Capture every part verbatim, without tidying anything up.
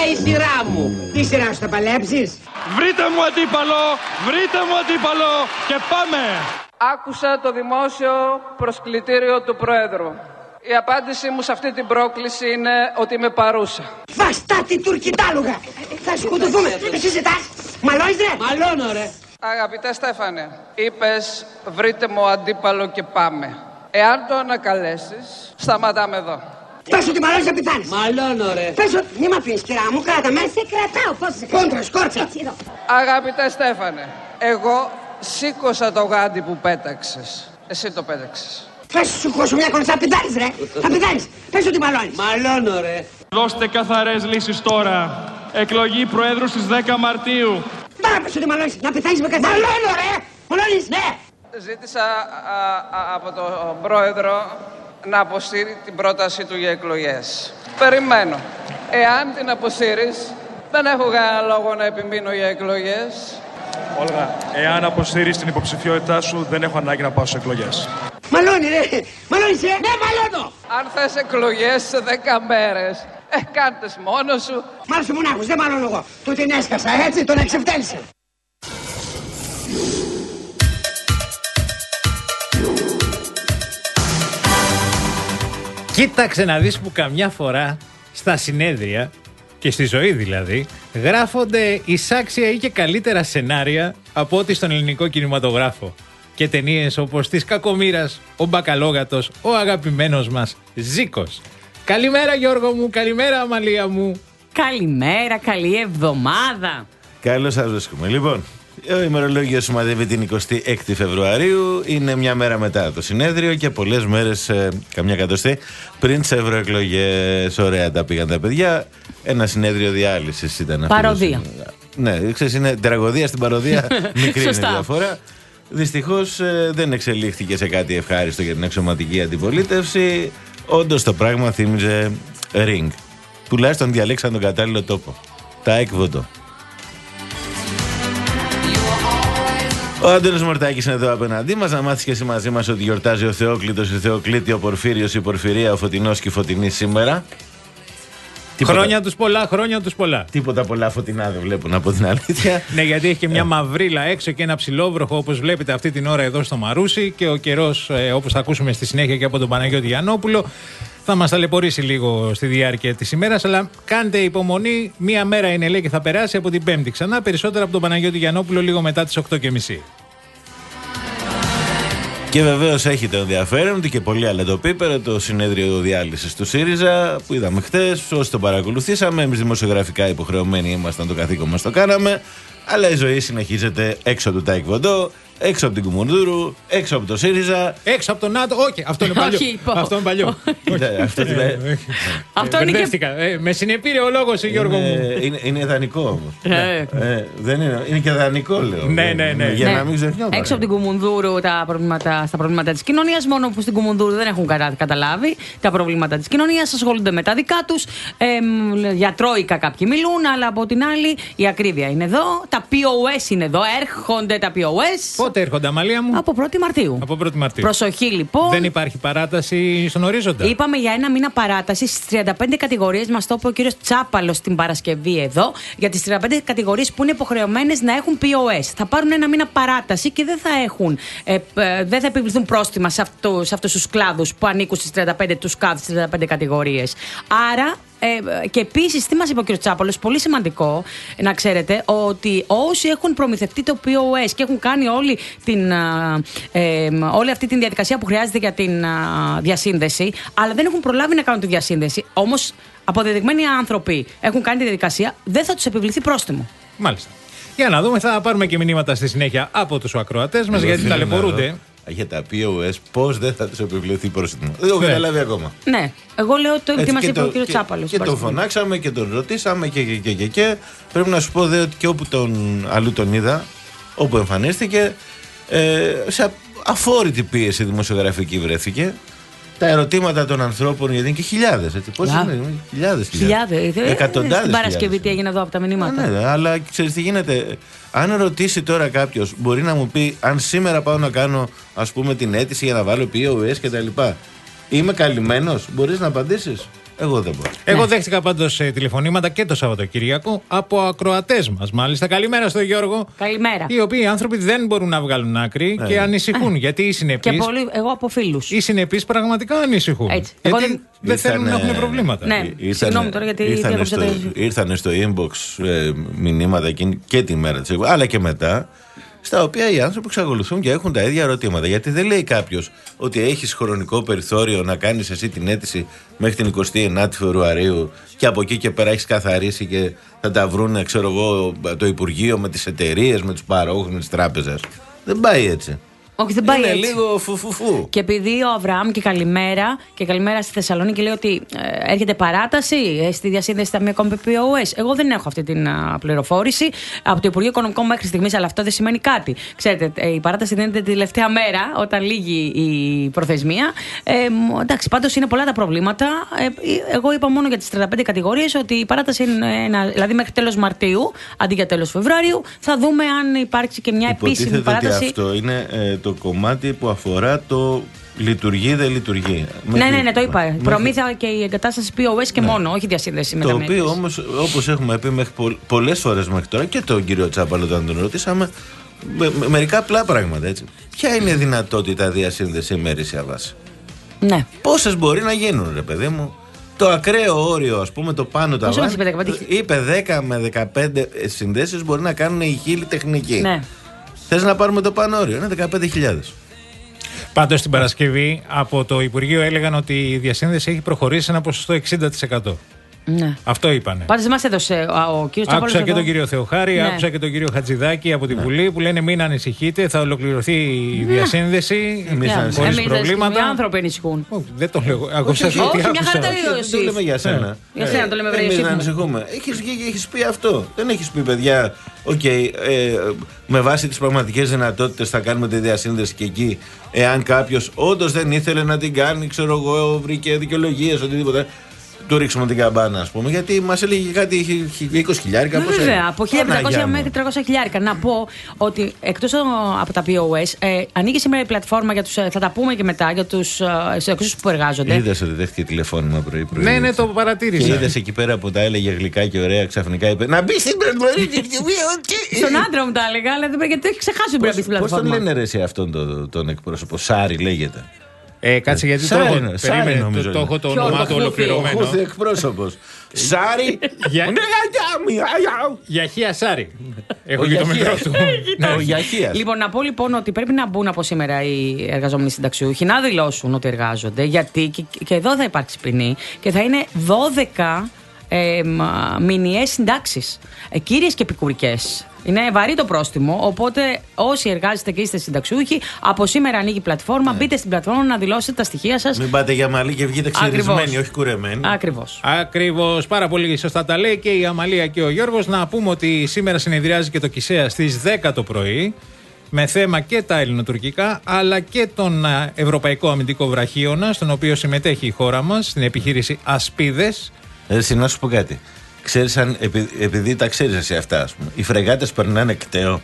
η σειρά μου. Τι σειρά σου θα παλέψεις? Βρείτε μου αντίπαλο, βρείτε μου αντίπαλο και πάμε. Άκουσα το δημόσιο προσκλητήριο του Πρόεδρου. Η απάντησή μου σε αυτή την πρόκληση είναι ότι είμαι παρούσα. Βαστάτη τουρκιτάλουγα. Θα σκοτωθούμε. Εσύ ζητάς? Μαλώνεις ρε? Μαλώνω ρε. Αγαπητέ Στέφανε, είπες βρείτε μου αντίπαλο και πάμε. Εάν το ανακαλέσεις, σταματάμε εδώ. Πες ότι μαλώνεις να πεθάνεις. Μαλώνω ρε. Πες ότι μη μ' αφήνεις κυρά μου, κράτα με. Σε κρατάω, πώς σε κρατάω. Κόντρα, σκόρτσα. Αγαπητέ Στέφανε, εγώ σήκωσα το γάντι που πέταξες. Εσύ το πέταξες. Πες σου χώσου μια κονσά, πηδάρεις ρε. Θα πηδάρεις. Πες ότι μαλώνεις. Μαλώνω ρε. Δώστε καθαρές λύσεις τώρα. Εκλογή Προέδρου στις δέκα Μαρτίου. Τώρα πες ότι μαλώνεις. Να πεθάνεις με καθαρή. Μαλώνω ρε. Μαλώνεις, ναι. Ζήτησα α, α, από τον Πρόεδρο να αποσύρει την πρόταση του για εκλογές. Περιμένω. Εάν την αποσύρεις, δεν έχω κανένα λόγο να επιμείνω για εκλογές. Όλγα, εάν αποσύρεις την υποψηφιότητά σου, δεν έχω ανάγκη να πάω σε εκλογές. Μαλώνει ρε. Μαλώνεις ρε. Ναι, μαλώνω. Αν θες εκλογές σε δέκα μέρες, ε, κάντες μόνος σου. Μάλιστα μονάχος, δεν μαλώνω εγώ. Του την έσκασα, έτσι, τον εξευτέλισε. Κοίταξε να δεις που καμιά φορά στα συνέδρια και στη ζωή δηλαδή γράφονται εισάξια ή και καλύτερα σενάρια από ό,τι στον ελληνικό κινηματογράφο. Και ταινίες όπως της Κακομοίρας, ο Μπακαλόγατος, ο αγαπημένος μας Ζήκος. Καλημέρα Γιώργο μου, καλημέρα Αμαλία μου. Καλημέρα, καλή εβδομάδα. Καλώς σας βρίσκουμε. Λοιπόν, ο ημερολόγιος σημαδεύει την εικοστή έκτη Φεβρουαρίου. Είναι μια μέρα μετά το συνέδριο και πολλές μέρες, ε, καμιά εκατοστή, πριν τις ευρωεκλογές. Ωραία τα πήγαν τα παιδιά. Ένα συνέδριο διάλυσης ήταν αυτό. Παροδία. Ναι, ξέρεις, είναι τραγωδία στην παροδία. Μικρή είναι η διαφορά. Δυστυχώς ε, δεν εξελίχθηκε σε κάτι ευχάριστο για την αξιωματική αντιπολίτευση. Όντως το πράγμα θύμιζε ring. Τουλάχιστον διαλέξαν τον κατάλληλο τόπο. Τα έκβοτο. Ο Άντωνης Μορτάκης είναι εδώ απέναντί μας. Να μάθεις και εσύ μαζί μας ότι γιορτάζει ο Θεόκλητος, η Θεοκλήτη, ο Πορφύριος, η Πορφυρία, ο Φωτεινός και η Φωτεινή σήμερα. Τίποτα. Χρόνια τους πολλά, χρόνια τους πολλά. Τίποτα πολλά φωτεινά δεν βλέπουν από την αλήθεια. Ναι, γιατί έχει και μια μαυρίλα έξω και ένα ψηλόβροχο όπως βλέπετε αυτή την ώρα εδώ στο Μαρούσι και ο καιρός, ε, όπως θα ακούσουμε στη συνέχεια και από τον Παναγιώτη Γιαννόπουλο, θα μας ταλαιπωρήσει λίγο στη διάρκεια της ημέρας. Αλλά κάντε υπομονή, μία μέρα είναι λέει και θα περάσει από την Πέμπτη ξανά. Περισσότερα από τον Παναγιώτη Γιαννόπουλο λίγο μετά τις οκτώ και μισή. Και βεβαίως έχει το ενδιαφέρον ότι και πολύ αλετοπίπερο το συνέδριο διάλυσης του ΣΥΡΙΖΑ που είδαμε χτες. Όσοι το παρακολουθήσαμε, εμείς δημοσιογραφικά υποχρεωμένοι ήμασταν, το καθήκον μας το κάναμε. Αλλά η ζωή συνεχίζεται έξω από το Τάικβοντό, έξω από την Κουμουνδούρου, έξω από το ΣΥΡΙΖΑ. Έξω από το ΝΑΤΟ, όχι, αυτό είναι παλιό. Αυτό είναι παλιό. Αυτό είναι και... Με συνεπήρε ο λόγος, Γιώργο μου. Είναι ιδανικό όμως. Δεν είναι, είναι και δανεικό, λέω. Ναι, ναι, ναι. Για να μην ξεχνιόμαστε. Έξω από την Κουμουνδούρου τα προβλήματα, στα προβλήματα της κοινωνίας, μόνο που στην Κουμουνδούρου δεν έχουν καταλάβει τα προβλήματα της κοινωνίας, ασχολούνται με τα δικά τους. Ε, για τρόικα κάποιοι μιλούν, αλλά από την άλλη η ακρίβεια είναι εδώ. Τα πι ο ες είναι εδώ, έρχονται τα πι ο ες. Πότε έρχονται, Αμαλία μου? Από πρώτη Μαρτίου. Από πρώτη Μαρτίου. Προσοχή λοιπόν. Δεν υπάρχει παράταση στον ορίζοντα. Είπαμε για ένα μήνα παράταση στις τριάντα πέντε κατηγορίες. Μας το είπε ο κύριος Τσάπαλος την Παρασκευή εδώ. Για τις τριάντα πέντε κατηγορίες που είναι υποχρεωμένες να έχουν πι ο ες. Θα πάρουν ένα μήνα παράταση και δεν θα έχουν. Ε, ε, δεν θα επιβληθούν πρόστιμα σε, αυτό, σε αυτούς τους κλάδους που ανήκουν στις τριάντα πέντε, τους κάδους, στις τριάντα πέντε κατηγορίες. Άρα. Ε, και επίσης, τι μας είπε ο κ. Τσάπαλος, πολύ σημαντικό να ξέρετε ότι όσοι έχουν προμηθευτεί το πι ο ες και έχουν κάνει όλη, την, ε, όλη αυτή τη διαδικασία που χρειάζεται για την α, διασύνδεση, αλλά δεν έχουν προλάβει να κάνουν τη διασύνδεση, όμως αποδεδειγμένοι άνθρωποι έχουν κάνει τη διαδικασία, δεν θα τους επιβληθεί πρόστιμο. Μάλιστα. Για να δούμε, θα πάρουμε και μηνύματα στη συνέχεια από τους ακροατές μας, γιατί ταλαιπωρούνται. Για τα πι ο ες, πώς δεν θα τους επιβληθεί πρόστιμο. Δεν το έχω καταλάβει ακόμα. Ναι, εγώ λέω το τι μας είπε ο κ. Τσάπαλος. Και τον φωνάξαμε και τον ρωτήσαμε και, και, και, και, και. Πρέπει να σου πω δε ότι και όπου τον αλλού τον είδα, όπου εμφανίστηκε, ε, σε αφόρητη πίεση δημοσιογραφική βρέθηκε. Τα ερωτήματα των ανθρώπων, γιατί είναι και χιλιάδες. Πώς είναι, χιλιάδες. Χιλιάδες. Εκατοντάδες. Στην Παρασκευή τι έγινε εδώ από τα μηνύματα. Ναι, αλλά ξέρεις τι γίνεται. Αν ρωτήσει τώρα κάποιος, μπορεί να μου πει, αν σήμερα πάω να κάνω, ας πούμε, την αίτηση για να βάλω πι ο ες και τα λοιπά, είμαι καλυμμένος, μπορείς να απαντήσεις? Εγώ δεν μπορώ. Εγώ δέχτηκα πάντως τηλεφωνήματα και το Σαββατοκύριακο από ακροατές μας. Μάλιστα, καλημέρα στον Γιώργο. Καλημέρα. Οι οποίοι άνθρωποι δεν μπορούν να βγάλουν άκρη Ε. και ανησυχούν. Γιατί οι Και συνεπείς. πολύ, εγώ από φίλους. Οι συνεπείς πραγματικά ανησυχούν. Έτσι. Γιατί Εγώ δεν- δεν θέλουν να Ήρθανε- έχουν προβλήματα. Ναι. Ήρθανε- Συγγνώμη τώρα γιατί ήρθανε διάκοψα στο, το- ήρθανε στο inbox ε, μηνύματα εκείνη και τη μέρα της εκπομπής, αλλά και μετά, στα οποία οι άνθρωποι εξακολουθούν και έχουν τα ίδια ερωτήματα. Γιατί δεν λέει κάποιος ότι έχεις χρονικό περιθώριο να κάνεις εσύ την αίτηση μέχρι την εικοστή ενάτη Φεβρουαρίου και από εκεί και πέρα έχεις καθαρίσει και θα τα βρούνε, ξέρω εγώ, το Υπουργείο με τις εταιρείες, με τους παρόχους, με τις τράπεζες. Δεν πάει έτσι. Όχι, δεν πάει Είναι έτσι. λίγο φουφουφού. Και επειδή ο Αβραάμ και καλημέρα και καλημέρα στη Θεσσαλονίκη λέει ότι ε, έρχεται παράταση ε, στη διασύνδεση Ταμείο πι ο ες. Εγώ δεν έχω αυτή την α, πληροφόρηση από το Υπουργείο Οικονομικών μέχρι στιγμής, αλλά αυτό δεν σημαίνει κάτι. Ξέρετε, ε, η παράταση δίνεται τη τελευταία μέρα όταν λύγει η προθεσμία. Ε, μ, εντάξει, πάντως είναι πολλά τα προβλήματα. Ε, εγώ είπα μόνο για τις τριάντα πέντε κατηγορίες ότι η παράταση είναι ένα, δηλαδή μέχρι τέλος Μαρτίου αντί για τέλος Φεβρουαρίου. Θα δούμε αν υπάρξει και μια επίσημη Υποτίθεται παράταση. ότι αυτό είναι ε, το κομμάτι που αφορά το λειτουργεί δεν λειτουργεί. Ναι, ναι, ναι, το είπα. Μέχρι- Προμήθεια και η εγκατάσταση πι ο ες και μόνο, όχι διασύνδεση με Το τα οποίο μέτρηση. όμως, όπως έχουμε πει μέχρι πο- πολλές φορές μέχρι τώρα και τον κύριο Τσάπαλο όταν τον ρωτήσαμε, με, με- μερικά απλά πράγματα έτσι. Ποια είναι η δυνατότητα διασύνδεση σε ημερήσια βάση? Ναι. Πόσες μπορεί να γίνουν, ρε παιδί μου? Το ακραίο όριο, ας πούμε, το πάνω τα Πόσο μας βάνη, είπε, δεκαπέντε? είπε δέκα με δεκαπέντε συνδέσεις μπορεί να κάνουν η χίλη τεχνική. Ναι. Θες να πάρουμε το πάνω όριο? Είναι δεκαπέντε χιλιάδες. Πάντως την Παρασκευή από το Υπουργείο έλεγαν ότι η διασύνδεση έχει προχωρήσει σε ένα ποσοστό εξήντα τοις εκατό. Ναι. Αυτό είπανε. Πάντως δεν μας έδωσε α, ο κύριος Τσάπαλος. Άκουσα και εδώ. τον κύριο Θεοχάρη, Ναι. άκουσα και τον κύριο Χατζηδάκη από τη Βουλή που λένε μην ανησυχείτε, θα ολοκληρωθεί η διασύνδεση Εμείς Ναι. ανησυχούμε. χωρίς Εμείς δεν- προβλήματα. Οι άνθρωποι ανησυχούν. Όχι, δεν το λέω. Ακούσα όχι, ότι όχι, μια άκουσα. χαρά τα λέω Δεν το λέμε εσείς. για σένα. Για σένα το λέμε, βρε, Εμείς εσύ να μου. ανησυχούμε. Έχεις, έχεις πει αυτό. Δεν έχεις πει, παιδιά, οκ, ε, με βάση τις πραγματικές δυνατότητες θα κάνουμε τη διασύνδεση και εκεί. Εάν κάποιος όντως δεν ήθελε να την κάνει, ξέρω εγώ, βρήκε δικαιολογίες, οτιδήποτε, του ρίξουμε την καμπάνα, ας πούμε. Γιατί μας έλεγε κάτι, είχε είκοσι χιλιάρικα. πώς Βέβαια, έλεγε. από χίλια πεντακόσια Παναγιά μου. μέχρι τριακόσια χιλιάρικα. Να πω ότι εκτός από τα πι ο ες, ε, ανοίγει σήμερα η πλατφόρμα για τους, ε, θα τα πούμε και μετά, για τους ε, συνταξιούχους που εργάζονται. Είδες ότι δέχτηκε τηλεφώνημα πρωί-πρωί. Ναι, ναι, το Και παρατήρησα. είδες εκεί πέρα που τα έλεγε γλυκά και ωραία, ξαφνικά είπε να μπει στην πλατφόρμα. Στον άντρα μου τα έλεγα, αλλά δεν πρέπει γιατί το έχει ξεχάσει ότι πρέπει να μπει στην Πώς τον πλατφόρμα. λένε ρε εσύ αυτόν τον, τον εκπρόσωπο? Σάρι λέγεται. Ε, κάτσε γιατί το Σάρι έχω, είναι, Σάρι περίμενε, νομίζω το, το είναι. έχω το Ποιο, όνομά το του Χούθη. ολοκληρωμένο. Χούθη εκπρόσωπος. Σάρι. Για- Ναι, αγιά μου, αγιά. Γιαχία Σάρι. Έχω Ο και το Γιαχίας. μικρό του. Ο Γιαχίας. Λοιπόν, να πω λοιπόν ότι πρέπει να μπουν από σήμερα οι εργαζόμενοι συνταξιούχοι να δηλώσουν ότι εργάζονται, γιατί και, και εδώ θα υπάρξει ποινή και θα είναι δώδεκα ε, μηνιαίες συντάξεις, ε, κύριες και επικουρικές. Είναι βαρύ το πρόστιμο, οπότε όσοι εργάζεστε και είστε συνταξιούχοι, από σήμερα ανοίγει η πλατφόρμα. Μπείτε στην πλατφόρμα να δηλώσετε τα στοιχεία σας. Μην πάτε για μαλλί και βγείτε ξυρισμένοι, Ακριβώς. όχι κουρεμένοι. Ακριβώς. Ακριβώς, πάρα πολύ σωστά τα λέει και η Αμαλία και ο Γιώργος. Να πούμε ότι σήμερα συνεδριάζει και το ΚΙΣΕΑ στις δέκα το πρωί με θέμα και τα ελληνοτουρκικά αλλά και τον α, Ευρωπαϊκό Αμυντικό Βραχίωνα, στον οποίο συμμετέχει η χώρα μας, στην επιχείρηση Ασπίδες. Εσύ να σου πω κάτι. Ξέρεις αν, επει- επειδή τα ξέρεις εσύ αυτά, ας πούμε, οι φρεγάτες περνάνε κταίο.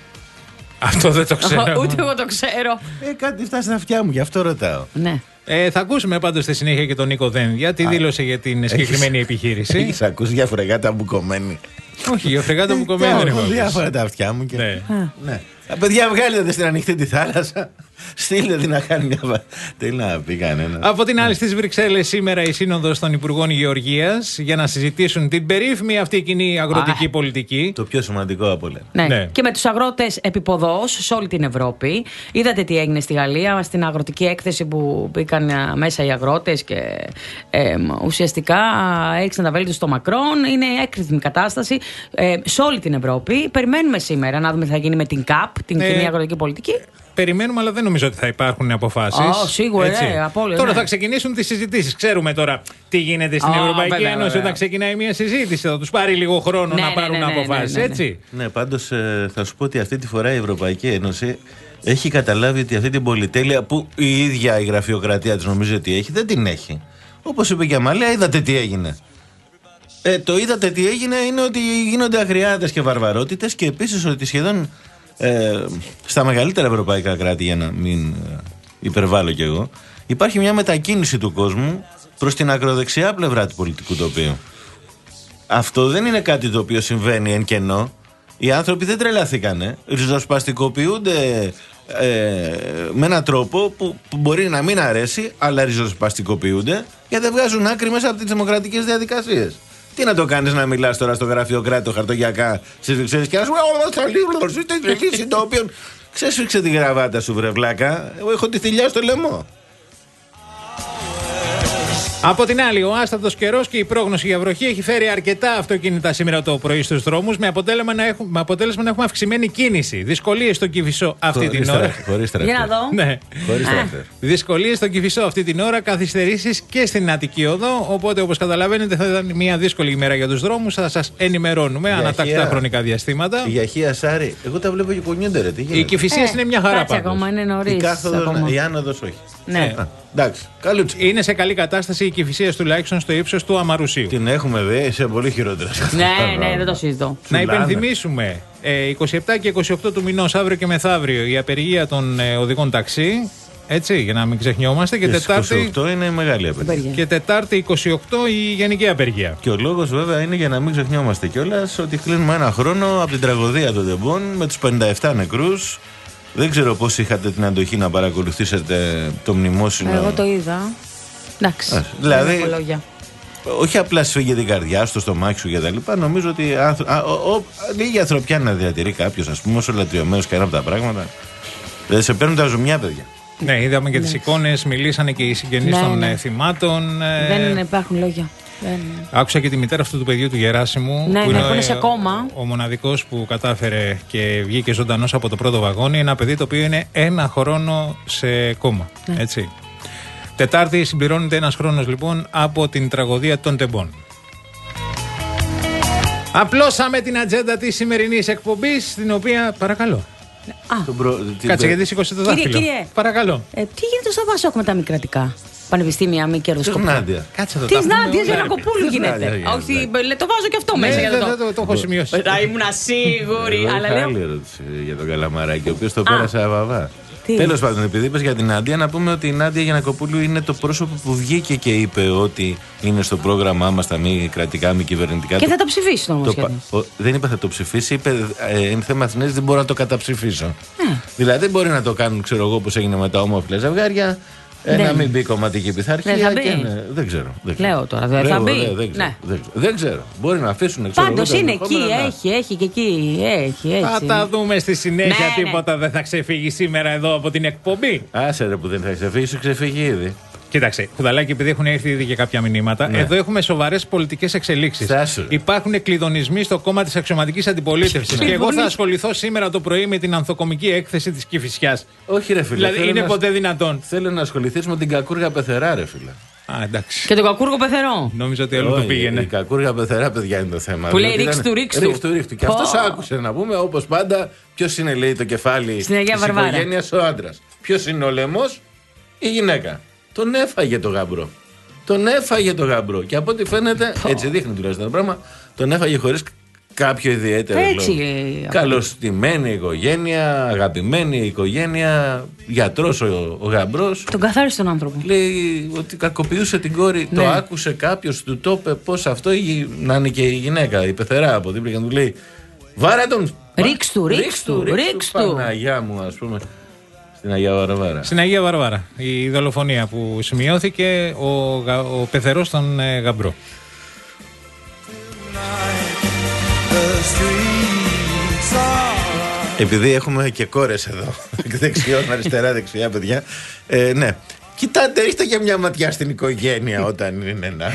Αυτό δεν το ξέρω. Ούτε εγώ το ξέρω. Ε, κάτι φτάσει στα αυτιά μου, γι' αυτό ρωτάω. Ναι. Ε, θα ακούσουμε πάντως στη συνέχεια και τον Νίκο Δένδια, τι δήλωσε για την συγκεκριμένη επιχείρηση. Έχεις ακούσει για φρεγάτα μπουκωμένη? Όχι, για φρεγάτα που κομμένη δεν Έχω έχω ακούσει. διάφορα τα αυτιά μου και... Ναι. Ναι. Α, παιδιά, βγάλετε την στην ανοιχτή τη θάλασσα. Στείλτε την να κάνει μια. βα- Τι να πει κανένα. Από την άλλη, στις Βρυξέλλες σήμερα η Σύνοδος των Υπουργών Γεωργίας για να συζητήσουν την περίφημη αυτή κοινή αγροτική Α. πολιτική. Το πιο σημαντικό από όλα. Ναι. Ναι. Και με τους αγρότες επιποδός σε όλη την Ευρώπη. Είδατε τι έγινε στη Γαλλία, στην αγροτική έκθεση που μπήκαν α, μέσα οι αγρότες και ε, μ, ουσιαστικά α, έριξαν τα βέλη τους στο Μακρόν. Είναι έκρηθμη κατάσταση ε, σε όλη την Ευρώπη. Περιμένουμε σήμερα να δούμε τι θα γίνει με την ΚΑΠ, την Ναι. κοινή αγροτική πολιτική. Περιμένουμε, αλλά δεν νομίζω ότι θα υπάρχουν αποφάσεις. Α, σίγουρα, Έτσι. ναι, απόλυτα, Τώρα ναι. θα ξεκινήσουν τις συζητήσεις. Ξέρουμε τώρα τι γίνεται στην Α, Ευρωπαϊκή βέβαια, Ένωση βέβαια. όταν ξεκινάει μια συζήτηση. Θα τους πάρει λίγο χρόνο Ναι, να ναι, πάρουν ναι, ναι, αποφάσεις, ναι, ναι, ναι. έτσι. Ναι, πάντως ε, θα σου πω ότι αυτή τη φορά η Ευρωπαϊκή Ένωση έχει καταλάβει ότι αυτή την πολυτέλεια που η ίδια η γραφειοκρατία της νομίζει ότι έχει, δεν την έχει. Όπως είπε και η Αμαλία, είδατε τι έγινε. Ε, το είδατε τι έγινε είναι ότι γίνονται αγριάδες και βαρβαρότητες και επίσης ότι σχεδόν ε, στα μεγαλύτερα ευρωπαϊκά κράτη, για να μην ε, υπερβάλλω κι εγώ, υπάρχει μια μετακίνηση του κόσμου προς την ακροδεξιά πλευρά του πολιτικού τοπίου. Αυτό δεν είναι κάτι το οποίο συμβαίνει εν κενό. Οι άνθρωποι δεν τρελαθήκανε. Ριζοσπαστικοποιούνται ε, με έναν τρόπο που, που μπορεί να μην αρέσει, αλλά ριζοσπαστικοποιούνται γιατί δεν βγάζουν άκρη μέσα από τις δημοκρατικές διαδικασίες. Τι να το κάνεις να μιλάς τώρα στο γραφειοκράτο χαρτογιακά στις Βρυξέλλες και να σου πει το οποίο ξέσφιξε τη γραβάτα σου, βρεβλάκα. Εγώ έχω τη θηλιά στο λαιμό. Από την άλλη, ο άστατος καιρός και η πρόγνωση για βροχή έχει φέρει αρκετά αυτοκίνητα σήμερα το πρωί στους δρόμους, με αποτέλεσμα να έχουμε, με αποτέλεσμα να έχουμε αυξημένη κίνηση. Δυσκολίες στο Κηφισό αυτή την ώρα. Χωρίς Για να δω. Ναι. Χωρίς τρακτέρ. Δυσκολίες στο Κηφισό αυτή την ώρα, καθυστερήσεις και στην Αττική Οδό. Οπότε, όπως καταλαβαίνετε, θα ήταν μια δύσκολη ημέρα για τους δρόμους. Θα σας ενημερώνουμε ανατακτά χρονικά διαστήματα. Για Χία Σάρη, εγώ τα βλέπω και πονιούνται, ρε. Τι γίνεται? Οι Κηφισίες Ε, είναι μια χαρά κάτσε πάντως. ακόμα, είναι νωρίς. Η κάθοδος, ακόμα. η άνοδος όχι. Ναι. Α, εντάξει, καλούτσι. Είναι σε καλή κατάσταση η Κηφισίας τουλάχιστον στο ύψος του Αμαρουσίου. Την έχουμε δει σε πολύ χειρότερα. Ναι, ναι, δεν το συζητώ. Να υπενθυμίσουμε, ε, είκοσι επτά και είκοσι οκτώ του μηνός, αύριο και μεθαύριο, η απεργία των ε, οδηγών ταξί. Έτσι, για να μην ξεχνιόμαστε. Και, Και Τετάρτη, είκοσι οκτώ είναι η μεγάλη απεργία. και Τετάρτη είκοσι οκτώ η γενική απεργία. Και ο λόγος βέβαια είναι για να μην ξεχνιόμαστε κιόλας ότι κλείνουμε ένα χρόνο από την τραγωδία των Τεμπών με τους πενήντα επτά νεκρούς. Δεν ξέρω πώς είχατε την αντοχή να παρακολουθήσετε το μνημόσυνο. Εγώ το είδα. Εντάξει. Α, δηλαδή- δεν έχω λόγια. Όχι απλά σφίγγε την καρδιά σου, το στομάχι σου κτλ. Νομίζω ότι άνθρω... α, ο, ο, λίγη ανθρωπιά να διατηρεί κάποιο, α πούμε, όσο λατρειωμένο και ένα από τα πράγματα. Δηλαδή σε παίρνουν τα ζουμιά, παιδιά. Ναι, είδαμε και τις εικόνες, μιλήσανε και οι συγγενείς Ναι, των ναι. ε, θυμάτων. ε, Δεν υπάρχουν λόγια. Δεν... Άκουσα και τη μητέρα αυτού του παιδιού του Γεράσιμου. Ναι, που ναι, είναι που είναι ο- σε κόμμα. Ο μοναδικός που κατάφερε και βγήκε ζωντανός από το πρώτο βαγόνι. Ένα παιδί το οποίο είναι ένα χρόνο σε κόμμα. Ναι. Έτσι. Τετάρτη συμπληρώνεται ένας χρόνος λοιπόν από την τραγωδία των Τεμπών. Απλώσαμε την ατζέντα της σημερινής εκπομπής, την οποία παρακαλώ. Α, Τον προ... την- Κάτσε γιατί σήκωσε το Κύριε, δάχτυλο. κύριε. Παρακαλώ. ε, τι γίνεται στο Πασόκ με τα μη κρατικά πανεπιστήμια, μη Της κερδοσκοπία. Νάντια. Κάτσε το Τη Νάντια Γιανακοπούλου Της γίνεται. Νάντιας γίνεται. Όχι, λέ, το βάζω και αυτό Ναι, μέσα για να δεν- το. δεν το, το έχω σημειώσει. Θα ήμουν σίγουρη. Εγώ Αλλά είχα λέω. άλλη ερώτηση για τον Καλαμαράκη, ο οποίος το πέρασε αβαβά. Τι? Τέλος πάντων, επειδή είπες για την Νάντια, να πούμε ότι η Νάντια Γιανακοπούλου είναι το πρόσωπο που βγήκε και είπε ότι είναι στο πρόγραμμά μας τα μη κρατικά, μη κυβερνητικά. Και Το- θα το ψηφίσει το το νομοσχέδιο. πα- ο- δεν είπε θα το ψηφίσει, είπε ε, είναι θέμα Αθηνές, δεν μπορώ να το καταψηφίσω. Δηλαδή δεν μπορεί να το κάνουν, ξέρω εγώ, όπως έγινε με τα όμορφα ζευγάρια, ε, Δεν. να μην μπει κομματική πειθαρχία. Δεν θα μπει. και ναι, δεν ξέρω. Δεν ξέρω. Λέω τώρα, δεν θα Λέω, μπει. λέω, δεν, ξέρω, Ναι. δεν, ξέρω. δεν ξέρω. Μπορεί να αφήσουν ξέρω, Πάντω εγώ, το είναι εκεί, ενδεχόμενο να- έχει, έχει και εκεί. Έχει, έτσι. Θα τα δούμε στη συνέχεια. Ναι, ναι. Τίποτα δεν θα ξεφύγει σήμερα εδώ από την εκπομπή. Άσε ρε που δεν θα ξεφύγει, σου ξεφύγει ήδη. Κοίταξε, Κουδαλάκι, επειδή έχουν έρθει ήδη και κάποια μηνύματα, Ναι. εδώ έχουμε σοβαρές πολιτικές εξελίξεις. Στάσου, ρε. Υπάρχουν κλειδονισμοί στο κόμμα της αξιωματικής αντιπολίτευσης. και εγώ θα ασχοληθώ σήμερα το πρωί με την ανθοκομική έκθεση της Κηφισιάς. Όχι ρε φίλε. Δηλαδή, θέλω είναι να- ποτέ δυνατόν. Θέλω να ασχοληθείς με την κακούργα πεθερά ρε φίλε. Α, εντάξει. Και τον κακούργο πεθερό. Νόμιζα ότι όλο το Όχι, πήγαινε. Η κακούργα πεθερά, παιδιά, είναι το θέμα. Που λέει, Διότι ρίξ ήταν- του, ρίξ του. ρίξ του, ρίξ του. Και Πω. αυτό άκουσε να πούμε, όπως πάντα, ποιο είναι λέει το κεφάλι Στην Αγία της Βαρβάρα. οικογένειας, ο άντρας. Ποιο είναι ο λαιμός, η γυναίκα. Τον έφαγε το γαμπρό. Τον έφαγε το γαμπρό. Και από ό,τι φαίνεται, έτσι δείχνει τουλάχιστον το πράγμα, τον έφαγε χωρίς κάποιο ιδιαίτερο Έτσι λόγο. λέει. Καλωστημένη οικογένεια, αγαπημένη οικογένεια, γιατρός ο, ο γαμπρός. Τον καθάρισε τον άνθρωπο. Λέει ότι κακοποιούσε την κόρη. Το Ναι. άκουσε κάποιο, του το είπε πώς αυτό η- να είναι και η γυναίκα, η πεθερά από δίπλα και να του λέει βάρα τον. Ρίξ του, ρίξ του, ρίξ του. Παναγιά μου, ας πούμε. Στην Αγία Βαρβάρα. Στην Αγία Βαρβάρα, η δολοφονία που σημειώθηκε, ο, γα- ο πεθερός στον ε, γαμπρό. Επειδή έχουμε και κόρες εδώ, δεξιόν, αριστερά, δεξιά, παιδιά. Ε, ναι. Κοιτάτε, ρίχτε και μια ματιά στην οικογένεια όταν είναι να.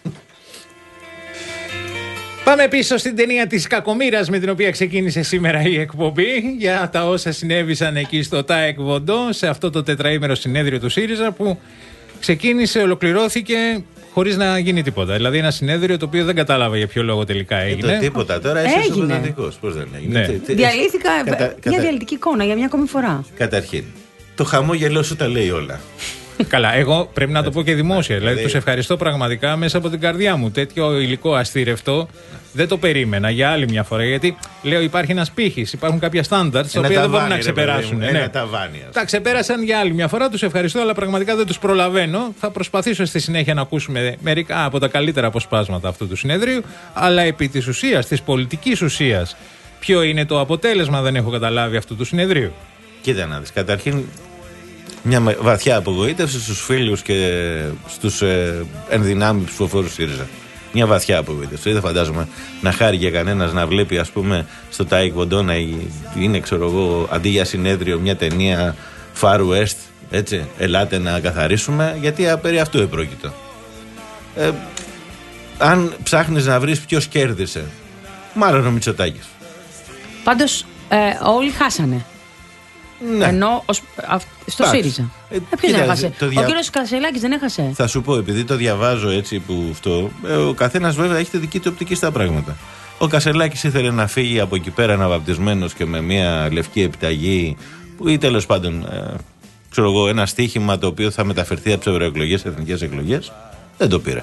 Πάμε πίσω στην ταινία της Κακομοίρας με την οποία ξεκίνησε σήμερα η εκπομπή για τα όσα συνέβησαν εκεί στο ΤΑΕΚ Βοντό σε αυτό το τετραήμερο συνέδριο του ΣΥΡΙΖΑ που ξεκίνησε, ολοκληρώθηκε χωρίς να γίνει τίποτα. Δηλαδή ένα συνέδριο το οποίο δεν κατάλαβα για ποιο λόγο τελικά Το έγινε. τίποτα τώρα, είσαι Έγινε. συμπατατικός. Πώς δεν έγινε. Ναι. Τι- τι- Διαλύθηκα Κατα- μια κατα- διαλυτική εικόνα για μια ακόμη φορά. Καταρχήν, το χαμόγελό σου τα λέει όλα. Καλά, εγώ πρέπει να το πω και δημόσια. Δηλαδή, τους ευχαριστώ πραγματικά μέσα από την καρδιά μου. Τέτοιο υλικό αστήρευτο δεν το περίμενα για άλλη μια φορά. Γιατί λέω, υπάρχει ένας πύχης, υπάρχουν κάποια στάνταρτ τα οποία δεν μπορούν να ξεπεράσουν. Ναι. Ναι. Ταβάνι, τα ξεπέρασαν για άλλη μια φορά. Τους ευχαριστώ, αλλά πραγματικά δεν τους προλαβαίνω. Θα προσπαθήσω στη συνέχεια να ακούσουμε μερικά από τα καλύτερα αποσπάσματα αυτού του συνεδρίου. Αλλά επί της ουσίας, της πολιτικής ουσίας, ποιο είναι το αποτέλεσμα, δεν έχω καταλάβει, αυτού του συνεδρίου. Κοίτα να δεις. Καταρχήν, μια βαθιά απογοήτευση στους φίλους και στους ε, ενδυνάμει ψηφοφόρους ΣΥΡΙΖΑ. Μια βαθιά απογοήτευση. Δεν φαντάζομαι να χάρηκε κανένας να βλέπει, ας πούμε, στο Taekwondo να είναι, ξέρω εγώ, αντί για συνέδριο μια ταινία Far West. Έτσι, ελάτε να καθαρίσουμε, γιατί περί αυτού επρόκειτο. Ε, αν ψάχνεις να βρεις ποιος κέρδισε, μάλλον ο Μητσοτάκης. Πάντως, ε, όλοι χάσανε. Ναι. Ενώ ως, α, στο Άς. ΣΥΡΙΖΑ. Ε, Ε, ποιος δεν έχασε. δια... Ο κύριος Κασελάκης δεν έχασε. Θα σου πω, επειδή το διαβάζω έτσι που αυτό, ε, ο καθένας βέβαια έχει τη δική του οπτική στα πράγματα. Ο Κασελάκης ήθελε να φύγει από εκεί πέρα αναβαπτισμένος και με μια λευκή επιταγή, που, ή τέλος πάντων, ε, ξέρω εγώ, ένα στοίχημα το οποίο θα μεταφερθεί από τις ευρωεκλογές, εθνικές εκλογές. Δεν το πήρα.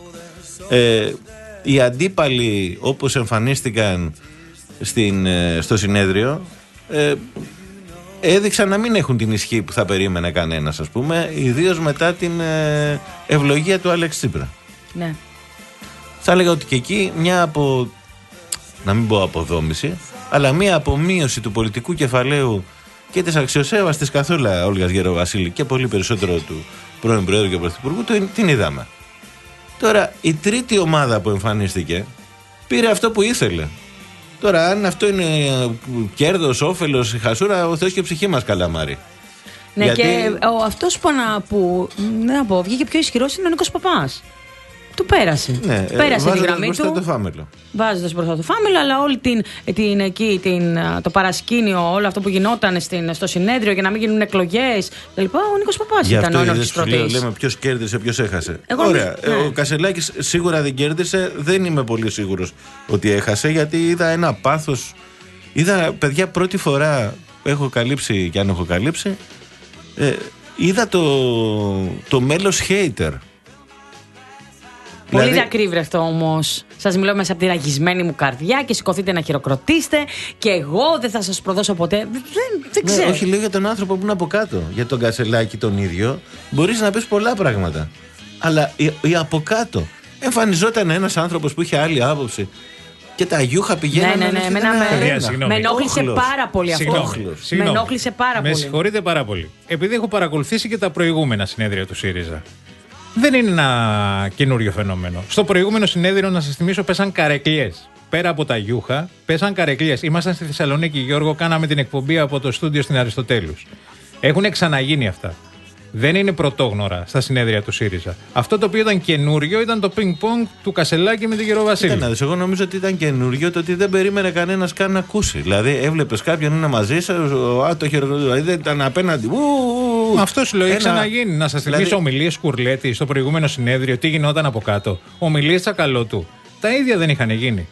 Ε, οι αντίπαλοι, όπως εμφανίστηκαν στην, ε, στο συνέδριο, ε, έδειξαν να μην έχουν την ισχύ που θα περίμενε κανένας, ας πούμε, ιδίως μετά την ε, ευλογία του Άλεξ Τσίπρα. Ναι. Θα έλεγα ότι και εκεί μια από, να μην πω αποδόμηση, αλλά μια απομείωση του πολιτικού κεφαλαίου και της αξιοσέβαστης καθόλου Όλγας Γεροβασίλη και πολύ περισσότερο του πρώην Προέδρου και Πρωθυπουργού, την είδαμε. Τώρα η τρίτη ομάδα που εμφανίστηκε πήρε αυτό που ήθελε. Τώρα, αν αυτό είναι κέρδος, όφελος, χασούρα, ο Θεός και η ψυχή μας, καλαμάρι. Ναι, Γιατί... και ο, αυτός που, να, που να πω, βγήκε πιο ισχυρός είναι ο Νίκος Παπάς. Του πέρασε. Ναι, πέρασε ε, τη γραμμή μπροστά του. το φάμελο. Βάζοντας μπροστά το φάμελο, αλλά όλη την, την, εκεί, την, το παρασκήνιο, όλο αυτό που γινόταν στην, στο συνέδριο για να μην γίνουν εκλογές κλπ. Ο Νίκος Παπάς ήταν ο ενός της πρωτής. Λέμε ποιος κέρδισε, ποιος έχασε. Εγώ Ωραία. ναι. Ο Κασελάκης σίγουρα δεν κέρδισε. Δεν είμαι πολύ σίγουρος ότι έχασε, γιατί είδα ένα πάθος. Είδα, παιδιά, πρώτη φορά έχω καλύψει, και αν έχω καλύψει, ε, είδα το, το μέλος hater. Πολύ Δηλαδή... διακρύβρευτο όμως. Σας μιλώ μέσα από τη ραγισμένη μου καρδιά και σηκωθείτε να χειροκροτήσετε. Και εγώ δεν θα σας προδώσω ποτέ. Δεν, δεν Ναι, ξέρω. όχι, λέω για τον άνθρωπο που είναι από κάτω. Για τον Κασελάκη τον ίδιο μπορείς να πεις πολλά πράγματα. Αλλά η, η από κάτω εμφανιζόταν ένας άνθρωπος που είχε άλλη άποψη. Και τα γιούχα πηγαίνανε. Ναι, ναι, ναι, εμένα με- Παιδιά, συγγνώμη. με ενόχλησε Όχλος. πάρα πολύ αυτό. Συγγνώμη. Με Συγγνώμη. ενόχλησε πάρα Με πολύ. συγχωρείτε πάρα πολύ. Επειδή έχω παρακολουθήσει και τα προηγούμενα συνέδρια του ΣΥΡΙΖΑ. Δεν είναι ένα καινούριο φαινόμενο. Στο προηγούμενο συνέδριο, να σας θυμίσω, πέσαν καρεκλιές. Πέρα από τα γιούχα, πέσαν καρεκλιές. Ήμασταν στη Θεσσαλονίκη, Γιώργο, κάναμε την εκπομπή από το στούντιο στην Αριστοτέλους. Έχουν ξαναγίνει αυτά. Δεν είναι πρωτόγνωρα στα συνέδρια του ΣΥΡΙΖΑ. Αυτό το οποίο ήταν καινούριο ήταν το πινκ-πονγκ του Κασελάκη με τον Γεροβασίλη. Κοίτα να δεις, εγώ νομίζω ότι ήταν καινούριο το ότι δεν περίμενε κανένας καν να ακούσει. Δηλαδή, έβλεπες κάποιον είναι μαζί σας, α, το χειροκροτεί, δηλαδή δεν ήταν απέναντι. Ου, ου, ου. Αυτό σου λέω, έχει Ένα- ξαναγίνει. Να σας θυμίσω Δηλαδή- ομιλίες Κουρλέτη στο προηγούμενο συνέδριο, τι γινόταν από κάτω. Ομιλίες Τσακαλώτου. Τα ίδια δεν είχαν γίνει.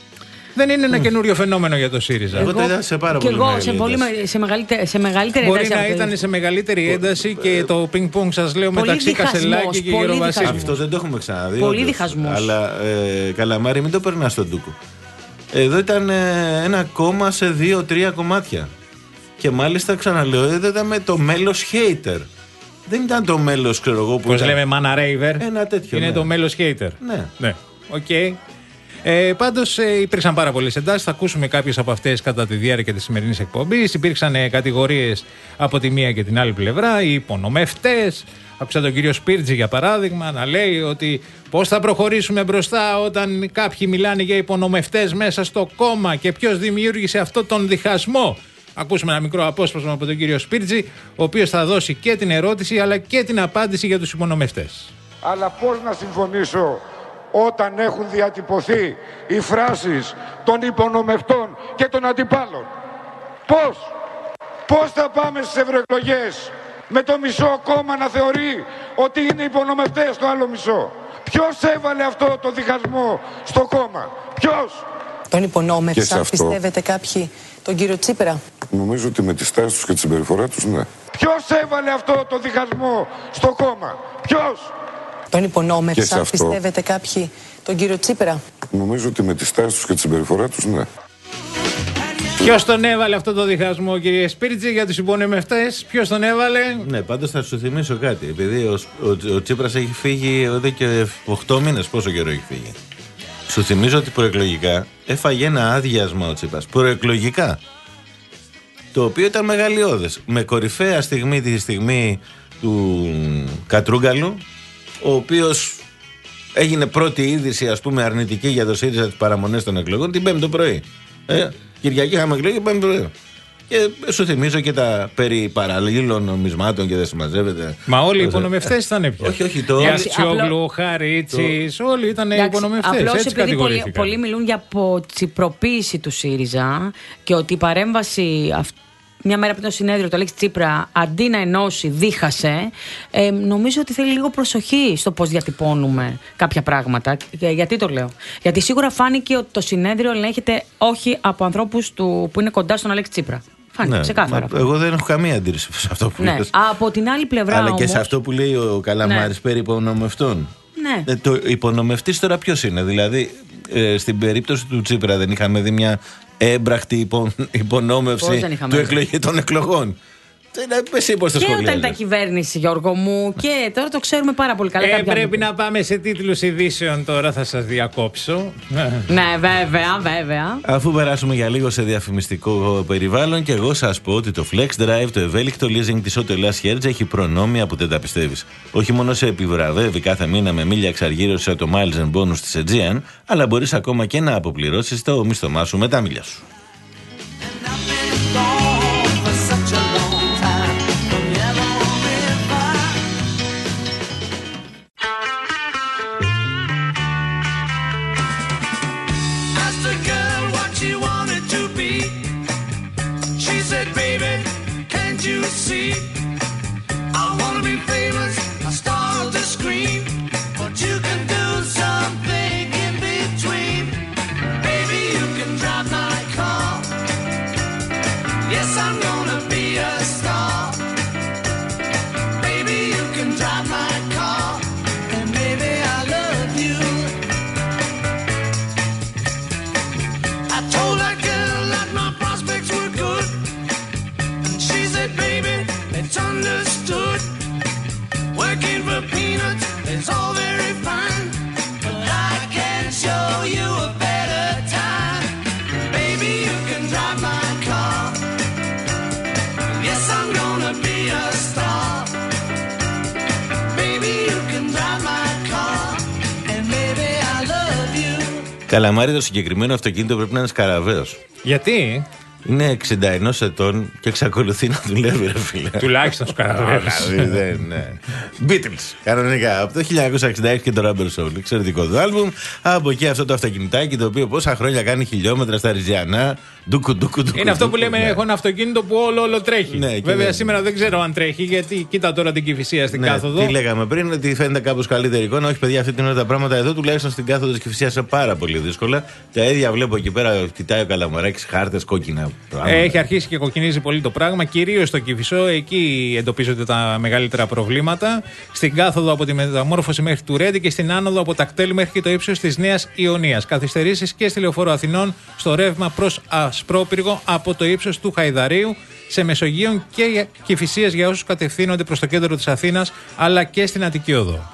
Δεν είναι ένα καινούριο φαινόμενο για το ΣΥΡΙΖΑ. Εγώ το είδα σε πάρα και πολύ εγώ μεγάλη σε, πολύ, ένταση. με- σε, μεγαλύτερη, σε μεγαλύτερη Μπορεί ένταση να από το- ήταν σε μεγαλύτερη ένταση και το πινκ-πονγκ, σας λέω, Πολύ μεταξύ διχασμός, Κασελάκη και πολύ Γεροβασίλη. διχασμός. Αυτό δεν το έχουμε ξαναδεί. Πολύ όντως. διχασμός. Αλλά ε, καλαμάρι, μην το περνά στον τούκο. Εδώ ήταν ε, ένα κόμμα σε δύο-τρία κομμάτια. Και μάλιστα ξαναλέω, εδώ είδαμε το μέλος hater. Δεν ήταν το μέλος, ξέρω εγώ, που. Πώς ήταν... λέμε, Μάνα Ρέιβερ. Ένα τέτοιο, Είναι ναι. το μέλος hater. Ναι. Ναι. Οκ. Ε, πάντως ε, υπήρξαν πάρα πολλές εντάσεις. Θα ακούσουμε κάποιες από αυτές κατά τη διάρκεια της σημερινής εκπομπής. Υπήρξαν ε, κατηγορίες από τη μία και την άλλη πλευρά. Οι υπονομευτές. Άκουσα τον κύριο Σπίρτζη, για παράδειγμα, να λέει ότι πώς θα προχωρήσουμε μπροστά όταν κάποιοι μιλάνε για υπονομευτές μέσα στο κόμμα και ποιος δημιούργησε αυτό τον διχασμό. Ακούσουμε ένα μικρό απόσπασμα από τον κύριο Σπίρτζη, ο οποίος θα δώσει και την ερώτηση αλλά και την απάντηση για τους υπονομευτές. Αλλά πώς να συμφωνήσω όταν έχουν διατυπωθεί οι φράσεις των υπονομευτών και των αντιπάλων. Πώς, πώς θα πάμε στις ευρωεκλογές με το μισό κόμμα να θεωρεί ότι είναι υπονομευτές το άλλο μισό. Ποιος έβαλε αυτό το διχασμό στο κόμμα, ποιος. Τον Και σε υπονόμευσαν, αυτό. πιστεύετε κάποιοι, τον κύριο Τσίπρα? Νομίζω ότι με τη στάση τους και τη συμπεριφορά τους, ναι. Ποιος έβαλε αυτό το διχασμό στο κόμμα? Ποιος? Τον υπονόμευσαν, πιστεύετε κάποιοι, τον κύριο Τσίπρα? Νομίζω ότι με τη στάση τους και τη συμπεριφορά τους, ναι. Ποιος τον έβαλε αυτό το διχασμό, κύριε Σπίρτζη, για τους υπονομευτές? Ποιος τον έβαλε? Ναι, πάντως θα σου θυμίσω κάτι. Επειδή ο, ο, ο Τσίπρας έχει φύγει εδώ και οκτώ μήνες, πόσο καιρό έχει φύγει. Σου θυμίζω ότι προεκλογικά έφαγε ένα άδειασμα ο Τσίπρας. Προεκλογικά. Το οποίο ήταν μεγαλειώδες. Με κορυφαία στιγμή τη στιγμή του Κατρούγκαλου, ο οποίος έγινε πρώτη είδηση, ας πούμε, αρνητική για το ΣΥΡΙΖΑ τις παραμονές των εκλογών την Πέμπτη το πρωί. Ε, Κυριακή είχαμε εκλογή, Πέμπτη το πρωί. Και σου θυμίζω και τα περί παραλλήλων νομισμάτων και δεν συμμαζεύεται. Μα όλοι οι υπονομευτές ήταν πια. Όχι, όχι. Το... Γιασιόγλου, Χαρίτσης, το... όλοι ήταν υπονομευτές. Απλώς επειδή πολλοί, πολλοί μιλούν για αποτσιπροποίηση του ΣΥΡΙΖΑ και ότι η παρέμβαση αυτή, μια μέρα πριν το συνέδριο του Αλέξη Τσίπρα, αντί να ενώσει, δίχασε. Ε, νομίζω ότι θέλει λίγο προσοχή στο πώς διατυπώνουμε κάποια πράγματα. Και γιατί το λέω? Γιατί σίγουρα φάνηκε ότι το συνέδριο ελέγχεται όχι από ανθρώπους του, που είναι κοντά στον Αλέξη Τσίπρα. Φάνηκε, ναι, ξεκάθαρα. Μα, εγώ δεν έχω καμία αντίρρηση σε αυτό που ναι. λες. Από την άλλη πλευρά. Αλλά όμως, και σε αυτό που λέει ο Καλαμάρης, ναι, περί υπονομευτών. Ναι. Ε, το υπονομευτής τώρα ποιος είναι? Δηλαδή, ε, στην περίπτωση του Τσίπρα δεν είχαμε δει μια έμπραχτη υπο, υπονόμευση του εκλογή, των εκλογών? Εσύ πώς το και σχολιάζεις? όταν ήταν κυβέρνηση, Γιώργο μου, και τώρα το ξέρουμε πάρα πολύ καλά. Ε, πρέπει να πάμε σε τίτλους ειδήσεων τώρα, θα σας διακόψω. Ναι, βέβαια, βέβαια. Αφού περάσουμε για λίγο σε διαφημιστικό περιβάλλον, και εγώ σας πω ότι το Flex Drive, το ευέλικτο leasing της Auto Hellas Hertz, έχει προνόμια που δεν τα πιστεύεις. Όχι μόνο σε επιβραβεύει κάθε μήνα με μίλια εξαργύρωση από το Miles and Bonus της Aegean, αλλά μπορείς ακόμα και να αποπληρώσεις το μισθωμά σου με τα μίλια σου. Καλαμάρι, το συγκεκριμένο αυτοκίνητο πρέπει να είναι σκαραβαίος. Γιατί? Είναι εξήντα ένα ετών και εξακολουθεί να δουλεύει, ρε φίλε. Τουλάχιστον σκαραβαίος. Δηλαδή, ναι. Beatles, κανονικά. Από το χίλια εννιακόσια εξήντα έξι και το Rubber Soul. Εξαιρετικό το άλμπουμ. Από εκεί αυτό το αυτοκινητάκι, το οποίο πόσα χρόνια κάνει χιλιόμετρα στα Ριζιανά. Ντουκου, ντουκου, ντουκου, είναι αυτό ντουκου, που λέμε, ναι. έχω ένα αυτοκίνητο που όλο όλο τρέχει. Ναι, βέβαια βέβαια. σήμερα δεν ξέρω αν τρέχει, γιατί κοίτα τώρα την Κηφισία στην ναι, κάθοδο. Τι λέγαμε πριν, ότι φαίνεται κάπως καλύτερη εικόνα. Όχι, παιδιά, αυτή την ώρα τα πράγματα εδώ τουλάχιστον στην κάθοδο της Κηφισίας είναι πάρα πολύ δύσκολα. Τα ίδια βλέπω εκεί πέρα, κοιτάει ο Καλαμαράκης, χάρτες κόκκινα. Έχει αρχίσει και κοκκινίζει πολύ το πράγμα, κυρίως στο Κηφισό. Εκεί εντοπίζονται τα μεγαλύτερα προβλήματα. Στην κάθοδο από τη μεταμόρφωση μέχρι του Ρέντι και στην άνοδο από τα κτέλ μέχρι και το ύψος της Νέας Ιωνίας. Καθυστερήσεις και στη Λεωφόρο Αθηνών στο ρεύμα προς Ασπρόπυργο από το ύψος του Χαϊδαρίου, σε Μεσογείων και Κηφισίας για όσους κατευθύνονται προς το κέντρο της Αθήνας, αλλά και στην Αττική Οδό.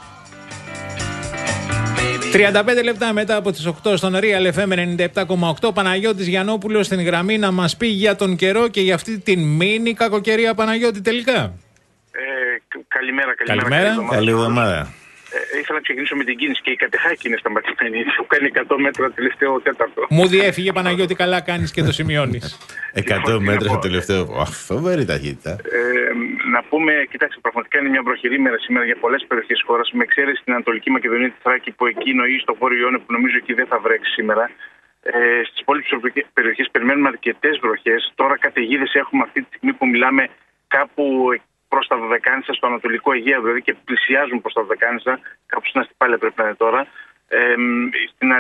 τριάντα πέντε λεπτά μετά από τις οκτώ στον Real εφ εμ ενενήντα επτά κόμμα οκτώ, Παναγιώτης Γιαννόπουλος στην γραμμή να μας πει για τον καιρό και για αυτή την μίνι κακοκαιρία. Παναγιώτη, τελικά. Ε, καλημέρα, καλημέρα. Καλημέρα. Καλή εβδομάδα. Ε, ήθελα να ξεκινήσω με την κίνηση και η Κατεχάκη είναι σταματημένη. Σου κάνει εκατό μέτρα τελευταίο τέταρτο. Μου διέφυγε, Παναγιώτη, καλά κάνεις και το σημειώνεις. εκατό μέτρα στο τελευταίο. Φοβερή ταχύτητα. Ε, να πούμε, κοιτάξτε, πραγματικά είναι μια βροχερή μέρα σήμερα για πολλές περιοχές της χώρας, με εξαίρεση την Ανατολική Μακεδονία, τη Θράκη, που εκεί νοεί στο βόρειο Ιόνιο, που νομίζω εκεί δεν θα βρέξει σήμερα. Ε, στις υπόλοιπες περιοχές περιμένουμε αρκετές βροχές. Τώρα καταιγίδες έχουμε αυτή τη στιγμή που μιλάμε κάπου προς τα Δωδεκάνησα, στο Ανατολικό Αιγαίο δηλαδή, και πλησιάζουν προς τα Δωδεκάνησα, κάπου στην Αστυπάλαια πρέπει να είναι τώρα. Ε, στην,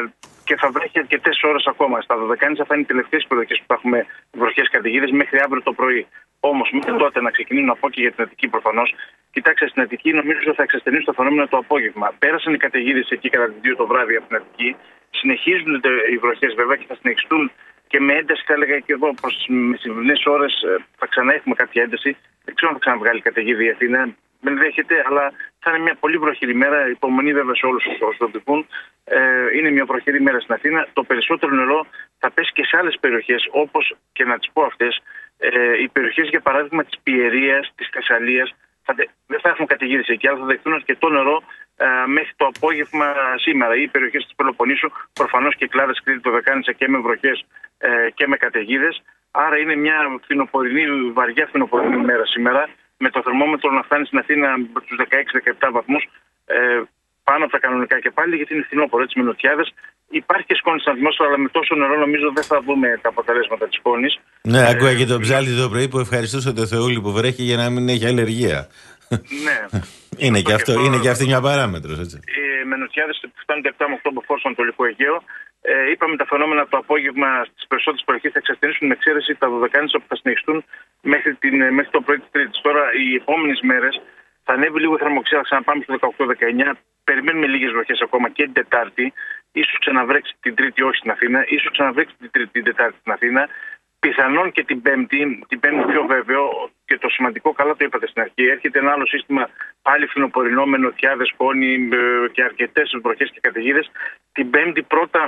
και θα βρέχει αρκετές ώρες ακόμα. Στα Δωδεκάνησα θα είναι οι τελευταίες περιοχές που θα έχουμε βροχές καταιγίδες μέχρι αύριο το πρωί. Όμως μέχρι τότε να ξεκινήσουν από και για την Αττική προφανώς. Κοιτάξτε, στην Αττική νομίζω θα εξασθενήσει το φαινόμενο το απόγευμα. Πέρασαν οι καταιγίδες εκεί κατά τις δύο το βράδυ από την Αττική. Συνεχίζουν οι βροχές βέβαια και θα συνεχιστούν και με ένταση, θα έλεγα και εδώ προς τις μεσημβρινές ώρες θα ξανά έχουμε κάποια ένταση. Δεν ξέρω αν θα ξαναβγάλει καταιγίδη η Αθήνα. Δεν δέχεται, αλλά θα είναι μια πολύ βροχερή μέρα. Υπομονή βέβαια σε όλους όσους το τυπούν. Ε, είναι μια βροχερή μέρα στην Αθήνα. Το περισσότερο νερό θα πέσει και σε άλλες περιοχές, όπως και να τις πω αυτές, ε, οι περιοχές για παράδειγμα της Πιερίας, της Θεσσαλίας. Θα, δεν θα έχουν καταιγίδες εκεί, αλλά θα δεχτούν και το νερό ε, μέχρι το απόγευμα σήμερα. Οι περιοχές της Πελοποννήσου, προφανώς και Κλάδες, Κρήτη, το Δωδεκάνησα και με βροχές ε, και με καταιγίδες. Άρα είναι μια φθινοπορεινή, βαριά φθινοπορεινή μέρα σήμερα, με το θερμόμετρο να φτάνει στην Αθήνα στους δεκαέξι δεκαεπτά βαθμούς, ε, πάνω από τα κανονικά και πάλι, γιατί είναι φθινόπωρο, έτσι, με νοτιάδες. Υπάρχει και σκόνη στην ατμόσφαιρα, αλλά με τόσο νερό νομίζω δεν θα δούμε τα αποτελέσματα της σκόνης. Ναι, ε, ακούγα και τον Ψάλτη το πρωί που ευχαριστούσε το Θεούλη που βρέχει για να μην έχει αλλεργία. Ναι. είναι, και αυτό, είναι και αυτή μια παράμετρος, έτσι. Ε, με νοτιάδες που φτάνουν επτά με οκτώ μποφόρ στο Ανατολικό Αιγαίο. Ε, είπαμε τα φαινόμενα το απόγευμα στις περισσότερες περιοχές θα εξασθενήσουν με εξαίρεση τα Δωδεκάνησα που θα συνεχιστούν μέχρι, την, μέχρι το πρωί της Τρίτης. Τώρα οι επόμενες μέρες θα ανέβει λίγο η θερμοκρασία, θα ξαναπάμε στο δεκαοκτώ δεκαεννιά. Περιμένουμε λίγες βροχές ακόμα και την Τετάρτη. Ίσως ξαναβρέξει την Τρίτη, όχι στην Αθήνα. Ίσως ξαναβρέξει την Τρίτη, την Τετάρτη στην Αθήνα. Πιθανόν και την Πέμπτη, την Πέμπτη πιο βέβαιο, και το σημαντικό, καλά το είπατε στην αρχή, έρχεται ένα άλλο σύστημα πάλι φθινοπορεινό με νοτιάδες, σκόνη και αρκετές βροχές και καταιγίδες. Την Πέμπτη πρώτα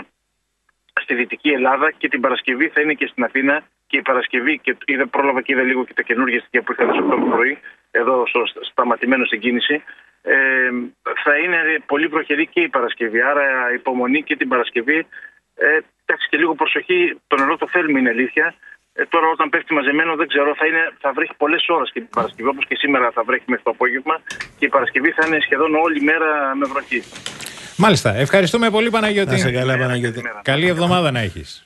στη Δυτική Ελλάδα και την Παρασκευή θα είναι και στην Αθήνα. Και η Παρασκευή, και είδα, πρόλαβα και είδα λίγο και τα καινούργια στοιχεία που είχα στις οκτώ το πρωί, εδώ στο σταματημένο στην κίνηση. Ε, θα είναι πολύ βροχερή και η Παρασκευή. Άρα υπομονή και την Παρασκευή. Ε, εντάξει, και λίγο προσοχή, το νερό το θέλουμε, είναι αλήθεια. Ε, τώρα όταν πέφτει μαζεμένο δεν ξέρω, θα, είναι, θα βρέχει πολλές ώρες και την Παρασκευή, όπως και σήμερα θα βρέχει μέχρι το απόγευμα, και η Παρασκευή θα είναι σχεδόν όλη μέρα με βροχή. Μάλιστα. Ευχαριστούμε πολύ, Παναγιώτη. Να σε καλά, Παναγιώτη. Καλή εβδομάδα να έχεις.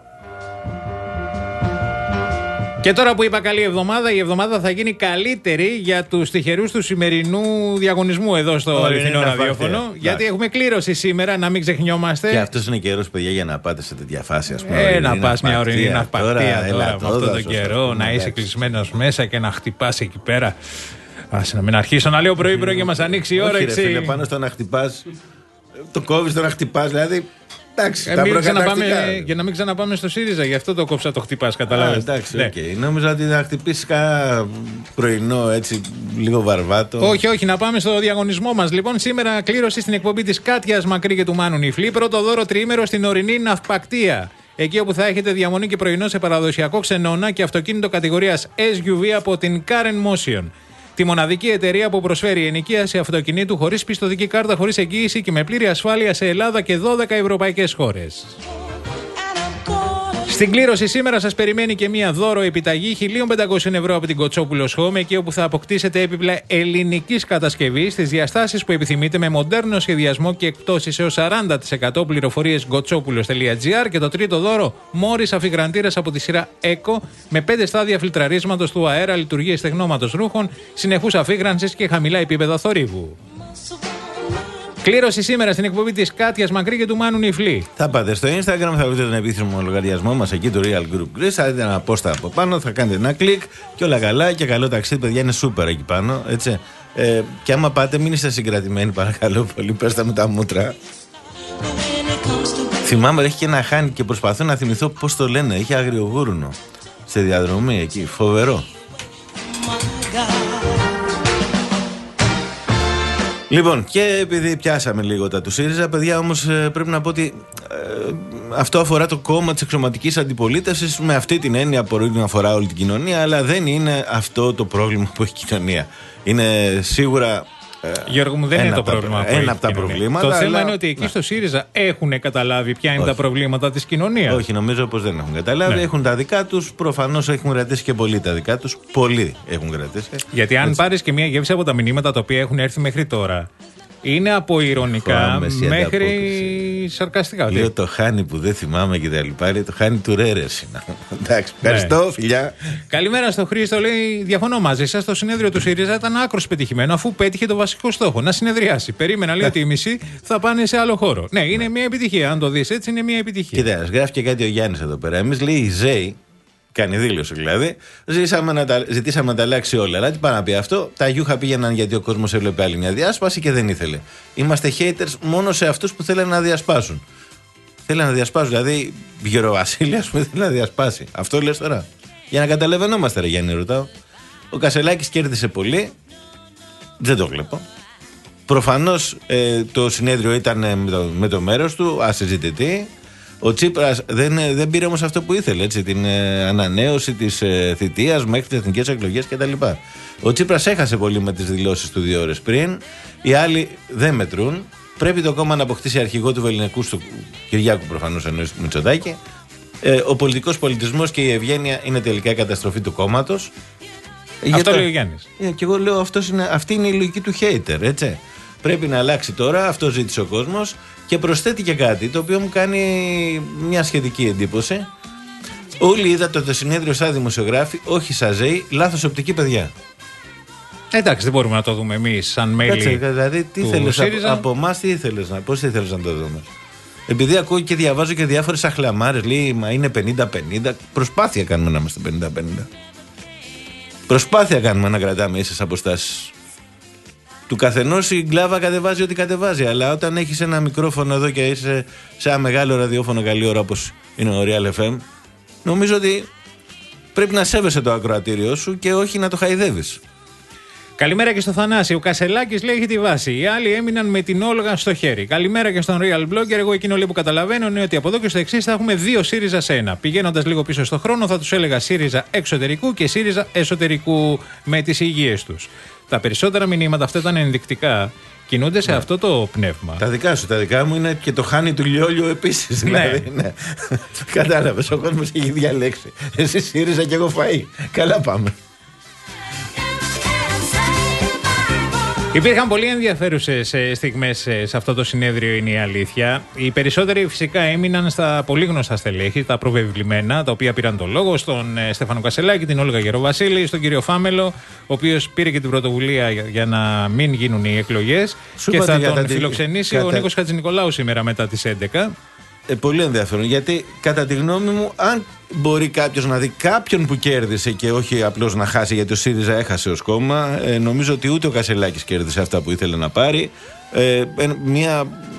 Και τώρα που είπα καλή εβδομάδα, η εβδομάδα θα γίνει καλύτερη για τους τυχερούς του σημερινού διαγωνισμού εδώ στο αληθινό ραδιόφωνο. Γιατί έχουμε κλήρωση σήμερα, να μην ξεχνιόμαστε. Και αυτός είναι καιρός, παιδιά, για να πάτε σε τέτοια φάση, ας πούμε. Ε, να πας μια ορεινή ναυπακτία τώρα, τώρα, με αυτόν τον καιρό, να είσαι κλεισμένος μέσα και να χτυπάς εκεί πέρα. Ας να μην αρχίσω να λέω πρωί-πρωί και μας ανοίξει η όρεξη. Όχι, ρε φίλε, πάνω στο να χτυπάς, το κόβεις το να χτυπάς, δηλαδή. Εντάξει, ε, τα ξαναπάμε, για να μην ξαναπάμε στο ΣΥΡΙΖΑ, γι' αυτό το κόψα το χτυπάς, καταλάβες. Εντάξει, ναι. Okay. Νόμιζα ότι θα χτυπήσει κάνα πρωινό, έτσι, λίγο βαρβάτο. Όχι, όχι, να πάμε στο διαγωνισμό μας. Λοιπόν, σήμερα κλήρωση στην εκπομπή της Κάτιας Μακρύ και του Μάνου Νιφλή. Πρώτο δώρο τριήμερο στην ορεινή ναυπακτία. Εκεί όπου θα έχετε διαμονή και πρωινό σε παραδοσιακό ξενώνα και αυτοκίνητο κατηγορίας ες γιου βι από την Karen Motion. Τη μοναδική εταιρεία που προσφέρει ενοικίαση αυτοκινήτου χωρίς πιστωτική κάρτα, χωρίς εγγύηση και με πλήρη ασφάλεια σε Ελλάδα και δώδεκα ευρωπαϊκές χώρες. Στην κλήρωση σήμερα σας περιμένει και μία δώρο επιταγή χίλια πεντακόσια ευρώ από την Κοτσόπουλος Home, εκεί όπου θα αποκτήσετε έπιπλα ελληνικής κατασκευής στις διαστάσεις που επιθυμείτε, με μοντέρνο σχεδιασμό και εκπτώσεις έως σαράντα τοις εκατό. Πληροφορίες γκοτσόπουλος τελεία τζι άρ. Και το τρίτο δώρο, Μόρις αφιγραντήρας από τη σειρά Eco, με πέντε στάδια φιλτραρίσματος του αέρα, λειτουργίες τεχνώματος ρούχων, συνεχούς αφίγρανσης και χαμηλά επίπεδα θορύβου. Κλήρωση σήμερα στην εκπομπή της Κάτιας Μακρύ και του Μάνου Νιφλή. Θα πάτε στο Instagram, θα βρείτε τον επίσημο λογαριασμό μας εκεί, το Real Group Greece. Θα δείτε ένα post από πάνω, θα κάνετε ένα κλικ και όλα καλά. Και καλό ταξίδι, παιδιά, είναι σούπερ εκεί πάνω. Έτσι. Ε, και άμα πάτε, μην είστε συγκρατημένοι, παρακαλώ πολύ. Πέστε με τα μούτρα. Θυμάμαι, έχει και ένα χάνι και προσπαθώ να θυμηθώ πώς το λένε. Είχε αγριογούρουνο σε διαδρομή εκεί. Φοβερό. Λοιπόν, και επειδή πιάσαμε λίγο τα του ΣΥΡΙΖΑ, παιδιά, όμως ε, πρέπει να πω ότι ε, αυτό αφορά το κόμμα της εξωματικής αντιπολίτευσης. Με αυτή την έννοια μπορεί να αφορά όλη την κοινωνία, αλλά δεν είναι αυτό το πρόβλημα που έχει η κοινωνία. Είναι σίγουρα. Ε, Γιώργο μου, δεν είναι το τα, πρόβλημα που ένα έχει από τα προβλήματα. Το θέμα αλλά... είναι ότι εκεί ναι. στο ΣΥΡΙΖΑ έχουν καταλάβει ποια είναι Όχι. τα προβλήματα της κοινωνίας. Όχι, νομίζω πως δεν έχουν καταλάβει. Ναι. Έχουν τα δικά τους. Προφανώς έχουν κρατήσει και πολλοί τα δικά τους. Πολλοί έχουν κρατήσει. Γιατί αν Έτσι. πάρεις και μια γεύση από τα μηνύματα τα οποία έχουν έρθει μέχρι τώρα, είναι από ηρωνικά μέχρι σαρκαστικά. Λέω το χάνι που δεν θυμάμαι και τα λοιπά. Λέει το χάνι του Ρέρες. Εντάξει, ευχαριστώ, ναι. Φιλιά. Καλημέρα στο Χρήστο. Λέει: διαφωνώ μαζί σας. Το συνέδριο του ΣΥΡΙΖΑ ήταν άκρως πετυχημένο αφού πέτυχε το βασικό στόχο, να συνεδριάσει. Περίμενα, λέει, ότι οι μισοί θα πάνε σε άλλο χώρο. Ναι, είναι μια επιτυχία. Αν το δεις έτσι, είναι μια επιτυχία. Κοίτα, γράφει και κάτι ο Γιάννης εδώ πέρα. Εμείς, λέει, η ΖΕΙ. Κάνει δήλωση δηλαδή. Ζήσαμε να τα, ζητήσαμε να τα αλλάξει όλα. Αλλά τι πάει να πει αυτό. Τα γιούχα πήγαιναν γιατί ο κόσμος έβλεπε άλλη μια διάσπαση και δεν ήθελε. Είμαστε haters μόνο σε αυτούς που θέλουν να διασπάσουν. Θέλουν να διασπάσουν. Δηλαδή, Γεροβασίλη, ας πούμε, θέλει να διασπάσει. Αυτό λες τώρα. Για να καταλαβαίνόμαστε, ρε Γιάννη, ρωτάω. Ο Κασελάκης κέρδισε πολύ. Δεν το βλέπω. Προφανώς ε, το συνέδριο ήταν με το, με το μέρος του, ασυζητητή. Ο Τσίπρας δεν, δεν πήρε όμως αυτό που ήθελε, έτσι, την ε, ανανέωση της ε, θητείας μέχρι τις εθνικές εκλογές κτλ. Ο Τσίπρας έχασε πολύ με τις δηλώσεις του δύο ώρες πριν. Οι άλλοι δεν μετρούν. Πρέπει το κόμμα να αποκτήσει αρχηγό του Βεληνικού, του Κυριάκου προφανώς εννοείς του Μητσοτάκη. Ε, ο πολιτικός πολιτισμός και η ευγένεια είναι τελικά η καταστροφή του κόμματος. Αυτό το... λέει ο Γιάννης. Ε, και εγώ λέω αυτός είναι, αυτή είναι η λογική του hater, έτσι. Πρέπει να αλλάξει τώρα, αυτό ζήτησε ο κόσμος. Και προσθέτει και κάτι το οποίο μου κάνει μια σχετική εντύπωση. Όλοι είδατε το συνέδριο σαν δημοσιογράφοι, όχι σαν ΖΕΙ, λάθος οπτική, παιδιά. Εντάξει, δεν μπορούμε να το δούμε εμείς σαν μέλη. Κάτσε, δηλαδή, τι του θέλεις ΣΥΡΙΖΑ. Από, από εμάς, τι ήθελες να, πώς ήθελες να το δούμε. Επειδή ακούω και διαβάζω και διάφορες αχλαμάρες, λέει, μα είναι πενήντα πενήντα. Προσπάθεια κάνουμε να είμαστε πενήντα πενήντα. Προσπάθεια κάνουμε να κρατάμε ίσες αποστάσεις. Του καθενός η γκλάβα κατεβάζει ό,τι κατεβάζει. Αλλά όταν έχεις ένα μικρόφωνο εδώ και είσαι σε ένα μεγάλο ραδιόφωνο καλή ώρα όπως είναι ο Real εφ εμ, νομίζω ότι πρέπει να σέβεσαι το ακροατήριό σου και όχι να το χαϊδεύεις. Καλημέρα και στο Θανάση. Ο Κασελάκης λέει έχει τη βάση. Οι άλλοι έμειναν με την όλογα στο χέρι. Καλημέρα και στον Real Blogger. Εγώ εκείνο λέει που καταλαβαίνω είναι ότι από εδώ και στο εξής θα έχουμε δύο ΣΥΡΙΖΑ σε ένα. Πηγαίνοντας λίγο πίσω στο χρόνο θα τους έλεγα ΣΥΡΙΖΑ εξωτερικού και ΣΥΡΙΖΑ εσωτερικού με τις ηγείες τους. Τα περισσότερα μηνύματα αυτά ήταν ενδεικτικά. Κινούνται σε ναι. αυτό το πνεύμα. Τα δικά σου, τα δικά μου είναι και το χάνι του Λιόλιου επίσης. Δηλαδή, ναι. ναι. Κατάλαβες, ο κόσμος έχει διαλέξει. Εσύ ΣΥΡΙΖΑ και εγώ φαΐ. Καλά πάμε. Υπήρχαν πολύ ενδιαφέρουσες στιγμές σε αυτό το συνέδριο, είναι η αλήθεια. Οι περισσότεροι φυσικά έμειναν στα πολύ γνωστά στελέχη, τα προβεβλημένα, τα οποία πήραν το λόγο, στον Στέφανο Κασελάκη, την Όλγα Γεροβασίλη, στον κύριο Φάμελο, ο οποίος πήρε και την πρωτοβουλία για να μην γίνουν οι εκλογές. Και θα τον φιλοξενήσει κατα... ο Νίκος Χατζηνικολάου σήμερα μετά τις έντεκα. Ε, πολύ ενδιαφέρον, γιατί κατά τη γνώμη μου, αν μπορεί κάποιος να δει κάποιον που κέρδισε και όχι απλώς να χάσει, γιατί ο ΣΥΡΙΖΑ έχασε ως κόμμα, ε, νομίζω ότι ούτε ο Κασελάκης κέρδισε αυτά που ήθελε να πάρει. Ε, μια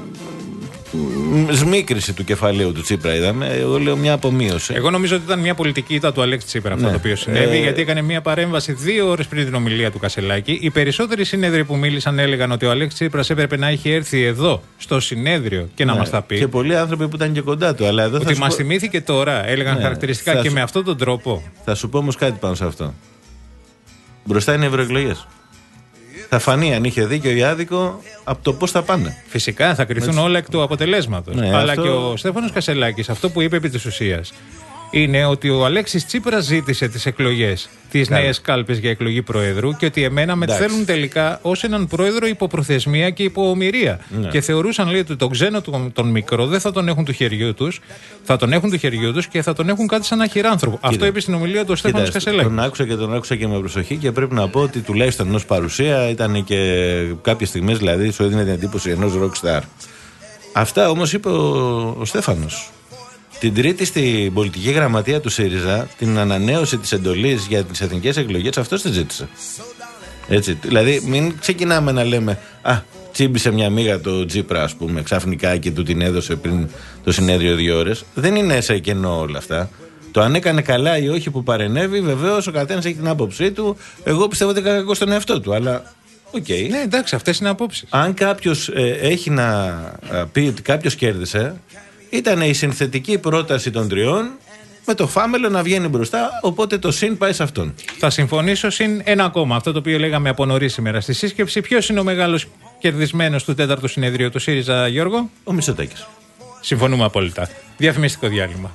σμίκριση του κεφαλαίου του Τσίπρα είδαμε. Εγώ λέω μια απομείωση. Εγώ νομίζω ότι ήταν μια πολιτική ήττα του Αλέξη Τσίπρα αυτό ναι. το οποίο συνέβη, ε... γιατί έκανε μια παρέμβαση δύο ώρες πριν την ομιλία του Κασελάκη. Οι περισσότεροι συνέδριοι που μίλησαν έλεγαν ότι ο Αλέξη Τσίπρας έπρεπε να έχει έρθει εδώ στο συνέδριο και ναι. να μας τα πει. Και πολλοί άνθρωποι που ήταν και κοντά του. Αλλά εδώ ότι θα μας σου... θυμήθηκε τώρα, έλεγαν ναι. χαρακτηριστικά θα και σου... με αυτόν τον τρόπο. Θα σου πω όμως κάτι πάνω σε αυτό. Μπροστά είναι ευρωεκλογές. Θα φανεί αν είχε δίκιο ή άδικο από το πώς θα πάνε. Φυσικά θα κρυθούν Έτσι. όλα εκ του αποτελέσματος. Ναι, αλλά αυτό... και ο Στέφανος Κασελάκης, αυτό που είπε επί της ουσίας, είναι ότι ο Αλέξης Τσίπρας ζήτησε τις εκλογές, τις νέες κάλπες για εκλογή Προέδρου και ότι εμένα με θέλουν τελικά ως έναν Πρόεδρο υπό προθεσμία και υπό ομηρία. Ναι. Και θεωρούσαν, λέει, ότι τον ξένο τον, τον μικρό δεν θα τον έχουν του χεριού τους, θα τον έχουν του χεριού τους και θα τον έχουν κάτι σαν αχυράνθρωπο. Κοίτα. Αυτό είπε στην ομιλία του ο Στέφανος Κασελάκης. Τον άκουσα και τον άκουσα και με προσοχή και πρέπει να πω ότι τουλάχιστον ενός παρουσία ήταν και κάποιες στιγμές, δηλαδή σου έδινε την εντύπωση ενός rockstar. Αυτά όμως είπε ο, ο Στέφανος. Την Τρίτη στην πολιτική γραμματεία του ΣΥΡΙΖΑ, την ανανέωση της εντολής για τις εθνικές εκλογές, αυτός τη ζήτησε. Έτσι, δηλαδή, μην ξεκινάμε να λέμε «Α, τσίμπησε μια μίγα το Τσίπρα, ας πούμε, ξαφνικά και του την έδωσε πριν το συνέδριο δύο ώρες». Δεν είναι σε κενό όλα αυτά. Το αν έκανε καλά ή όχι που παρενέβη, βεβαίως ο καθένας έχει την άποψή του. Εγώ πιστεύω ότι έκανε κακό στον εαυτό του, αλλά. Okay. Ναι, εντάξει, αυτές είναι απόψεις. Αν κάποιος ε, έχει να ε, πει ότι κάποιος κέρδισε. Ήταν η συνθετική πρόταση των τριών με το Φάμελο να βγαίνει μπροστά, οπότε το συν πάει σε αυτόν. Θα συμφωνήσω συν ένα ακόμα. Αυτό το οποίο λέγαμε από νωρίς σήμερα στη σύσκεψη. Ποιος είναι ο μεγάλος κερδισμένος του τέταρτου συνεδρίου του ΣΥΡΙΖΑ, Γιώργο? Ο Μητσοτάκης. Συμφωνούμε απόλυτα. Διαφημιστικό διάλειμμα.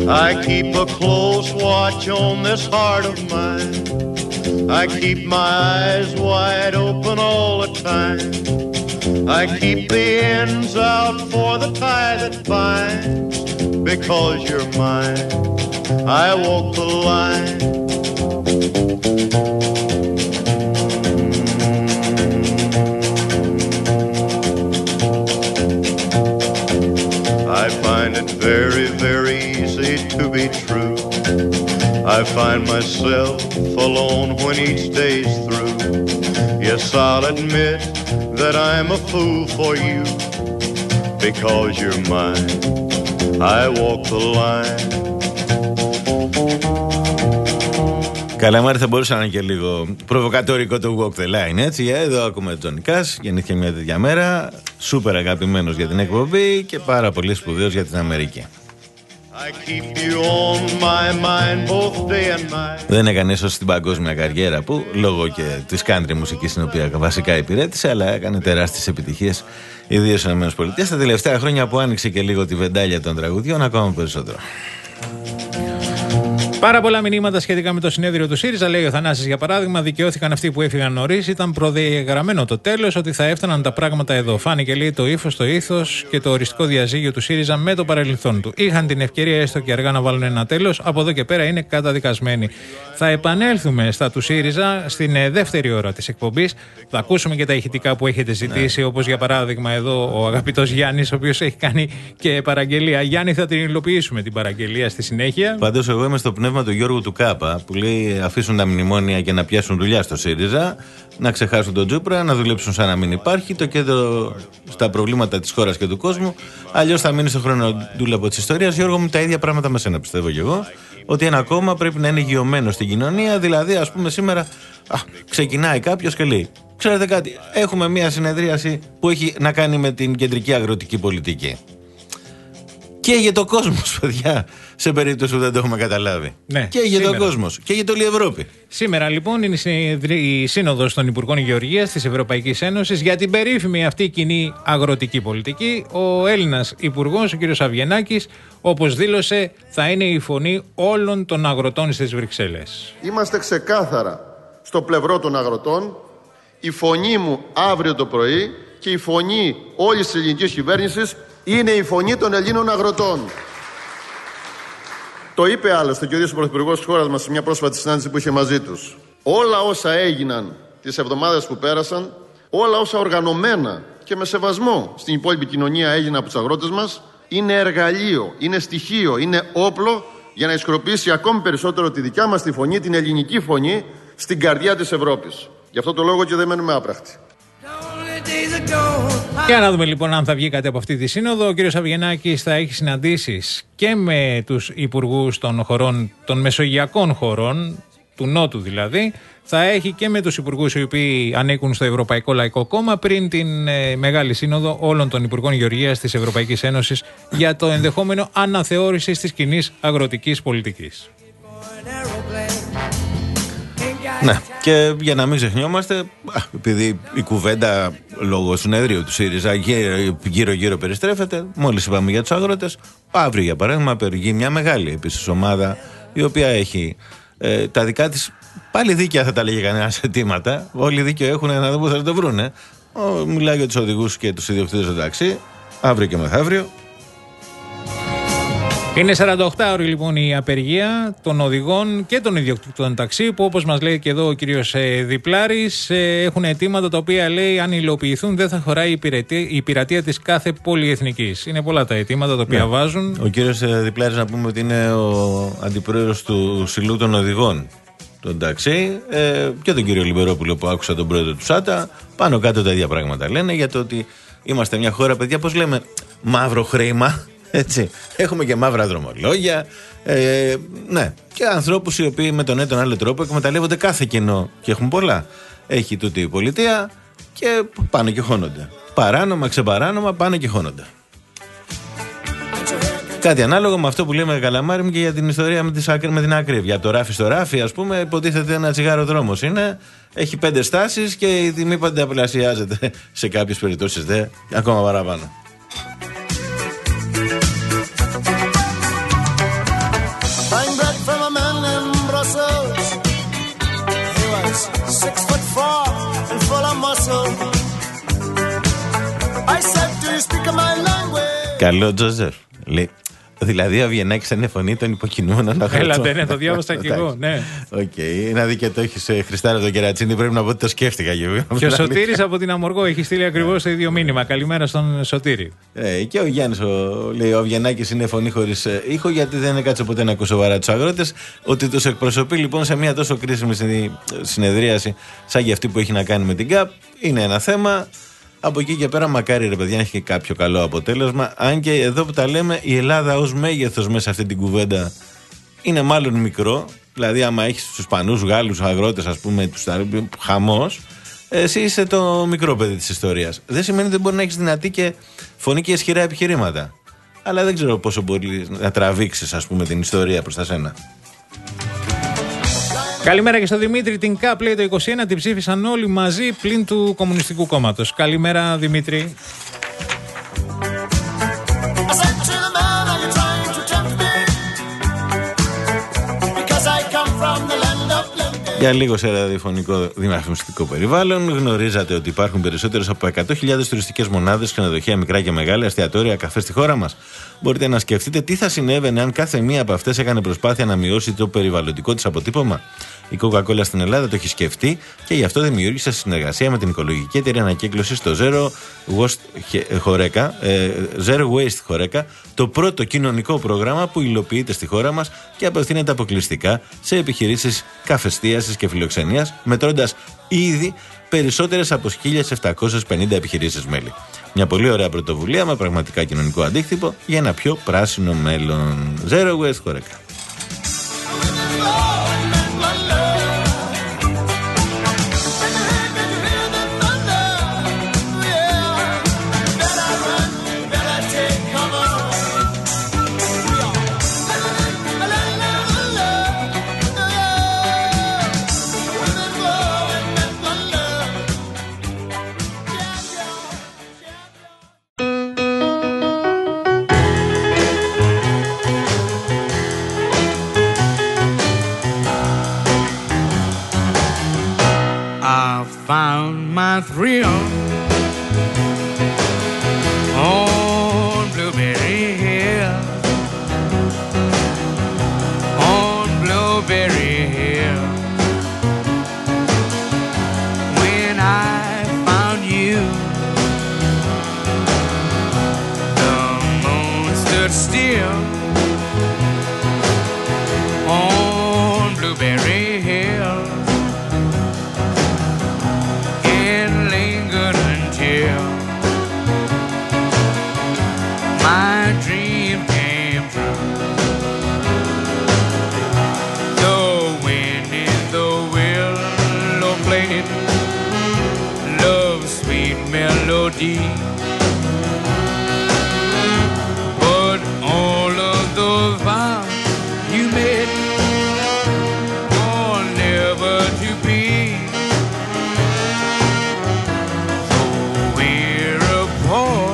I keep a close watch on this heart of mine. I keep my eyes wide open all the time. I keep the ends out for the tie that binds. Because you're mine, I walk the line. I find it very, very easy to be true. I find myself alone when each day's through. Yes, I'll admit that I'm a fool for you. Because you're mine, I walk the line. Καλαμάρι θα μπορούσε να είναι και λίγο προβοκατόρικο το Walk the Line, έτσι. Εδώ ακούμε τον Κάς, γεννήθηκε μια τέτοια μέρα, σούπερ αγαπημένος για την εκπομπή και πάρα πολύ σπουδαίος για την Αμερική. Δεν έκανε ίσως στην παγκόσμια καριέρα που, λόγω και της country μουσικής στην οποία βασικά υπηρέτησε, αλλά έκανε τεράστιες επιτυχίες, ιδίως στις ΗΠΑ. Τα τελευταία χρόνια που άνοιξε και λίγο τη βεντάλια των τραγουδιών, ακόμα περισσότερο. Πάρα πολλά μηνύματα σχετικά με το συνέδριο του ΣΥΡΙΖΑ. Λέει ο Θανάσης, για παράδειγμα, δικαιώθηκαν αυτοί που έφυγαν νωρίς. Ήταν προδιαγραμμένο το τέλος ότι θα έφταναν τα πράγματα εδώ. Φάνηκε, λέει, το ύφος, το ήθος και το οριστικό διαζύγιο του ΣΥΡΙΖΑ με το παρελθόν του. Είχαν την ευκαιρία έστω και αργά να βάλουν ένα τέλος. Από εδώ και πέρα είναι καταδικασμένοι. Θα επανέλθουμε στα του ΣΥΡΙΖΑ στην ε, δεύτερη ώρα της εκπομπής. Θα ακούσουμε και τα ηχητικά που έχετε ζητήσει, ναι. Όπως για παράδειγμα εδώ ο αγαπητός Γιάννης, ο οποίος έχει κάνει και παραγγελία. Γιάννη, θα την υλοποιήσουμε την παραγγελία στη συνέχεια. Πάντως, εγώ είμαι στο πνεύμα του Γιώργου του Κάπα που λέει αφήσουν τα μνημόνια και να πιάσουν δουλειά στο ΣΥΡΙΖΑ, να ξεχάσουν τον Τζούπρα, να δουλέψουν σαν να μην υπάρχει το κέντρο στα προβλήματα της χώρας και του κόσμου. Αλλιώς θα μείνει στο χρόνο δούλαπο της ιστορίας. Γιώργο μου, τα ίδια πράγματα με σένα πιστεύω και εγώ. Ότι ένα κόμμα πρέπει να είναι γειωμένο στην κοινωνία. Δηλαδή, ας πούμε, σήμερα α, ξεκινάει κάποιος και λέει: ξέρετε κάτι, έχουμε μια συνεδρίαση που έχει να κάνει με την κεντρική αγροτική πολιτική. Καίγεται το κόσμος, παιδιά, σε περίπτωση που δεν το έχουμε καταλάβει. Ναι, καίγεται ο κόσμος, καίγεται όλη η Ευρώπη. Σήμερα, λοιπόν, είναι η Σύνοδος των Υπουργών Γεωργίας της Ευρωπαϊκής Ένωσης για την περίφημη αυτή κοινή αγροτική πολιτική. Ο Έλληνας Υπουργός, ο κ. Αβγενάκης, όπως δήλωσε, θα είναι η φωνή όλων των αγροτών στις Βρυξέλλες. Είμαστε ξεκάθαρα στο πλευρό των αγροτών. Η φωνή μου αύριο το πρωί και η φωνή όλης της ελληνικής κυβέρνησης είναι η φωνή των Ελλήνων αγροτών. Το είπε άλλωστε και ο ίδιος ο Πρωθυπουργός της χώρας μας σε μια πρόσφατη συνάντηση που είχε μαζί τους. Όλα όσα έγιναν τις εβδομάδες που πέρασαν, όλα όσα οργανωμένα και με σεβασμό στην υπόλοιπη κοινωνία έγιναν από τους αγρότες μας, είναι εργαλείο, είναι στοιχείο, είναι όπλο για να ισχυροποιήσει ακόμη περισσότερο τη δικιά μας τη φωνή, την ελληνική φωνή, στην καρδιά της Ευρώπης. Γι' αυτό το λόγο και δεν μένουμε άπρακτοι. Για να δούμε λοιπόν αν θα βγει κάτι από αυτή τη σύνοδο. Ο κ. Αβγενάκης θα έχει συναντήσεις και με τους υπουργούς των χωρών, των μεσογειακών χωρών, του Νότου δηλαδή. Θα έχει και με τους υπουργούς οι οποίοι ανήκουν στο Ευρωπαϊκό Λαϊκό Κόμμα πριν την ε, Μεγάλη Σύνοδο όλων των Υπουργών Γεωργίας της Ευρωπαϊκής Ένωσης για το ενδεχόμενο αναθεώρησης της κοινής αγροτικής πολιτικής. Ναι, και για να μην ξεχνιόμαστε, επειδή η κουβέντα λόγω συνεδρίου του ΣΥΡΙΖΑ γύρω-γύρω περιστρέφεται, μόλις είπαμε για τους αγρότες, αύριο για παράδειγμα απεργεί μια μεγάλη επίσης ομάδα η οποία έχει ε, τα δικά της, πάλι δίκαια θα τα λέγει κανένα αιτήματα, όλοι δίκαιο έχουν να δουν που θα το βρούνε. Μιλάει για τους οδηγούς και τους ιδιοκτήτες των ταξί, αύριο και μεθαύριο. Είναι σαράντα οκτώ ώρες λοιπόν η απεργία των οδηγών και των ιδιοκτήτων ταξί που, όπως μας λέει και εδώ ο κύριος Διπλάρης, έχουν αιτήματα τα οποία, λέει, αν υλοποιηθούν δεν θα χωράει η πειρατεία, η πειρατεία της κάθε πολυεθνικής. Είναι πολλά τα αιτήματα τα οποία ναι. βάζουν. Ο κύριος Διπλάρης, να πούμε ότι είναι ο αντιπρόεδρος του Συλλόγου των Οδηγών των ταξί, ε, και τον κύριο Λιμπερόπουλο που άκουσα, τον πρόεδρο του ΣΑΤΑ. Πάνω κάτω τα ίδια πράγματα λένε για το ότι είμαστε μια χώρα, παιδιά, πώς λέμε, μαύρο χρήμα. Έτσι. Έχουμε και μαύρα δρομολόγια. Ε, ναι. Και ανθρώπους οι οποίοι με τον ένα τον άλλο τρόπο εκμεταλλεύονται κάθε κοινό. Και έχουν πολλά. Έχει τούτη η πολιτεία και πάνε και χώνονται. Παράνομα, ξεπαράνομα, πάνε και χώνονται. Κάτι ανάλογο με αυτό που λέμε Καλαμάρι μου και για την ιστορία με, τις, με την ακρίβεια. Από το ράφι στο ράφι, ας πούμε, υποτίθεται ένα τσιγάρο δρόμος είναι. Έχει πέντε στάσεις και η τιμή πανταπλασιάζεται. Σε κάποιες περιπτώσεις δε, ακόμα παραπάνω. Καλό Τζοζεφ. Λέει. Δηλαδή ο Αβγενάκης είναι φωνή των υποκινούμενων αγροτών. Έλατε, ναι, το διάβασα κι εγώ. Ναι. Οκ, okay. Να δει και το έχει Χριστάρα τον Κερατσίνη, πρέπει να πω ότι το σκέφτηκα. Και ο Σωτήρης από την Αμοργό έχει στείλει ακριβώς το ίδιο μήνυμα. Καλημέρα στον Σωτήρη. Ε, και ο Γιάννης ο, λέει: ο Αβγενάκης είναι φωνή χωρίς ήχο, γιατί δεν έκατσε ποτέ να ακούσει σοβαρά τους αγρότες. Ότι τους εκπροσωπεί λοιπόν σε μια τόσο κρίσιμη συνεδρίαση σαν και αυτή που έχει να κάνει με την ΚΑΠ. Είναι ένα θέμα. Από εκεί και πέρα, μακάρι ρε παιδιά, να έχει κάποιο καλό αποτέλεσμα. Αν και εδώ που τα λέμε, η Ελλάδα ως μέγεθος μέσα σε αυτή την κουβέντα είναι μάλλον μικρό. Δηλαδή, άμα έχει τους Ισπανούς, Γάλλους, αγρότες, ας πούμε, τους χαμός, εσύ είσαι το μικρό παιδί της ιστορίας. Δεν σημαίνει ότι δεν μπορεί να έχει δυνατή και φωνή και ισχυρά επιχειρήματα. Αλλά δεν ξέρω πόσο μπορεί να τραβήξεις, ας πούμε, την ιστορία προς τα σένα. Καλημέρα και στο Δημήτρη. Την ΚΑΠ λέει το είκοσι ένα την ψήφισαν όλοι μαζί πλην του Κομμουνιστικού Κόμματος. Καλημέρα Δημήτρη. Για λίγο σε ραδιοφωνικό διαφημιστικό περιβάλλον, γνωρίζατε ότι υπάρχουν περισσότερες από εκατό χιλιάδες τουριστικές μονάδες, ξενοδοχεία μικρά και μεγάλα, εστιατόρια, καφέ στη χώρα μας. Μπορείτε να σκεφτείτε τι θα συνέβαινε αν κάθε μία από αυτές έκανε προσπάθεια να μειώσει το περιβαλλοντικό της αποτύπωμα. Η Coca-Cola στην Ελλάδα το έχει σκεφτεί και γι' αυτό δημιούργησε συνεργασία με την οικολογική εταιρεία ανακύκλωσης στο Zero Waste Horeca, Zero Waste Horeca, το πρώτο κοινωνικό πρόγραμμα που υλοποιείται στη χώρα μας και απευθύνεται αποκλειστικά σε επιχειρήσεις καφεστίασης και φιλοξενίας, μετρώντας ήδη περισσότερες από χίλια επτακόσιες πενήντα επιχειρήσεις μέλη. Μια πολύ ωραία πρωτοβουλία με πραγματικά κοινωνικό αντίκτυπο για ένα πιο πράσινο μέλλον. Zero Waste Horeca. Found my thrill on Blueberry Hill, on Blueberry Hill. When I found you, the moon stood still on Blueberry Hill. My dream came true. The wind in the willow played love's sweet melody, but all of those vows you made were never to be. So we're apart.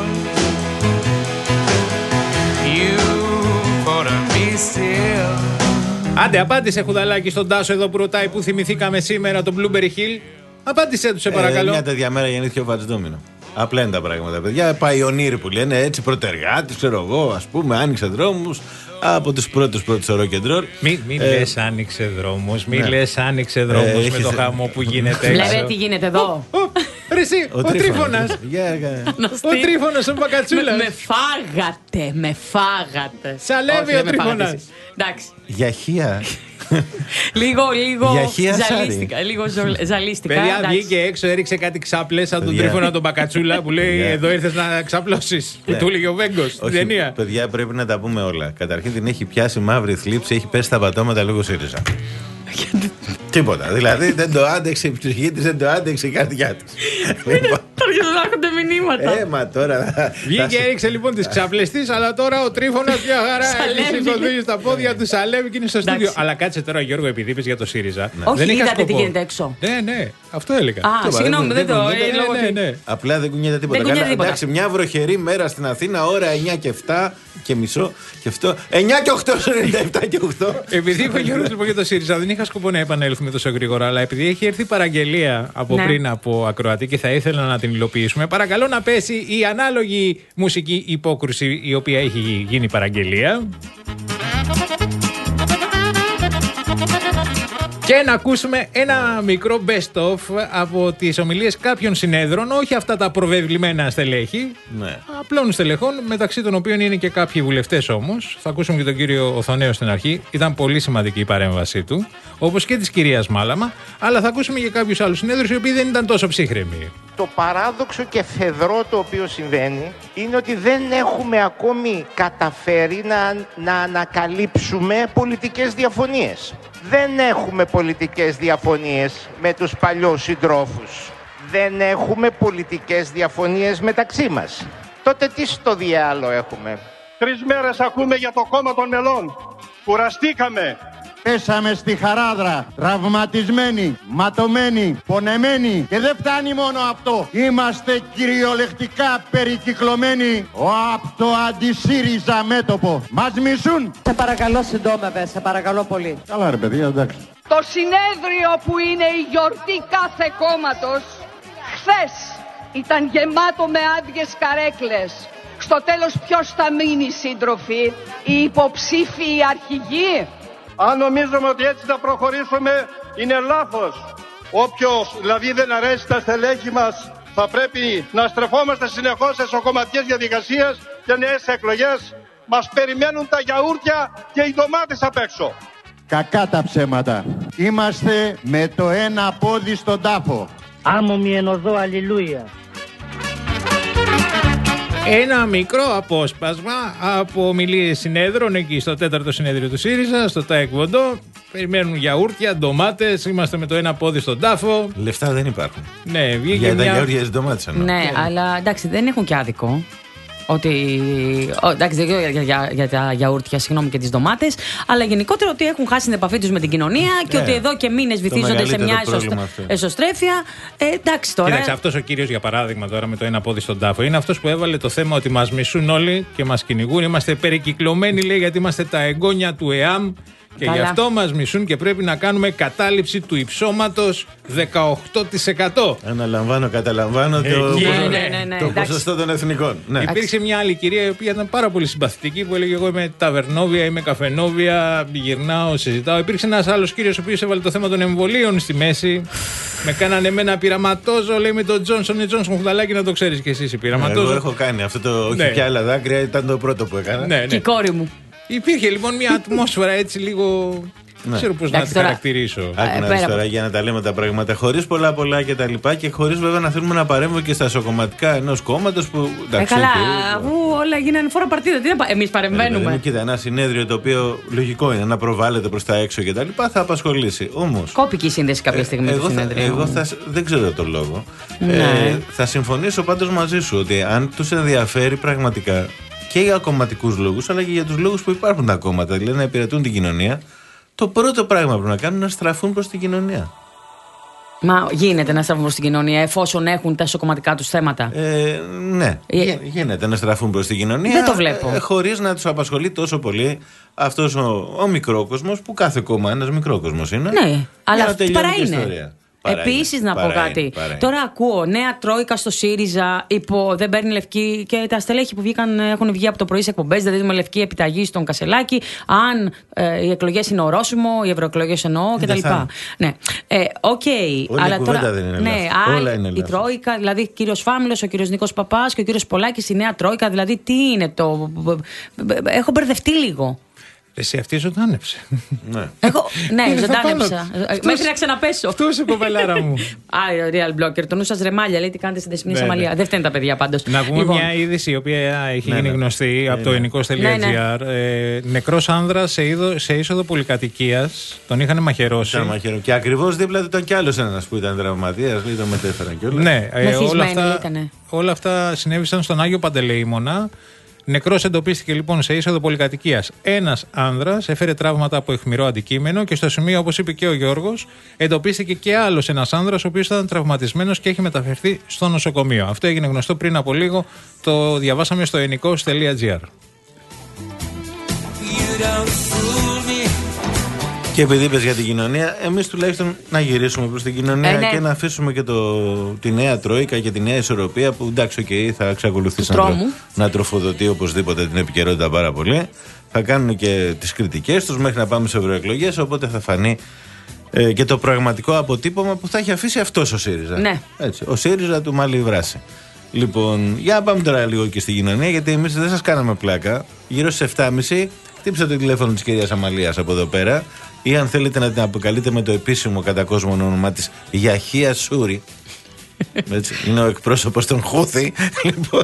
Άντε, απάντησε Χουδαλάκη στον Τάσο εδώ που ρωτάει πού θυμηθήκαμε σήμερα τον Blueberry Hill. Απάντησέ του, σε παρακαλώ. Ε, μια τέτοια μέρα γεννήθηκε ο Βατζντόμινο. Απλά είναι τα πράγματα, παιδιά. Παϊονίροι που λένε έτσι, πρωτεργάτης, ξέρω εγώ, ας πούμε, άνοιξε δρόμους από τους πρώτους πρώτους στο rock and roll. Μην μη ε, λες άνοιξε δρόμους, μην ναι. λες άνοιξε δρόμους ε, με το χαμό που γίνεται έξω. Βλέπετε τι γίνεται εδώ. Ρε εσύ, ο, ο Τρίφωνας. Ο Τρίφωνας, ο Μπακατσούλας. Με φάγατε, με φάγατε. Σαλεύει ο Τρίφωνας. Εντάξει. Γιαχία. Λίγο, λίγο ζαλίστηκα. Λίγο ζαλίστηκα. Παιδιά, βγήκε έξω, έριξε κάτι ξάπλες σαν τον Τρίφωνα τον Μπακατσούλα που λέει εδώ ήρθες να ξαπλώσεις. Που του έλεγε ο Βέγκος στην ταινία. Παιδιά, πρέπει να τα πούμε όλα. Καταρχήν την έχει πιάσει μαύρη θλίψη, έχει πέσει τα πατώματα λόγω ΣΥΡΙΖΑ. Τίποτα. Δηλαδή δεν το άντεξε η ψυχή της, δεν το άντεξε η καρδιά της. Τώρα να έρχονται μηνύματα. Έμα τώρα. Βγήκε, έριξε λοιπόν τις ξαπλές της, αλλά τώρα ο Τρίφωνας μια χαρά έχει σηκωθεί στα πόδια του, σαλεύει και είναι στο στούντιο. Αλλά κάτσε τώρα, Γιώργο, επειδή είπες για το ΣΥΡΙΖΑ. Όχι, είδατε τι γίνεται έξω. Ναι, ναι, αυτό έλεγα. Α, συγγνώμη, δεν το έλεγα. Απλά δεν κουνιέται τίποτα. Εντάξει, μια βροχερή μέρα στην Αθήνα, ώρα εννιά και επτά και μισό και αυτό. εννιά και οκτώ, ενενήντα επτά και οκτώ. Επειδή είπε ο Γιώργος λοιπόν για το ΣΥΡΙΖΑ, δεν είχα σκοπό να επανέλθουμε τόσο γρήγορα, αλλά επειδή έχει έρθει παραγγελία από πριν από ακροατή και θα ήθελα να την την υλοποιήσουμε. Παρακαλώ να πέσει η ανάλογη μουσική υπόκρουση η οποία έχει γίνει παραγγελία. Και να ακούσουμε ένα μικρό best-of από τις ομιλίες κάποιων συνέδρων, όχι αυτά τα προβεβλημένα στελέχη, ναι. απλών στελεχών, μεταξύ των οποίων είναι και κάποιοι βουλευτές όμως. Θα ακούσουμε και τον κύριο Οθονέο στην αρχή, ήταν πολύ σημαντική η παρέμβασή του, όπως και της κυρίας Μάλαμα, αλλά θα ακούσουμε και κάποιους άλλους συνέδρους οι οποίοι δεν ήταν τόσο ψύχρεμοι. Το παράδοξο και φεδρό το οποίο συμβαίνει είναι ότι δεν έχουμε ακόμη καταφέρει να, να ανακαλύψουμε πολιτικές διαφωνίες. Δεν έχουμε πολιτικές διαφωνίες με τους παλιούς συντρόφους. Δεν έχουμε πολιτικές διαφωνίες μεταξύ μας. Τότε τι στο διάλογο έχουμε? Τρεις μέρες ακούμε για το κόμμα των μελών. Κουραστήκαμε. Πέσαμε στη χαράδρα, τραυματισμένοι, ματωμένοι, πονεμένοι και δεν φτάνει μόνο αυτό. Είμαστε κυριολεκτικά περικυκλωμένοι από το αντι-ΣΥΡΙΖΑ μέτωπο. Μας μισούν. Σε παρακαλώ συντόμευε, σε παρακαλώ πολύ. Καλά ρε παιδιά, εντάξει. Το συνέδριο που είναι η γιορτή κάθε κόμματος, χθες ήταν γεμάτο με άδειες καρέκλες. Στο τέλος ποιος θα μείνει, σύντροφοι? Οι υποψήφιοι αρχηγοί? Αν νομίζουμε ότι έτσι θα προχωρήσουμε, είναι λάθος. Όποιος δηλαδή δεν αρέσει τα στελέχη μας, θα πρέπει να στρεφόμαστε συνεχώς σε εσωκομματικές διαδικασίες και νέες εκλογές. Μας περιμένουν τα γιαούρτια και οι ντομάτες απ' έξω. Κακά τα ψέματα. Είμαστε με το ένα πόδι στον τάφο. Άμμο μη εν οδό, αλληλούια. Ένα μικρό απόσπασμα από ομιλίες συνέδρων εκεί στο τέταρτο συνέδριο του ΣΥΡΙΖΑ, στο ΤΑΕΚ Βοντό. Περιμένουν γιαούρτια, ντομάτες, είμαστε με το ένα πόδι στον τάφο. Λεφτά δεν υπάρχουν. Ναι, βγήκε για μια... τα γιαούρτια ντομάτες εννοώ. Ναι, yeah. αλλά εντάξει, δεν έχουν και άδικο. Ότι. Ο, εντάξει, δεν για, για, για τα γιαούρτια, συγγνώμη, και τις ντομάτες, αλλά γενικότερα ότι έχουν χάσει την επαφή τους με την κοινωνία και yeah. ότι εδώ και μήνες βυθίζονται σε μια εσωστρέφεια. Ε, εντάξει τώρα. Κοίταξε, αυτός ο κύριος για παράδειγμα τώρα με το ένα πόδι στον τάφο είναι αυτός που έβαλε το θέμα ότι μας μισούν όλοι και μας κυνηγούν. Είμαστε περικυκλωμένοι, λέει, γιατί είμαστε τα εγγόνια του ΕΑΜ. Και Καλά. γι' αυτό μας μισούν και πρέπει να κάνουμε κατάληψη του υψώματος δεκαοκτώ τοις εκατό. Αναλαμβάνω, καταλαμβάνω ε, το, ναι, ναι, ναι, ναι, το ποσοστό των εθνικών. Ναι. Υπήρξε μια άλλη κυρία η οποία ήταν πάρα πολύ συμπαθητική που έλεγε: εγώ είμαι ταβερνόβια, είμαι καφενόβια, γυρνάω, συζητάω. Υπήρξε ένας άλλος κύριος ο οποίος έβαλε το θέμα των εμβολίων στη μέση. Με κάνανε εμένα πειραματόζω, λέει, με τον Τζόνσον ή Τζόνσον Χουδαλάκη, να το ξέρεις κι εσύ. Πειραματόζω. Εγώ έχω κάνει αυτό το. Όχι ναι. και άλλα δάκρυα, ήταν το πρώτο που έκανα. Ναι, ναι. Και η κόρη μου. Υπήρχε λοιπόν μια ατμόσφαιρα έτσι λίγο. Δεν ξέρω πώς να τη χαρακτηρίσω. Άκου να δεις τώρα για να τα λέμε τα πράγματα. Χωρίς πολλά πολλά και τα λοιπά και χωρίς βέβαια να θέλουμε να παρέμβουμε και στα σοκομματικά ενός κόμματος που. Ε, καλά, αφού όλα γίνανε φορά παρτίδα. Τι να εμείς παρεμβαίνουμε. Ε, κοίτα, ένα συνέδριο το οποίο λογικό είναι να προβάλλεται προς τα έξω και τα λοιπά θα απασχολήσει. Όμως. Κόπηκε η σύνδεση κάποια στιγμή ε, εγώ το συνέδριο. Θα, εγώ θα, δεν ξέρω τον λόγο. Ναι. Ε, θα συμφωνήσω πάντως μαζί σου ότι αν τους ενδιαφέρει πραγματικά. Και για κομματικούς λόγους, αλλά και για τους λόγους που υπάρχουν τα κόμματα, δηλαδή να υπηρετούν την κοινωνία, το πρώτο πράγμα που πρέπει να κάνουν είναι να στραφούν προς την κοινωνία. Μα γίνεται να στραφούν προς την κοινωνία εφόσον έχουν τα εσωκομματικά τους θέματα. Ε, ναι, ε, γίνεται να στραφούν προς την κοινωνία. Δεν το βλέπω. Ε, χωρίς να τους απασχολεί τόσο πολύ αυτός ο, ο μικρόκοσμος, που κάθε κόμμα ένας μικρόκοσμος είναι. Ναι, αλλά αυτή παρά είναι. Ιστορία. Επίσης να πω κάτι. Παρά Τώρα ακούω νέα τρόικα στο ΣΥΡΙΖΑ, υπό δεν παίρνει λευκή και τα στελέχη που βγήκαν, έχουν βγει από το πρωί σε εκπομπές, δεν δίνουμε λευκή επιταγή στον Κασελάκη. Αν ε, οι εκλογές είναι ορόσημο, οι ευρωεκλογές εννοώ κτλ. Ναι, οκ. Okay, αλλά τώρα. Δεν είναι ναι, Όλα είναι η τρόικα, δηλαδή ο κύριος Φάμιλος, ο κύριος Νίκος Παπάς και ο κύριος Πολάκης, η νέα τρόικα, δηλαδή τι είναι το. Έχω μπερδευτεί λίγο. Εσύ αυτή ζωντάνεψε. Ναι, Εγώ, ναι, ζωντάνεψα. Μέχρι να ξαναπέσω. Αυτό είσαι κοπελάρα μου. Α, real blocker. Το νου σας ρεμάλια, λέει τι κάνετε στην Δεσποινή Σαμαλία. Δεν φταίνουν τα παιδιά πάντως. Να πούμε λοιπόν. μια είδηση η οποία έχει ναι, γίνει ναι. γνωστή από ναι, το ναι. ενικός τελεία τζι άρ. Ναι, ναι. ε, νεκρός άνδρας σε, είδο, σε είσοδο πολυκατοικίας. Τον είχαν μαχαιρώσει. Μαχαιρό. Και ακριβώς δίπλα του ήταν κι άλλος ένας που ήταν τραυματίας. Λέει το μετέφεραν κιόλας. Ναι, ε, όλα, αυτά, όλα αυτά συνέβησαν στον Άγιο Παντελεήμονα. Νεκρός εντοπίστηκε λοιπόν σε είσοδο πολυκατοικίας ένας άνδρας, έφερε τραύματα από αιχμηρό αντικείμενο και στο σημείο, όπως είπε και ο Γιώργος, εντοπίστηκε και άλλος ένας άνδρας ο οποίος ήταν τραυματισμένος και έχει μεταφερθεί στο νοσοκομείο. Αυτό έγινε γνωστό πριν από λίγο, το διαβάσαμε στο ενικός τελεία τζι άρ. Και επειδή είπες για την κοινωνία, εμείς τουλάχιστον να γυρίσουμε προς την κοινωνία ε, ναι. και να αφήσουμε και το, τη νέα Τρόικα και τη νέα ισορροπία που εντάξει, okay, θα εξακολουθήσει να, να τροφοδοτεί οπωσδήποτε την επικαιρότητα πάρα πολύ. Θα κάνουν και τις κριτικές τους μέχρι να πάμε σε ευρωεκλογές, οπότε θα φανεί ε, και το πραγματικό αποτύπωμα που θα έχει αφήσει αυτός ο ΣΥΡΙΖΑ. Ναι. Έτσι, ο ΣΥΡΙΖΑ του Μάλι Βράση. Λοιπόν, για να πάμε τώρα λίγο και στη κοινωνία, γιατί εμείς δεν σας κάναμε πλάκα. Γύρω στις επτά και μισή χτύπησα το τηλέφωνο της κυρίας Αμαλίας από εδώ πέρα. Ή αν θέλετε να την αποκαλείτε με το επίσημο κατά κόσμο όνομά της, Γιαχία Σούρι. Έτσι, είναι ο εκπρόσωπος των Χούθη. Λοιπόν,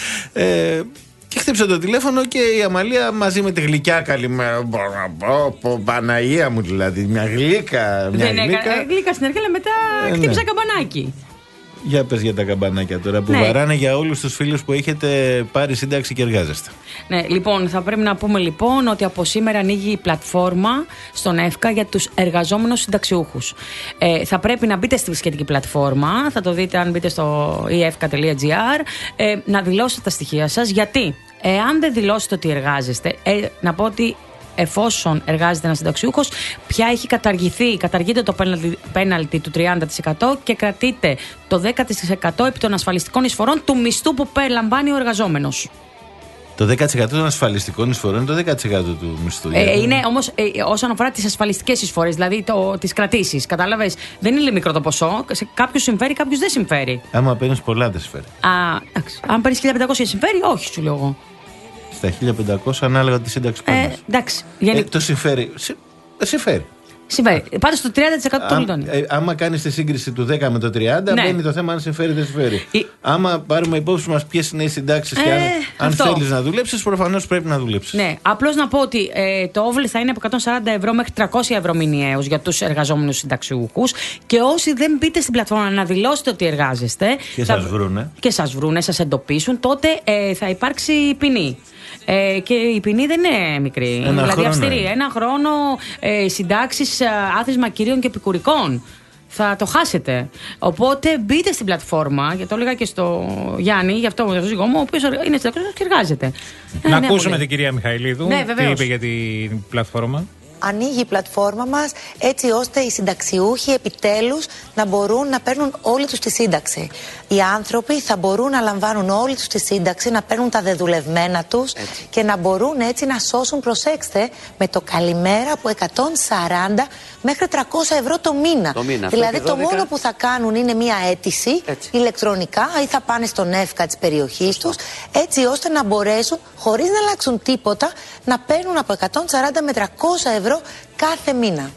ε, και χτύπησα το τηλέφωνο και η Αμαλία μαζί με τη γλυκιά καλημέρα. Μπορώ να πω, Παναγία μου δηλαδή. Μια γλύκα. Μια Δεν γλύκα. έκανα γλύκα στην αρχή, αλλά μετά ε, χτύπησα ναι. καμπανάκι. Για πες για τα καμπανάκια τώρα που ναι. βαράνε για όλους τους φίλους που έχετε πάρει σύνταξη και εργάζεστε. Ναι, λοιπόν, θα πρέπει να πούμε λοιπόν ότι από σήμερα ανοίγει η πλατφόρμα στον ΕΦΚΑ για τους εργαζόμενους συνταξιούχους. Ε, θα πρέπει να μπείτε στη σχετική πλατφόρμα, θα το δείτε αν μπείτε στο ι εφ κέι τελεία τζι άρ, ε, να δηλώσετε τα στοιχεία σας. Γιατί, εάν δεν δηλώσετε ότι εργάζεστε, ε, να πω ότι εφόσον εργάζεται ένας συνταξιούχος, πια έχει καταργηθεί, καταργείται το πέναλτι του τριάντα τοις εκατό και κρατείται το δέκα τοις εκατό επί των ασφαλιστικών εισφορών του μισθού που περιλαμβάνει ο εργαζόμενος. Το δέκα τοις εκατό των ασφαλιστικών εισφορών είναι το δέκα τοις εκατό του μισθού. Ε, είναι όμως ε, όσον αφορά τις ασφαλιστικές εισφορές, δηλαδή τις κρατήσεις. Κατάλαβες, δεν είναι μικρό το ποσό. Σε κάποιους συμφέρει, κάποιους δεν συμφέρει. Άμα παίρνεις πολλά, δεν συμφέρει. Α, εντάξει. Αν παίρνεις χίλια πεντακόσια συμφέρει, όχι, σου λέω εγώ. Στα χίλια πεντακόσια ανάλογα τη σύνταξη που ε, εντάξει. Γενι... ε, το συμφέρει. Συ... συμφέρει. Συμφέρει. Πάντως το τριάντα τοις εκατό το γλιτώνει. Ε, άμα κάνεις τη σύγκριση του δέκα με το τριάντα, ναι. μπαίνει το θέμα αν συμφέρει ή δεν συμφέρει. Η... Άμα πάρουμε υπόψη μας ποιες είναι οι συντάξεις ε, και αν, αν θέλεις να δουλέψεις, προφανώς πρέπει να δουλέψεις. Ναι. Απλώς να πω ότι ε, το όβλη θα είναι από εκατόν σαράντα ευρώ μέχρι τριακόσια ευρώ μηνιαίως για τους εργαζόμενους συνταξιούχους. Και όσοι δεν μπείτε στην πλατφόρμα να δηλώσετε ότι εργάζεστε. Και θα... σας βρούνε. Και σας βρούνε, σας εντοπίσουν, τότε ε, θα υπάρξει ποινή. Ε, και η ποινή δεν είναι μικρή. Ένα δηλαδή χρόνο. αυστηρή. Ένα χρόνο ε, συντάξεις, άθροισμα κυρίων και επικουρικών. Θα το χάσετε. Οπότε μπείτε στην πλατφόρμα, γιατί το έλεγα και στο Γιάννη, γι' αυτό ο σύζυγό μου, ο οποίος είναι συνταξιούχος και εργάζεται. Να ναι, ακούσουμε ναι, την κυρία Μιχαηλίδου. Ναι, τι είπε για την πλατφόρμα. Ανοίγει η πλατφόρμα μας έτσι ώστε οι συνταξιούχοι επιτέλους να μπορούν να παίρνουν όλοι τους τη σύνταξη. Οι άνθρωποι θα μπορούν να λαμβάνουν όλοι τους τη σύνταξη, να παίρνουν τα δεδουλευμένα τους έτσι. Και να μπορούν έτσι να σώσουν, προσέξτε, με το καλημέρα από εκατόν σαράντα μέχρι τριακόσια ευρώ το μήνα. Το μήνα. Δηλαδή το μόνο που θα κάνουν είναι μία αίτηση έτσι. Ηλεκτρονικά ή θα πάνε στον ΕΦΚΑ της περιοχής τους, έτσι ώστε να μπορέσουν χωρίς να αλλάξουν τίποτα να παίρνουν από εκατόν σαράντα με τριακόσια ευρώ κάθε μήνα.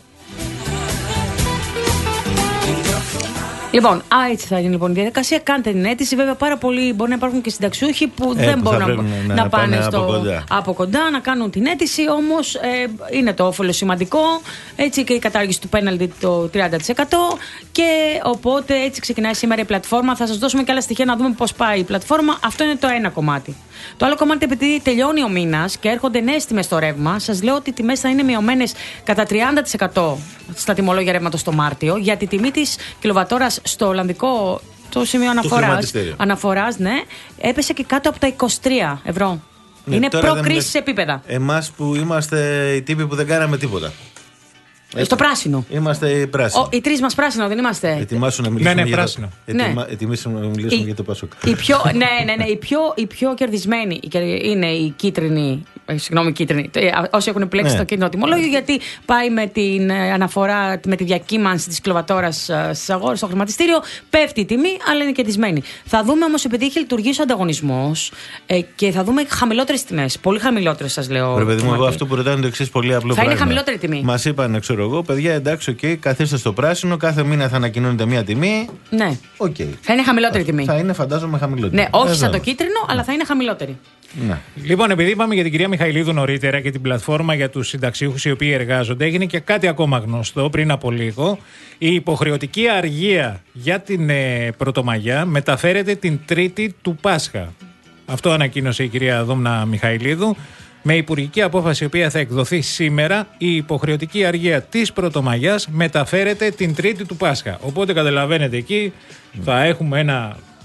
Λοιπόν, α, έτσι θα γίνει λοιπόν η διαδικασία. Κάντε την αίτηση. Βέβαια, πάρα πολλοί μπορεί να υπάρχουν και συνταξιούχοι που ε, δεν που μπορούν να, να, να πάνε, πάνε στο, από, κοντά. από κοντά να κάνουν την αίτηση. Όμως ε, είναι το όφελο σημαντικό. Έτσι και η κατάργηση του πέναλτι το τριάντα τοις εκατό. Και οπότε έτσι ξεκινάει σήμερα η πλατφόρμα. Θα σας δώσουμε και άλλα στοιχεία να δούμε πώς πάει η πλατφόρμα. Αυτό είναι το ένα κομμάτι. Το άλλο κομμάτι, επειδή τελειώνει ο μήνας και έρχονται νέες τιμές στο ρεύμα, σας λέω ότι οι τιμές θα είναι μειωμένες κατά τριάντα τοις εκατό στα τιμολόγια ρεύματος το Μάρτιο, γιατί η τιμή της κιλοβατόρας στο Ολλανδικό το σημείο αναφοράς, αναφοράς ναι, έπεσε και κάτω από τα είκοσι τρία ευρώ. Ναι, είναι προ-κρίση επίπεδα. Εμάς που είμαστε οι τύποι που δεν κάναμε τίποτα. Έτσι. Στο πράσινο. Είμαστε οι πράσινοι. Ο, οι τρεις μας πράσινο, δεν είμαστε. Ετοιμάσου να μιλήσουμε, ναι, ναι, για, πράσινο. Το... Ετοιμα... Ναι. Ετοιμάσου να μιλήσουμε η... για το Πασόκ. Η πιο... ναι, ναι, ναι. Οι πιο, οι πιο κερδισμένοι είναι οι κίτρινοι. Συγγνώμη, κίτρινοι. Όσοι έχουν επιλέξει ναι. το κίτρινο τιμολόγιο, γιατί πάει με την αναφορά, με τη διακύμανση της κιλοβατόρας στις αγορές, στο χρηματιστήριο, πέφτει η τιμή, αλλά είναι κερδισμένη. Θα δούμε όμως, επειδή έχει λειτουργήσει ο ανταγωνισμός ε, και θα δούμε χαμηλότερες τιμές. Πολύ χαμηλότερες, σας λέω. Ρε παιδί μου, εγώ αυτό που ρωτάω είναι το εξής πολύ απλό θα πράγμα. Είναι χαμηλότερη τιμή. Μας είπαν, ξέρω εγώ, παιδιά, εντάξει, okay, καθίστε στο πράσινο, κάθε μήνα θα ανακοινώνεται μία τιμή. Ναι. Okay. Θα είναι χαμηλότερη τιμή. Θα είναι, φαντάζομαι, χαμηλότερη. Ναι, όχι σαν το κίτρινο, αλλά θα είναι χαμηλότερη. Ναι. Λοιπόν, επειδή είπαμε για την κυρία Μιχαηλίδου νωρίτερα και την πλατφόρμα για τους συνταξιούχους οι οποίοι εργάζονται, έγινε και κάτι ακόμα γνωστό πριν από λίγο. Η υποχρεωτική αργία για την ε, Πρωτομαγιά μεταφέρεται την Τρίτη του Πάσχα. Αυτό ανακοίνωσε η κυρία Δόμνα Μιχαηλίδου. Με υπουργική απόφαση η οποία θα εκδοθεί σήμερα, η υποχρεωτική αργία της Πρωτομαγιάς μεταφέρεται την Τρίτη του Πάσχα. Οπότε καταλαβαίνετε εκεί θα έχουμε ένα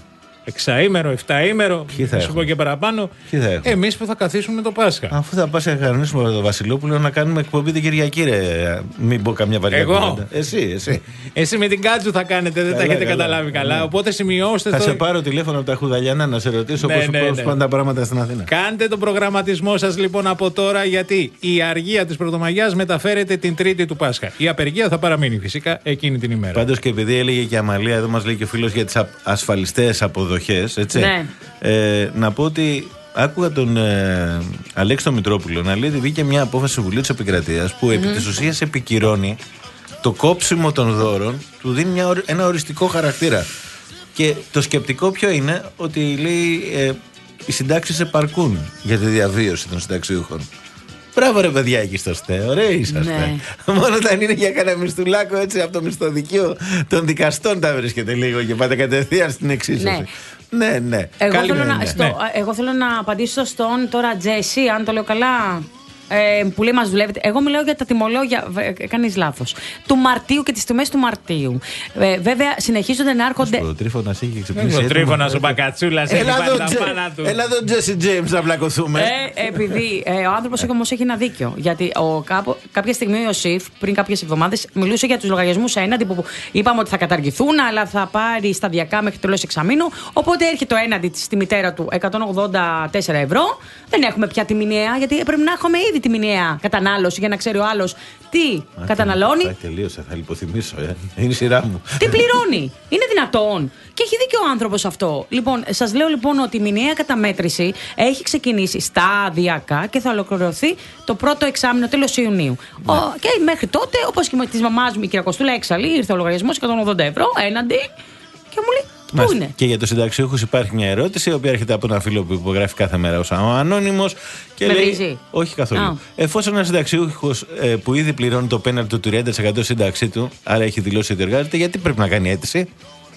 εξαήμερο, εφταήμερο, θα σου πω και παραπάνω. Εμείς που θα καθίσουμε το Πάσχα. Αφού θα πας να κανονίσουμε με τον Βασιλόπουλο να κάνουμε εκπομπή την Κυριακή, ρε. Μην πω καμιά βαριά. Εγώ. Εσύ, εσύ. Εσύ με την Κάτσου θα κάνετε, δεν καλά, τα έχετε καλά, καταλάβει καλά. Ναι. Οπότε σημειώστε. Θα το... σε πάρω τηλέφωνο από τα Χουδαλιανά να σε ρωτήσω ναι, πώς ναι, ναι. πάνε τα πράγματα στην Αθήνα. Κάντε τον προγραμματισμό σας λοιπόν από τώρα, γιατί η αργία της Πρωτομαγιάς μεταφέρεται την Τρίτη του Πάσχα. Η απεργία θα παραμείνει φυσικά εκείνη την ημέρα. Πάντως και επειδή έλεγε και η Αμαλία, εδώ μας λέει και ο φίλος για τις ασφαλιστές αποδοχές, έτσι. Ναι. Ε, να πω ότι άκουγα τον ε, Αλέξη τον Μητρόπουλο να λέει ότι βγήκε μια απόφαση του Βουλίου της Επικρατείας που mm. επί της ουσίας επικυρώνει το κόψιμο των δώρων, του δίνει μια, ένα οριστικό χαρακτήρα. Και το σκεπτικό ποιο είναι, ότι λέει ε, οι συντάξεις επαρκούν για τη διαβίωση των συνταξιούχων. Μπράβο ρε παιδιά, εκεί στο ΣΤΕ, ωραίοι είσαστε. Ναι. Μόνο όταν είναι για κανένα μισθουλάκο έτσι από το μισθοδικείο των δικαστών τα βρίσκεται λίγο και πάτε κατευθείαν στην εξίσωση. Ναι, ναι. ναι. Εγώ, θέλω ναι, να, ναι. Στο, ναι. εγώ θέλω να απαντήσω στον τώρα Τζέσι, αν το λέω καλά. Ε, που λέει μας δουλεύετε. Εγώ μιλάω για τα τιμολόγια. Ε, Κανείς λάθος. Του Μαρτίου και τις τιμές του Μαρτίου. Ε, βέβαια συνεχίζονται να έρχονται. Ο Τρίφωνας είχε ξυπνήσει. Ο Τρίφωνας, ο Μπακατσούλας. Έλα εδώ, Τζέσι Τζέιμς, να βλακωθούμε. Ε, επειδή ε, ο άνθρωπος όμως έχει ένα δίκιο. Γιατί ο, κάπου, κάποια στιγμή ο Ιωσήφ, πριν κάποιες εβδομάδες, μιλούσε για τους λογαριασμούς έναντι που είπαμε ότι θα καταργηθούν, αλλά θα πάρει σταδιακά μέχρι τέλος εξαμήνου. Οπότε έρχεται το έναντι στη μητέρα του εκατόν ογδόντα τέσσερα ευρώ. Δεν έχουμε πια τη μηνιαία, γιατί πρέπει να έχουμε ήδη τη μηνιαία κατανάλωση για να ξέρει ο άλλος τι Α, καταναλώνει. Θα τελείωσε, θα λιποθυμίσω. Ε. Είναι η σειρά μου. Τι πληρώνει. Είναι δυνατόν. Και έχει δίκιο ο άνθρωπος αυτό. Λοιπόν, σας λέω λοιπόν ότι η μηνιαία καταμέτρηση έχει ξεκινήσει σταδιακά και θα ολοκληρωθεί το πρώτο εξάμηνο τέλος Ιουνίου. Ναι. Ο, και μέχρι τότε, όπως και με τη μαμά μου η κυρία Κοστούλα έξαλλη, ήρθε ο λογαριασμός εκατόν ογδόντα ευρώ έναντι και μου λέει. Πού είναι? Και για τους συνταξιούχους υπάρχει μια ερώτηση, η οποία έρχεται από ένα φίλο που υπογράφει κάθε μέρα ως ανώνυμος και με λέει. βρίζει. Όχι καθόλου. Α. Εφόσον ένας συνταξιούχος ε, που ήδη πληρώνει το πέναλτι του τριάντα τοις εκατό σύνταξή του, άρα έχει δηλώσει ότι εργάζεται, γιατί πρέπει να κάνει αίτηση?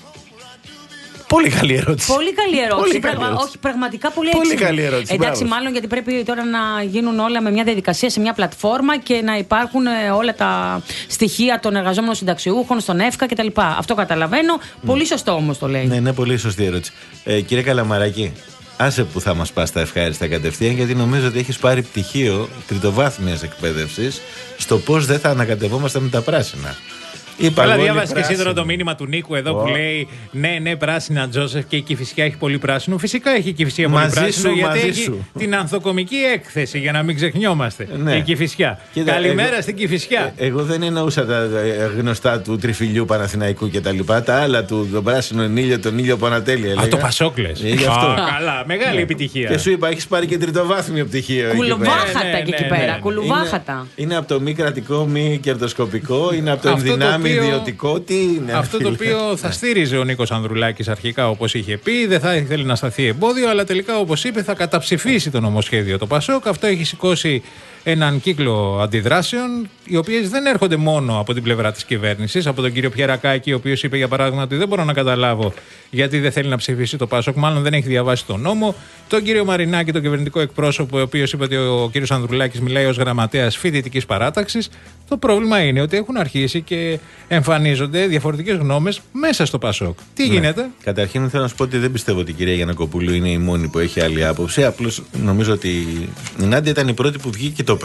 Πολύ καλή ερώτηση. Πολύ καλή ερώτηση. Πολύ καλή ερώτηση. Όχι, πραγματικά πολύ, πολύ καλή ερώτηση. Εντάξει, Μπράβο. μάλλον γιατί πρέπει τώρα να γίνουν όλα με μια διαδικασία σε μια πλατφόρμα και να υπάρχουν όλα τα στοιχεία των εργαζόμενων συνταξιούχων στον ΕΦΚΑ κτλ. Αυτό καταλαβαίνω. Mm. Πολύ σωστό όμως το λέει. Ναι, είναι πολύ σωστή ερώτηση. Ε, κύριε Καλαμαράκη, άσε που θα μας πας τα ευχάριστα κατευθείαν, γιατί νομίζω ότι έχεις πάρει πτυχίο τριτοβάθμιας εκπαίδευσης στο πώς δεν θα ανακατευόμαστε με τα πράσινα. Καλά, διάβασε και εσύ τώρα το μήνυμα του Νίκου εδώ oh. που λέει ναι, ναι, πράσινα Τζόσεφ και η Κηφισιά έχει πολύ πράσινο. Φυσικά έχει η Κηφισιά πολύ πράσινο, σου, γιατί έχει σου. την ανθοκομική έκθεση, για να μην ξεχνιόμαστε. Ναι. Η Κηφισιά. Κοίτα, καλημέρα εγώ, στην Κηφισιά. Ε, εγώ δεν εννοούσα τα γνωστά του Τριφυλιού Παναθηναϊκού κτλ. Τα, τα άλλα του, τον πράσινο ήλιο, τον ήλιο που ανατέλει. Α, το Πασόκλες. Ε, αυτό. Καλά, μεγάλη ναι. επιτυχία. Και σου είπα, έχει πάρει και τριτοβάθμιο πτυχίο. Κουλουβάχατα εκεί πέρα. Κουλουβάχατα. Είναι από το μη κρατικό, μη κερδοσκοπικό, είναι από το ενδυνάμει ιδιωτικό. Τι είναι, αυτό φίλε. Το οποίο θα στήριζε ο Νίκος Ανδρουλάκης αρχικά, όπως είχε πει, δεν θα ήθελε να σταθεί εμπόδιο, αλλά τελικά, όπως είπε, θα καταψηφίσει το νομοσχέδιο το Πασόκ. Αυτό έχει σηκώσει έναν κύκλο αντιδράσεων, οι οποίες δεν έρχονται μόνο από την πλευρά της κυβέρνησης, από τον κύριο Πιερακάκη, ο οποίος είπε για παράδειγμα ότι δεν μπορώ να καταλάβω γιατί δεν θέλει να ψηφίσει το Πασόκ, μάλλον δεν έχει διαβάσει τον νόμο. Τον κύριο Μαρινάκη, τον κυβερνητικό εκπρόσωπο, ο οποίος είπε ότι ο κύριος Ανδρουλάκης μιλάει ως γραμματέας φοιτητικής παράταξης. Το πρόβλημα είναι ότι έχουν αρχίσει και εμφανίζονται διαφορετικές γνώμες μέσα στο Πασόκ. Τι ναι. γίνεται? Καταρχήν θέλω να σου πω ότι δεν πιστεύω ότι η κυρία Γιαννακοπούλου είναι η μόνη που έχει άλλη άποψη. Απλώς νομίζω ότι η Νάντια ήταν η πρώτη που βγήκε και το είπε.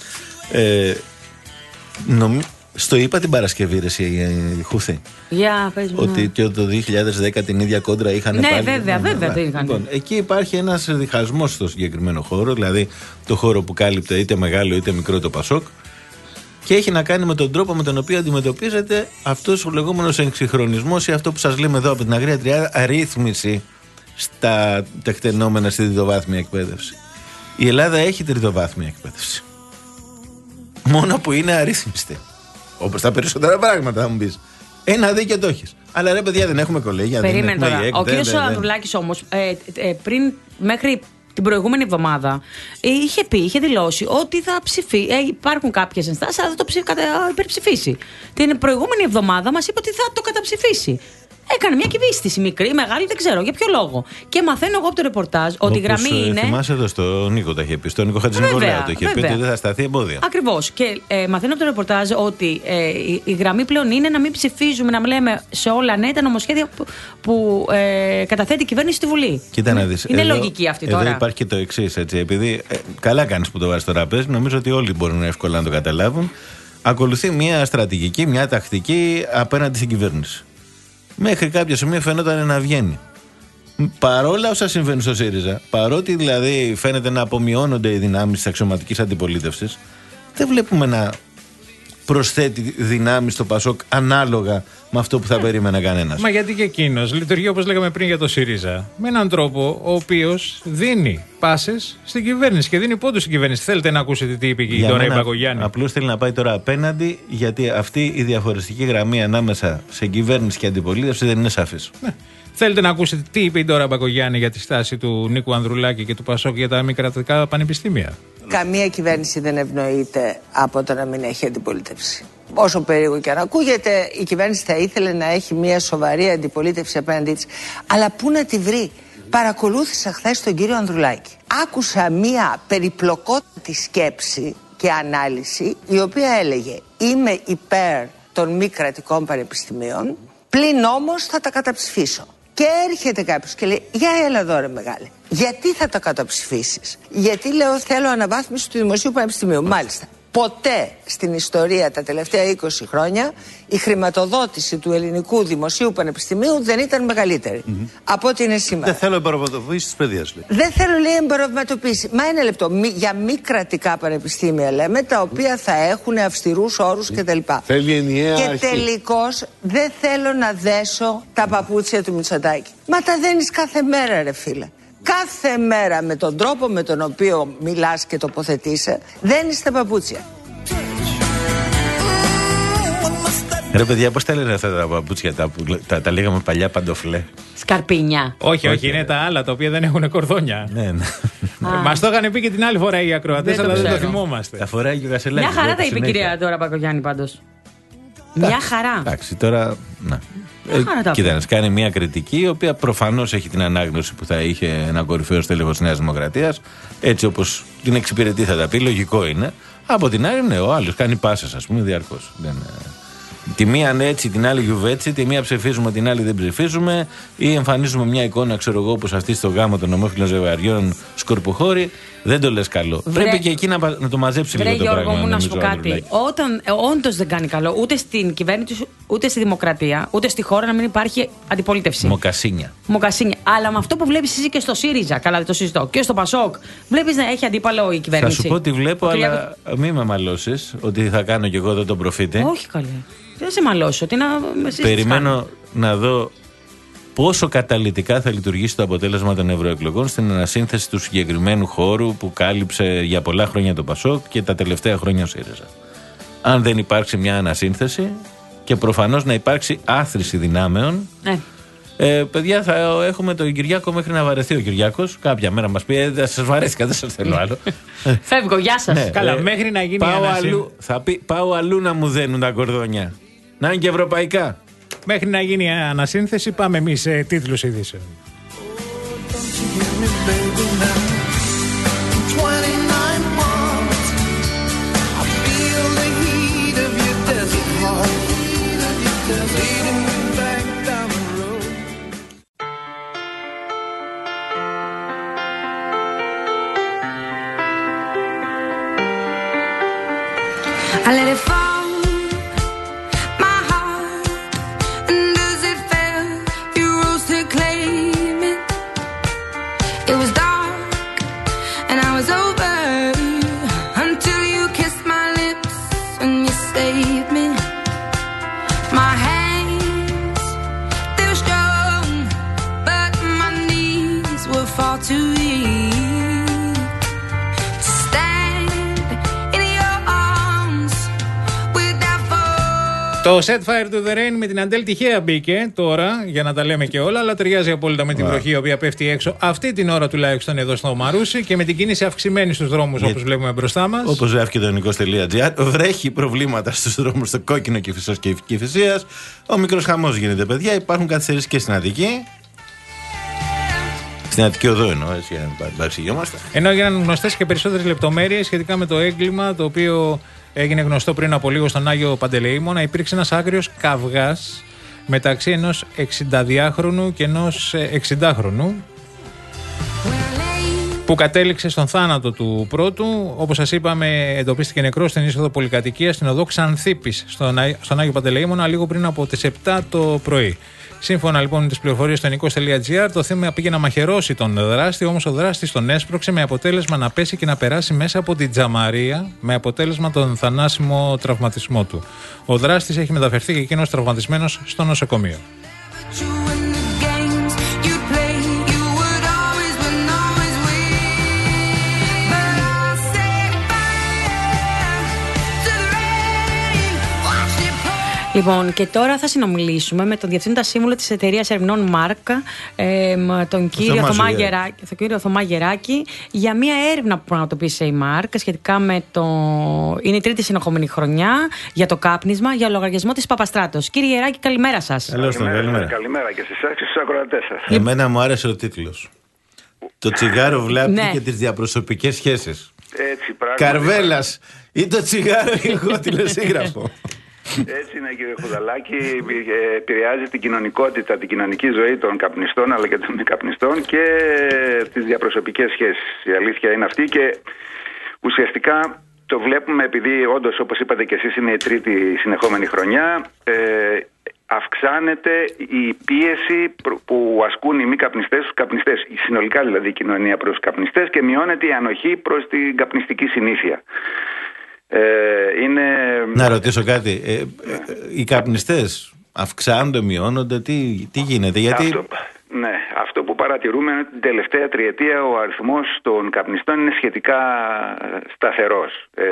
Ε, νομ... Στο είπα την Παρασκευή, ρε η Χούθη. Για πες μου. Ότι και το δύο χιλιάδες δέκα την ίδια κόντρα είχαν ναι, πάλι. Βέβαια, ναι, βέβαια, βέβαια. Λοιπόν, εκεί υπάρχει ένας διχασμός στο συγκεκριμένο χώρο, δηλαδή το χώρο που κάλυπτε είτε μεγάλο είτε μικρό το Πασόκ. Και έχει να κάνει με τον τρόπο με τον οποίο αντιμετωπίζεται αυτός ο λεγόμενος εξυγχρονισμός ή αυτό που σας λέμε εδώ από την Αγρία Τριάδα, αρρύθμιση στα τεκτενόμενα στη τριτοβάθμια εκπαίδευση. Η Ελλάδα έχει τριτοβάθμια εκπαίδευση. Μόνο που είναι αρρύθμιστη. Όπως τα περισσότερα πράγματα, θα μου πεις. Ένα δίκιο το έχεις. Αλλά ρε παιδιά, δεν έχουμε κολέγια. Περίμενε τώρα. Ο κύριος Ανδρουλάκης όμως, ε, ε, πριν, μέχρι την προηγούμενη εβδομάδα, ε, είχε πει, είχε δηλώσει ότι θα ψηφίσει. Ε, υπάρχουν κάποιες ενστάσεις, αλλά θα το ψηφ, κατα, υπερψηφίσει. Την προηγούμενη εβδομάδα μας είπε ότι θα το καταψηφίσει. Έκανε μια κυβίστηση μικρή, μεγάλη, δεν ξέρω για ποιο λόγο. Και μαθαίνω εγώ από το ρεπορτάζ ότι η γραμμή ε, είναι. Θυμάσαι εδώ στον Νίκο τα είχε πει, στον Νίκο Χατζηνικολάου το είχε πει ότι δεν θα σταθεί εμπόδια. Ακριβώς. Και ε, μαθαίνω από το ρεπορτάζ ότι ε, η, η γραμμή πλέον είναι να μην ψηφίζουμε, να λέμε σε όλα ναι τα νομοσχέδια που, που ε, καταθέτει η κυβέρνηση στη Βουλή. Κοίτα να δεις. Είναι εδώ, λογική αυτή εδώ τώρα. Υπάρχει και το εξής, έτσι. Επειδή ε, καλά κάνεις που το βάζεις στο τραπέζι, νομίζω ότι όλοι μπορούν εύκολα να το καταλάβουν. Ακολουθεί μια στρατηγική, μια τακτική απέναντι στην κυβέρνηση. Μέχρι κάποιο σημείο φαίνονταν να βγαίνει. Παρόλα όσα συμβαίνουν στο ΣΥΡΙΖΑ, παρότι δηλαδή φαίνεται να απομειώνονται οι δυνάμεις της αξιωματικής αντιπολίτευσης, δεν βλέπουμε να προσθέτει δυνάμεις στο ΠΑΣΟΚ ανάλογα με αυτό που θα περίμενε κανένας. Μα γιατί και εκείνος λειτουργεί όπως λέγαμε πριν για το ΣΥΡΙΖΑ. Με έναν τρόπο ο οποίος δίνει πάσες στην κυβέρνηση και δίνει πόντους στην κυβέρνηση. Θέλετε να ακούσετε τι είπε και η Ντόρα Μπακογιάννη. Απλώς θέλει να πάει τώρα απέναντι, γιατί αυτή η διαφορετική γραμμή ανάμεσα σε κυβέρνηση και αντιπολίτευση δεν είναι σαφής. Ναι. Θέλετε να ακούσετε τι είπε η Ντόρα Μπακογιάννη για τη στάση του Νίκου Ανδρουλάκη και του ΠΑΣΟΚ για τα μη κρατικά πανεπιστήμια. Καμία κυβέρνηση δεν ευνοείται από το να μην έχει αντιπολίτευση. Όσο περίεργο και αν ακούγεται, η κυβέρνηση θα ήθελε να έχει μια σοβαρή αντιπολίτευση απέναντί της. Αλλά πού να τη βρει. Παρακολούθησα χθες τον κύριο Ανδρουλάκη. Άκουσα μια περιπλοκότατη σκέψη και ανάλυση, η οποία έλεγε είμαι υπέρ των μη κρατικών πανεπιστημίων, πλην όμως θα τα καταψηφίσω. Και έρχεται κάποιος και λέει, για έλα εδώ ρε μεγάλε, γιατί θα τα καταψηφίσεις? Γιατί λέω θέλω αναβάθμιση του Δημοσίου Πανεπιστημίου. Μάλιστα. Ποτέ στην ιστορία τα τελευταία είκοσι χρόνια η χρηματοδότηση του ελληνικού δημοσίου πανεπιστημίου δεν ήταν μεγαλύτερη mm-hmm. από ό,τι είναι σήμερα. Δεν θέλω εμπορευματοποίηση τη παιδείας, λέει. Δεν θέλω, λέει, εμπορευματοποίηση. Μα ένα λεπτό. Μη, για μη κρατικά πανεπιστήμια λέμε, τα οποία θα έχουν αυστηρούς όρους κτλ. Θέλει ενιαία Και αρχή. τελικώς δεν θέλω να δέσω τα παπούτσια του Μητσοτάκη. Μα τα δένεις κάθε μέρα, ρε φίλε. Κάθε μέρα με τον τρόπο με τον οποίο μιλάς και τοποθετείσαι, δένεις τα παπούτσια. Ρε παιδιά, πώς τα λένε αυτά τα παπούτσια, τα, τα, τα λέγαμε παλιά παντοφλέ? Σκαρπίνια. Όχι, όχι, είναι τα άλλα τα οποία δεν έχουν κορδόνια. Ναι, ναι. Μας το είχαν πει και την άλλη φορά οι ακροατές, αλλά δεν το θυμόμαστε. Τα φοράει και ο Γασελάκης. Μια χαρά τα είπε η κυρία Ντόρα Μπακογιάννη πάντως. Μια χαρά. Εντάξει, τώρα. Να. Ε, κοίτα, να κάνει μια κριτική, η οποία προφανώς έχει την ανάγνωση που θα είχε ένα κορυφαίο στέλεχος Νέας Δημοκρατίας. Έτσι όπως την εξυπηρετεί θα τα πει, λογικό είναι. Από την άλλη, ναι, ο άλλος κάνει πάσες, ας πούμε, διαρκώς. Δεν, τη μία ναι, έτσι, την άλλη γιουβέτσι, τη μία ψηφίζουμε, την άλλη δεν ψηφίζουμε, ή εμφανίζουμε μια εικόνα, ξέρω εγώ, όπως αυτή στο γάμο των ομόφυλων ζευγαριών σκορποχώρη. Δεν το λες καλό. Βρε, πρέπει και εκεί να, να το μαζέψει βρε, λίγο το Γιώργο, πράγμα. Μου να σου πω κάτι. Όταν ε, όντως δεν κάνει καλό ούτε στην κυβέρνηση, ούτε στη δημοκρατία, ούτε στη χώρα να μην υπάρχει αντιπολίτευση. Μοκασίνια. Μοκασίνια. Αλλά με αυτό που βλέπεις εσύ και στο ΣΥΡΙΖΑ, καλά δεν το συζητώ, και στο ΠΑΣΟΚ, βλέπεις να έχει αντίπαλο η κυβέρνηση. Θα σου πω τι βλέπω, ο αλλά Κυριάκος... μην με μαλώσεις ότι θα κάνω κι εγώ εδώ τον προφήτη. Όχι καλέ. Δεν σε μαλώσω. Ότι να... Περιμένω να δω πόσο καταλυτικά θα λειτουργήσει το αποτέλεσμα των ευρωεκλογών στην ανασύνθεση του συγκεκριμένου χώρου που κάλυψε για πολλά χρόνια το ΠΑΣΟΚ και τα τελευταία χρόνια ο ΣΥΡΙΖΑ. Αν δεν υπάρξει μια ανασύνθεση και προφανώς να υπάρξει άθρηση δυνάμεων. Ναι. Ε, παιδιά, θα έχουμε τον Κυριάκο μέχρι να βαρεθεί ο Κυριάκος. Κάποια μέρα μας πει: ε, δεν σας βαρέθηκα, δεν σας θέλω άλλο. Φεύγω, γεια σας. Ναι, Καλά, ε, μέχρι να γίνει πάω ανασύν... αλλού, θα πει: πάω αλλού να μου δένουν τα κορδόνια. Να είναι και ευρωπαϊκά. Μέχρι να γίνει η ανασύνθεση, πάμε εμείς σε τίτλους ειδήσεων. I let it fall, my heart, and as it fell, you rose to claim it. It was dark, and I was over, until you kissed my lips and you saved me. My hands, they were strong, but my knees were far too weak. Το Set Fire to the Rain με την Αντέλ τυχαία μπήκε τώρα, για να τα λέμε και όλα, αλλά ταιριάζει απόλυτα με την yeah. βροχή η οποία πέφτει έξω αυτή την ώρα τουλάχιστον εδώ στο Μαρούσι και με την κίνηση αυξημένη στους δρόμους yeah. όπως βλέπουμε μπροστά μας. Όπως γράφει και το νικός.gr, βρέχει προβλήματα στους δρόμους στο Κόκκινο Κηφισός και Κηφισίας. Ο μικρός χαμός γίνεται, παιδιά. Υπάρχουν καθυστερήσεις και στην Αττική. Στην Αττική Οδό εννοώ, έτσι για να παρεξηγιόμαστε. Ενώ έγιναν γνωστές και περισσότερες λεπτομέρειες σχετικά με το έγκλημα το οποίο έγινε γνωστό πριν από λίγο στον Άγιο Παντελεήμονα. Υπήρξε ένας άγριος καυγάς μεταξύ ενός εξηνταδυάχρονου και ενός εξηντάχρονου που κατέληξε στον θάνατο του πρώτου. Όπως σας είπαμε, εντοπίστηκε νεκρός στην είσοδο πολυκατοικίας στην οδό Ξανθήπης στον, στον Άγιο Παντελεήμονα λίγο πριν από τις επτά το πρωί. Σύμφωνα λοιπόν με τις πληροφορίες στο νικός.gr, το θέμα πήγε να μαχαιρώσει τον δράστη, όμως ο δράστης τον έσπρωξε με αποτέλεσμα να πέσει και να περάσει μέσα από την τζαμαρία, με αποτέλεσμα τον θανάσιμο τραυματισμό του. Ο δράστης έχει μεταφερθεί και εκείνος τραυματισμένος στο νοσοκομείο. Λοιπόν, και τώρα θα συνομιλήσουμε με τον Διευθύνοντα Σύμβουλο της Εταιρείας Ερευνών Μάρκ, ε, τον κύριο Θωμά Γεράκη, τον κύριο Θωμά Γεράκη, για μια έρευνα που πραγματοποίησε η Μάρκ σχετικά με το. Είναι η τρίτη συνεχόμενη χρονιά για το κάπνισμα για λογαριασμό της Παπαστράτος. Κύριε Γεράκη, καλημέρα σας. Καλώς τον, καλημέρα. Καλημέρα και σε εσάς και στους ακροατές σας. Εμένα μου άρεσε ο τίτλος. Το τσιγάρο βλάπτει ναι. και τις διαπροσωπικές σχέσεις. Έτσι, πράγματι. Καρβέλας ή το τσιγάρο ή εγώ τηλεσύγραφο. Έτσι είναι, κύριε Χουδαλάκη, επηρεάζει την κοινωνικότητα, την κοινωνική ζωή των καπνιστών αλλά και των μη καπνιστών και τις διαπροσωπικές σχέσεις. Η αλήθεια είναι αυτή και ουσιαστικά το βλέπουμε επειδή όντως, όπως είπατε και εσείς, είναι η τρίτη συνεχόμενη χρονιά. Ε, αυξάνεται η πίεση που ασκούν οι μη καπνιστές στους καπνιστές, συνολικά δηλαδή η κοινωνία προς τους καπνιστές, και μειώνεται η ανοχή προς την καπνιστική συνήθεια. Ε, είναι... Να ρωτήσω κάτι. Ε, ε, οι καπνιστές αυξάνονται, μειώνονται, τι, τι γίνεται, γιατί... Αυτό, ναι, αυτό που παρατηρούμε είναι ότι την τελευταία τριετία ο αριθμός των καπνιστών είναι σχετικά σταθερός. Ε,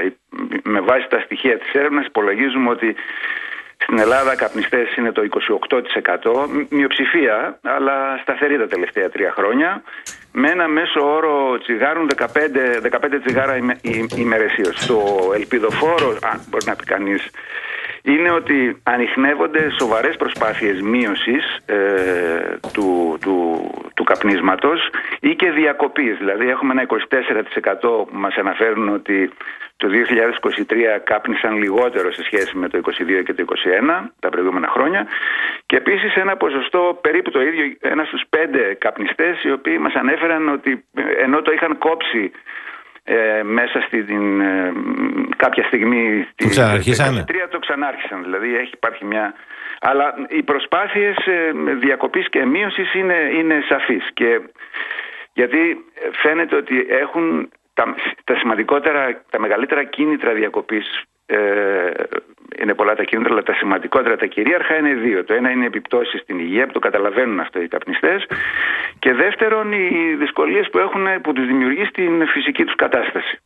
με βάση τα στοιχεία της έρευνας υπολογίζουμε ότι στην Ελλάδα καπνιστές είναι το είκοσι οκτώ τοις εκατό, μειοψηφία, αλλά σταθερή τα τελευταία τρία χρόνια, με ένα μέσο όρο τσιγάρων δεκαπέντε, δεκαπέντε τσιγάρα ημε, ημερησίως. Το ελπιδοφόρο, αν μπορεί να πει κανείς, είναι ότι ανιχνεύονται σοβαρές προσπάθειες μείωσης ε, του, του, του καπνίσματος ή και διακοπής. Δηλαδή έχουμε ένα είκοσι τέσσερα τοις εκατό που μας αναφέρουν ότι το δύο χιλιάδες είκοσι τρία κάπνισαν λιγότερο σε σχέση με το είκοσι δύο και το είκοσι ένα, τα προηγούμενα χρόνια. Και επίσης ένα ποσοστό περίπου το ίδιο, ένα στους πέντε καπνιστές, οι οποίοι μας ανέφεραν ότι ενώ το είχαν κόψει Ε, μέσα στην ε, κάποια στιγμή το ξανάρχισαν. το ξανάρχισαν. Δηλαδή έχει υπάρχει μια. Αλλά οι προσπάθειες ε, διακοπής και μείωσης είναι, είναι σαφείς. Και γιατί φαίνεται ότι έχουν τα, τα σημαντικότερα, τα μεγαλύτερα κίνητρα διακοπής. Ε, είναι πολλά τα κίνητρα, αλλά τα σημαντικότερα, τα κυρίαρχα είναι δύο. Το ένα είναι οι επιπτώσεις στην υγεία, που το καταλαβαίνουν αυτό οι καπνιστές, και δεύτερον οι δυσκολίες που έχουν, που τους δημιουργεί στην φυσική τους κατάσταση.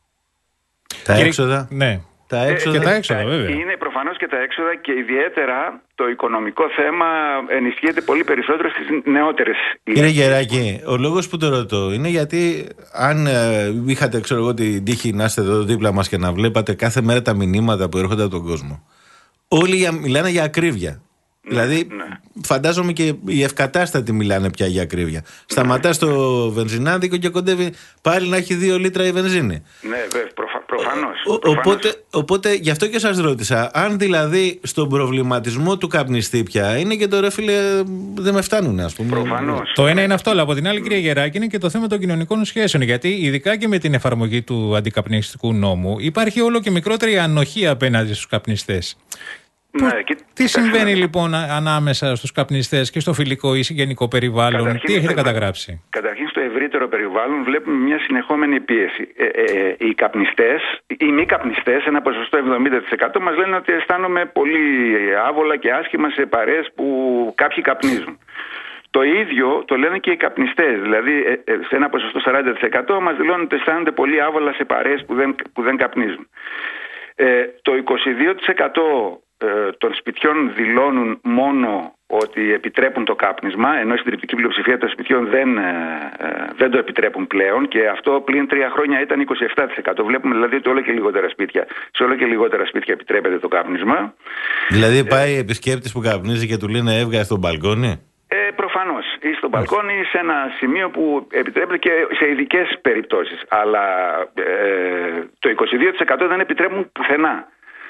Τα έξοδα. Ναι. Τα έξοδα. Ε, και τα έξοδα, βέβαια. Είναι προφανώς και τα έξοδα, και ιδιαίτερα το οικονομικό θέμα ενισχύεται πολύ περισσότερο στις νεότερες. Κύριε Γεράκη, ο λόγος που το ρωτώ είναι γιατί αν ε, είχατε, ξέρω εγώ, την τύχη να είστε εδώ δίπλα μας και να βλέπατε κάθε μέρα τα μηνύματα που έρχονται από τον κόσμο, όλοι για, μιλάνε για ακρίβεια. Ναι, δηλαδή, ναι. Φαντάζομαι και οι ευκατάστατοι μιλάνε πια για ακρίβεια. Σταματά στο βενζινάδικο και κοντεύει πάλι να έχει δύο λίτρα η βενζίνη. Ναι, βέβαια, προφα, προφανώς, ο, προφανώς. Οπότε, οπότε, γι' αυτό και σας ρώτησα, αν δηλαδή στον προβληματισμό του καπνιστή πια είναι και το ρε φίλε, δεν με φτάνουν, ας πούμε. Προφανώς. Το ένα είναι αυτό, αλλά από την άλλη, κύριε Γεράκη, είναι και το θέμα των κοινωνικών σχέσεων. Γιατί ειδικά και με την εφαρμογή του αντικαπνιστικού νόμου υπάρχει όλο και μικρότερη ανοχή απέναντι στους καπνιστές. Ναι, και... Τι συμβαίνει λοιπόν ανάμεσα στους καπνιστές και στο φιλικό ή γενικό περιβάλλον, καταρχήν, τι έχετε καταγράψει? Καταρχήν στο ευρύτερο περιβάλλον βλέπουμε μια συνεχόμενη πίεση. Ε, ε, οι καπνιστές, οι μη καπνιστές, ένα ποσοστό εβδομήντα τοις εκατό μας λένε ότι αισθάνομαι πολύ άβολα και άσχημα σε παρέες που κάποιοι καπνίζουν. Το ίδιο το λένε και οι καπνιστές, δηλαδή σε ένα ποσοστό σαράντα τοις εκατό μας δηλώνουν ότι αισθάνονται πολύ άβολα σε παρέες που δεν, που δεν καπνίζουν. Ε, το είκοσι δύο τοις εκατό ε, των σπιτιών δηλώνουν μόνο ότι επιτρέπουν το κάπνισμα, ενώ η συντριπτική πλειοψηφία των σπιτιών δεν, ε, ε, δεν το επιτρέπουν πλέον, και αυτό πριν τρία χρόνια ήταν είκοσι επτά τοις εκατό. Βλέπουμε δηλαδή ότι όλο και λιγότερα σπίτια, σε όλο και λιγότερα σπίτια επιτρέπεται το κάπνισμα. Δηλαδή πάει ε, επισκέπτης που καπνίζει και του λένε έβγα στο μπαλκόνι. Ε, προφανώς, ή στο μπαλκόνι ή σε ένα σημείο που επιτρέπεται και σε ειδικές περιπτώσεις. Αλλά ε, το είκοσι δύο τοις εκατό δεν επιτρέπουν πουθενά.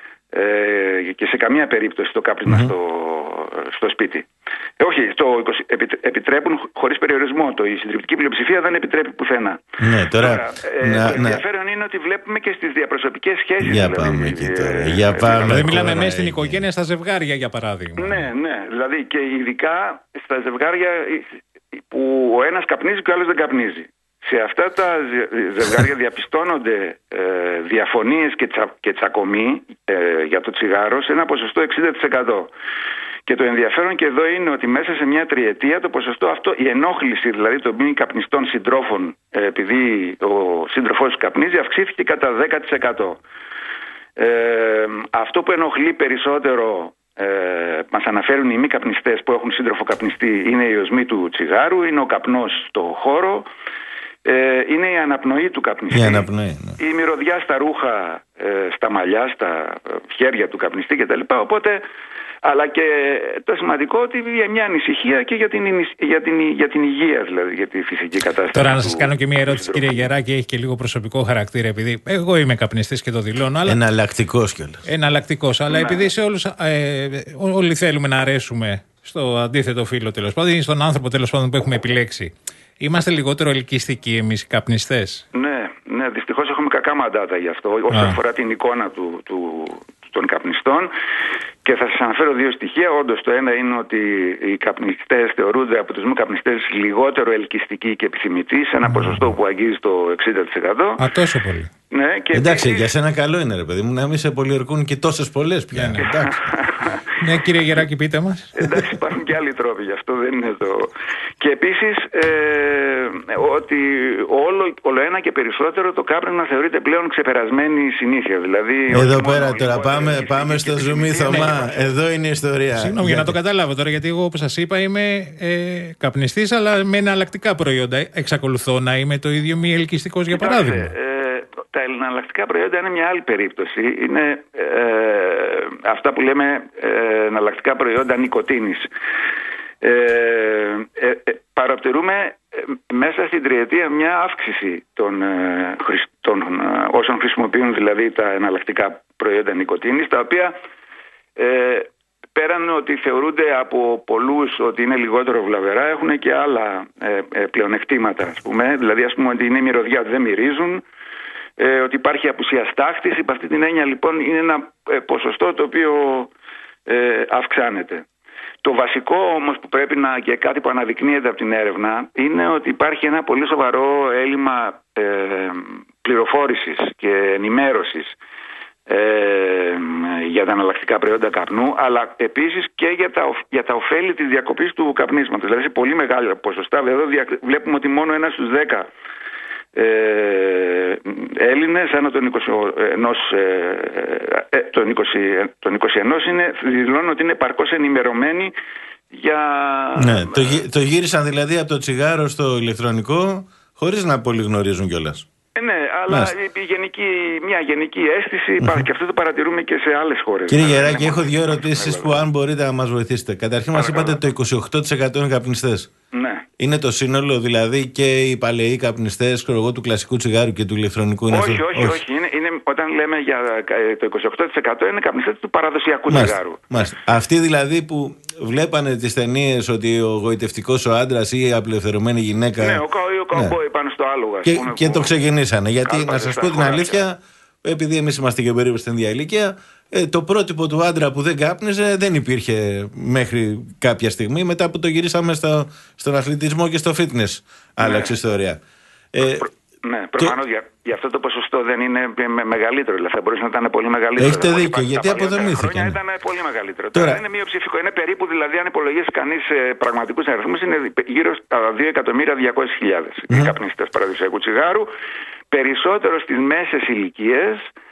Ε, και σε καμία περίπτωση το κάπνισμα mm-hmm. στο, στο σπίτι. Ε, όχι, το είκοσι, επιτρέπουν χωρίς περιορισμό. Το, η συντριπτική πλειοψηφία δεν επιτρέπει πουθενά. Ναι, τώρα, τώρα ε, να, το ενδιαφέρον να... είναι ότι βλέπουμε και στις διαπροσωπικές σχέσεις. Για δηλαδή, πάμε εκεί τώρα. Ε, για πάμε δηλαδή μιλάμε τώρα, μέσα στην οικογένεια, στα ζευγάρια για παράδειγμα. Ναι, ναι. Δηλαδή και ειδικά στα ζευγάρια που ο ένας καπνίζει και ο άλλος δεν καπνίζει. Σε αυτά τα ζευγάρια διαπιστώνονται ε, διαφωνίες και, τσα, και τσακωμοί ε, για το τσιγάρο σε ένα ποσοστό εξήντα τοις εκατό. Και το ενδιαφέρον και εδώ είναι ότι μέσα σε μια τριετία το ποσοστό αυτό, η ενόχληση δηλαδή των μη καπνιστών συντρόφων, ε, επειδή ο σύντροφός καπνίζει, αυξήθηκε κατά δέκα τοις εκατό. Ε, αυτό που ενοχλεί περισσότερο, ε, μας αναφέρουν οι μη καπνιστές που έχουν σύντροφο καπνιστή, είναι η οσμή του τσιγάρου, είναι ο καπνός στο χώρο. Ε, είναι η αναπνοή του καπνιστή, η, αναπνοή, ναι. η μυρωδιά στα ρούχα, ε, στα μαλλιά, στα χέρια του καπνιστή κτλ. Οπότε, αλλά και το σημαντικό ότι για μια ανησυχία και για την, για, την, για την υγεία, δηλαδή για τη φυσική κατάσταση. Τώρα του, να σας κάνω και μια ερώτηση, κύριε Γεράκη, έχει και λίγο προσωπικό χαρακτήρα, επειδή εγώ είμαι καπνιστής και το δηλώνω. Αλλά... Εναλλακτικός κιόλας. Εναλλακτικός, αλλά ναι. επειδή σε όλους, ε, όλοι θέλουμε να αρέσουμε στο αντίθετο φύλο τέλος πάντων ή στον άνθρωπο τέλος πάντων που έχουμε επιλέξει. Είμαστε λιγότερο ελκυστικοί εμείς οι καπνιστές. Ναι, ναι, δυστυχώς έχουμε κακά μαντάτα γι' αυτό, όσον αφορά την εικόνα του, του, των καπνιστών. Και θα σας αναφέρω δύο στοιχεία. Όντως, το ένα είναι ότι οι καπνιστές θεωρούνται από τους μη καπνιστές λιγότερο ελκυστικοί και επιθυμητοί, σε ένα mm. ποσοστό που αγγίζει το εξήντα τοις εκατό. Α, τόσο πολύ. Ναι, και εντάξει, επίσης... για σένα καλό είναι, ρε παιδί μου, να μην σε πολιορκούν και τόσες πολλές πια. Ναι, εντάξει. Ναι, κύριε Γεράκη, πείτε μας. Εντάξει, υπάρχουν και άλλοι τρόποι, γι' αυτό δεν είναι το... Και επίσης, ε, ότι όλο, όλο ένα και περισσότερο το κάπνισμα θεωρείται πλέον ξεπερασμένη συνήθεια. Δηλαδή, εδώ πέρα τώρα, πάμε, πάμε στο ζουμί, Θωμά. Εδώ είναι η ιστορία. Συγγνώμη, για να το καταλάβω τώρα, γιατί εγώ, όπως σας είπα, είμαι ε, καπνιστής, αλλά με εναλλακτικά προϊόντα. Εξακολουθώ να είμαι το ίδιο μη ελκυστικός, για παράδειγμα. Ε, τα εναλλακτικά προϊόντα είναι μια άλλη περίπτωση. Είναι ε, αυτά που λέμε ε, εναλλακτικά προϊόντα νοικοτήνης. Ε, ε, ε, παρατηρούμε ε, μέσα στην τριετία μια αύξηση των, ε, χρησ, των ε, όσων χρησιμοποιούν δηλαδή τα εναλλακτικά προϊόντα νοικοτήνης, τα οποία ε, πέραν ότι θεωρούνται από πολλούς ότι είναι λιγότερο βλαβερά, έχουν και άλλα ε, ε, πλεονεκτήματα, ας πούμε. Δηλαδή, ας πούμε, ότι είναι η μυρωδιά, ότι δεν μυρίζουν, ε, ότι υπάρχει απουσία στάχτης. Υπ' αυτή την έννοια, λοιπόν, είναι ένα ε, ποσοστό το οποίο ε, αυξάνεται. Το βασικό όμως που πρέπει να, και κάτι που αναδεικνύεται από την έρευνα, είναι ότι υπάρχει ένα πολύ σοβαρό έλλειμμα ε, πληροφόρησης και ενημέρωσης ε, για τα εναλλακτικά προϊόντα καπνού, αλλά επίσης και για τα, για τα ωφέλη της διακοπής του καπνίσματος. Δηλαδή σε πολύ μεγάλα ποσοστά, εδώ βλέπουμε ότι μόνο ένα στους δέκα ε, Έλληνες άνω των είκοσι ενός, ε, των είκοσι, των είκοσι ενός είναι, δηλώνουν ότι είναι παρκώς ενημερωμένοι για... Ναι, το, το γύρισαν δηλαδή από το τσιγάρο στο ηλεκτρονικό χωρίς να πολύ γνωρίζουν κιόλας. Ναι, αλλά η γενική, μια γενική αίσθηση υπάρχει και αυτό το παρατηρούμε και σε άλλες χώρες. Κύριε Γεράκη, έχω δύο ερωτήσεις που αν μπορείτε να μας βοηθήσετε. Καταρχήν μας είπατε το είκοσι οκτώ τοις εκατό είναι καπνιστές. Ναι. Είναι το σύνολο, δηλαδή και οι παλαιοί καπνιστές του κλασικού τσιγάρου και του ηλεκτρονικού είναι όχι, αυτό? Όχι, όχι, όχι. Είναι, είναι, όταν λέμε για το είκοσι οκτώ τοις εκατό είναι καπνιστές του παραδοσιακού μάλιστα, τσιγάρου. Μάλιστα. Αυτοί δηλαδή που βλέπανε τις ταινίες ότι ο γοητευτικός ο άντρας ή η απελευθερωμένη γυναίκα. Ναι, ο, ο καουμπόι ναι. πάνω στο άλογο. Και, πούμε, και που... το ξεκινήσανε. Γιατί να σας πω την αλήθεια, επειδή εμείς είμαστε και περίπου στην ίδια ηλικία, ε, το πρότυπο του άντρα που δεν κάπνιζε δεν υπήρχε μέχρι κάποια στιγμή. Μετά που το γυρίσαμε στο, στον αθλητισμό και στο fitness, άλλαξε ναι. ιστορία. Ε, Ναι, προφανώς το... για, για αυτό το ποσοστό δεν είναι με, μεγαλύτερο. Δηλαδή θα μπορούσε να ήταν πολύ μεγαλύτερο. Έχετε δίκιο, γιατί αποδομήθηκε. Χρόνια ήταν πολύ μεγαλύτερο. Τώρα, Τώρα είναι μειοψηφικό. Είναι περίπου, δηλαδή, αν υπολογίσει κανείς ε, πραγματικούς αριθμούς, είναι γύρω στα δύο εκατομμύρια διακόσιες χιλιάδες mm. οι καπνιστές παραδοσιακού τσιγάρου. Περισσότερο στις μέσες ηλικίες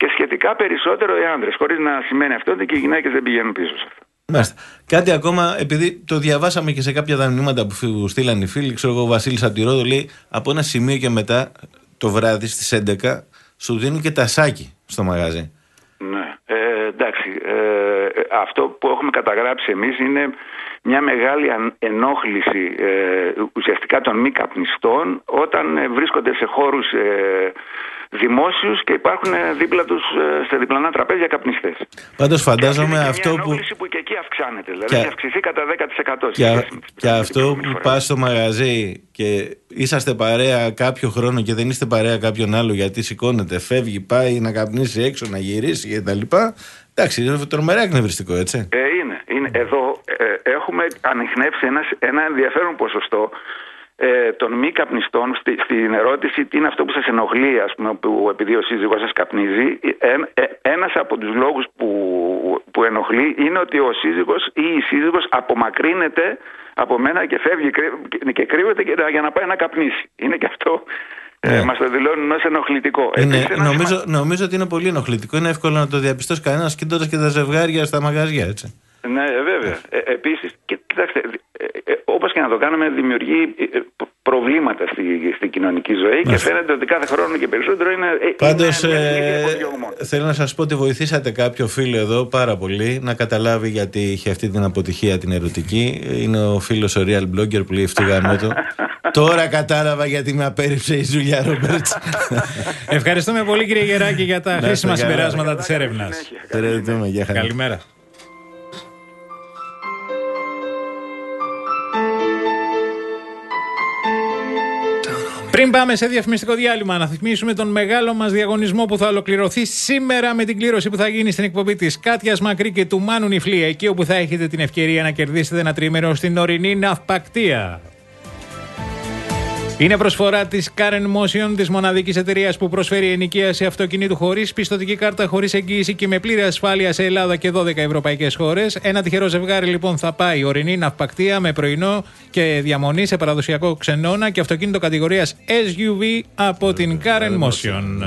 και σχετικά περισσότερο οι άνδρες. Χωρίς να σημαίνει αυτό ότι και οι γυναίκες δεν πηγαίνουν πίσω σε αυτό. Μάλιστα. Κάτι ακόμα, επειδή το διαβάσαμε και σε κάποια τα μηνύματα που στείλαν οι φίλοι, ξέρω εγώ, ο Βασίλης από τη Ρόδο λέει από ένα σημείο και μετά το βράδυ στις έντεκα σου δίνουν και τασάκι στο μαγαζί. Ναι, ε, εντάξει. Ε, αυτό που έχουμε καταγράψει εμείς είναι μια μεγάλη ενόχληση ε, ουσιαστικά των μη καπνιστών όταν ε, βρίσκονται σε χώρους ε, δημόσιους και υπάρχουν δίπλα τους σε διπλανά τραπέζια καπνιστές. Πάντως φαντάζομαι και αυτό μια που... ενόχληση που και εκεί αυξάνεται, δηλαδή και... έχει αυξηθεί κατά δέκα τοις εκατό. Και, και αυτό που πας στο μαγαζί και είσαστε παρέα κάποιο χρόνο και δεν είστε παρέα κάποιον άλλο γιατί σηκώνεται, φεύγει, πάει να καπνίσει έξω, να γυρίσει κτλ. Εντάξει, είναι τρομερά εκνευριστικό, έτσι. Ε, είναι, είναι. Εδώ ε, έχουμε ανιχνεύσει ένα, ένα ενδιαφέρον ποσοστό ε, των μη καπνιστών στη, στην ερώτηση τι είναι αυτό που σας ενοχλεί, ας πούμε, που επειδή ο σύζυγός σας καπνίζει. Ε, ε, ένας από τους λόγους που, που ενοχλεί είναι ότι ο σύζυγος ή η σύζυγος απομακρύνεται από μένα και φεύγει και κρύβεται για να πάει να καπνίσει. Είναι και αυτό. Ε, ναι. Μας το δηλώνουν ως ενοχλητικό. Είναι, Επίσης, νομίζω, σημα... νομίζω ότι είναι πολύ ενοχλητικό. Είναι εύκολο να το διαπιστώσει κανένας κοιτώντας και τα ζευγάρια στα μαγαζιά, έτσι. Ναι, βέβαια. Ε, επίσης, και, κοιτάξτε, ε, ε, όπως και να το κάνουμε, δημιουργεί ε, προβλήματα στη, στη κοινωνική ζωή. Μάλιστα. Και φαίνεται ότι κάθε χρόνο και περισσότερο είναι. Ε, Πάντως, είναι ε, θέλω να σας πω ότι βοηθήσατε κάποιο φίλο εδώ πάρα πολύ να καταλάβει γιατί είχε αυτή την αποτυχία την ερωτική. Είναι ο φίλος ο Real Blogger που λέει ευτυγάμαι το. Τώρα κατάλαβα γιατί με απέρριψε η Ζούλια Ρόμπερτς. Ευχαριστούμε πολύ, κύριε Γεράκη, για τα χρήσιμα συμπεράσματα της έρευνας. Καλημέρα. Πριν πάμε σε διαφημιστικό διάλειμμα, να θυμίσουμε τον μεγάλο μας διαγωνισμό που θα ολοκληρωθεί σήμερα με την κλήρωση που θα γίνει στην εκπομπή της Κάτιας Μακρύ και του Μάνου Νιφλία, εκεί όπου θα έχετε την ευκαιρία να κερδίσετε ένα τρίμηνο στην ορεινή ναυπακτία. Είναι προσφορά της Karen Motion, της μοναδικής εταιρείας που προσφέρει ενοικίαση αυτοκινήτου χωρίς πιστωτική κάρτα, χωρίς εγγύηση και με πλήρη ασφάλεια σε Ελλάδα και δώδεκα ευρωπαϊκές χώρες. Ένα τυχερό ζευγάρι λοιπόν θα πάει ορεινή ναυπακτία με πρωινό και διαμονή σε παραδοσιακό ξενώνα και αυτοκίνητο κατηγορίας ες γιου βι από την Karen Motion.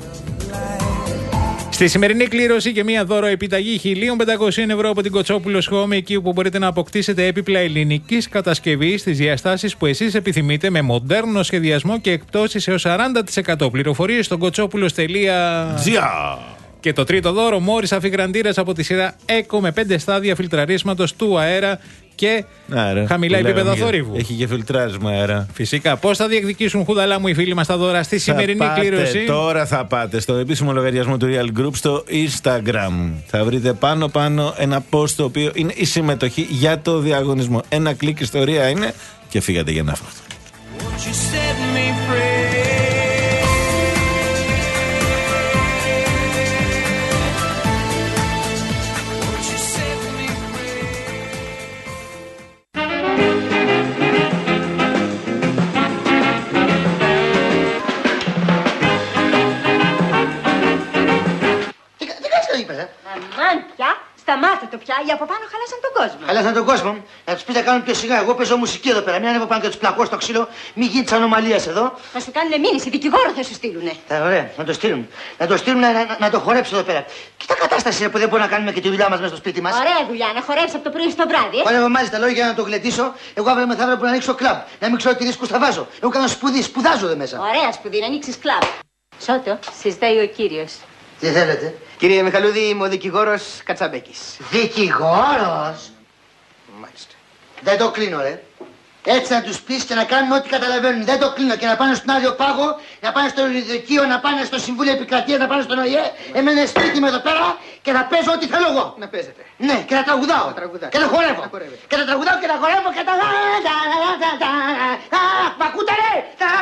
Στη σημερινή κλήρωση και μία δώρο επιταγή χίλια πεντακόσια ευρώ από την Κοτσόπουλος Home, εκεί όπου μπορείτε να αποκτήσετε έπιπλα ελληνικής κατασκευής στις διαστάσεις που εσείς επιθυμείτε, με μοντέρνο σχεδιασμό και εκπτώσεις έως σαράντα τοις εκατό. Πληροφορίες στο κοτσόπουλος τελεία τζι άρ. Και το τρίτο δώρο, μόρις αφιγραντήρας από τη σειρά Eco με πέντε στάδια φιλτραρίσματος του αέρα και άρα, χαμηλά επίπεδα θόρυβου. Έχει και φιλτράρισμα αέρα. Φυσικά. Πώς θα διεκδικήσουν, χουδαλά μου, οι φίλοι μας τα δώρα στη σημερινή πάτε, κλήρωση? Τώρα θα πάτε στο επίσημο λογαριασμό του Real Group στο Instagram. Θα βρείτε πάνω πάνω ένα post το οποίο είναι η συμμετοχή για το διαγωνισμό. Ένα κλικ ιστορία είναι και φύγατε για να φάτε. Αμάν πια, σταμάτα το πια, οι από πάνω χαλάσαν τον κόσμο. Χαλάσαν τον κόσμο. Να τους πείτε να κάνουν πιο σιγά. Εγώ παίζω μουσική εδώ πέρα. Μην ανέβω πάνω και τους πλακώ στο ξύλο. Μην γίνει της ανομαλίας εδώ. Θα σου κάνουν μήνυση, δικηγόρο θα σου στείλουνε. Ε, ωραία, να το στείλουν. Να το στείλουν να, να, να το χορέψω εδώ πέρα. Κοίτα κατάσταση που δεν μπορούμε να κάνουμε και τη δουλειά μας μέσα στο σπίτι μας. Ωραία δουλειά, να χορέψει από το πρωί στο βράδυ. Ε. Ωραία, μάλιστα λόγια για να το γλεντήσω. Εγώ αύριο μεθαύριο που να ανοίξω κλαμπ. Να μην ξέρω τι ρίσκους θα βάζω. Εγώ κάνω σπουδή, σπουδάζω εδώ μέσα. Ωραία σπουδή, να ανοίξει κλαμπ. Σώτο, συζητάει ο κύριος. Τι θέλετε? Κύριε Μιχαλούδη, είμαι ο δικηγόρος Κατσαμπέκης. Δικηγόρος? Μάλιστα. Δεν το κλείνω, ρε. Έτσι να τους πεις και να κάνουν ό,τι καταλαβαίνουν. Δεν το κλείνω και να πάνε στον Άδειο Πάγο, να πάνε στο Ιδρυκείο, να πάνε στο Συμβούλιο Επικρατείας, να πάνε στον ΟΗΕ. Εμένα σπίτι με εδώ πέρα και θα παίζω ό,τι θέλω εγώ. Να παίζετε. Ναι, και να τραγουδάω. Να και να χορεύω. Να και να τραγουδάω και να χορεύω και τα. Μ' ακούτε, ρε!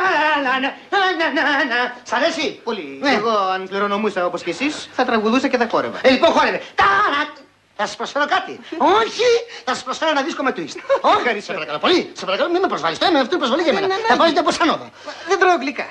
Σ' αρέσει? Πολύ. Εγώ, αν κληρονομούσα όπως και εσείς, θα τραγουδούσα και θα χόρευα. Ε, λοιπόν, χόρευε. Θα σας προσφέρω κάτι. Όχι! Θα σας προσφέρω ένα δίσκο με twist. Όχι! Σε παρακαλώ πολύ. Σε παρακαλώ, μην με προσβάλλεις. Το έμενε αυτό είναι προσβολή για μένα. Θα πάρετε από σανόδα. Δεν τρώω γλυκά.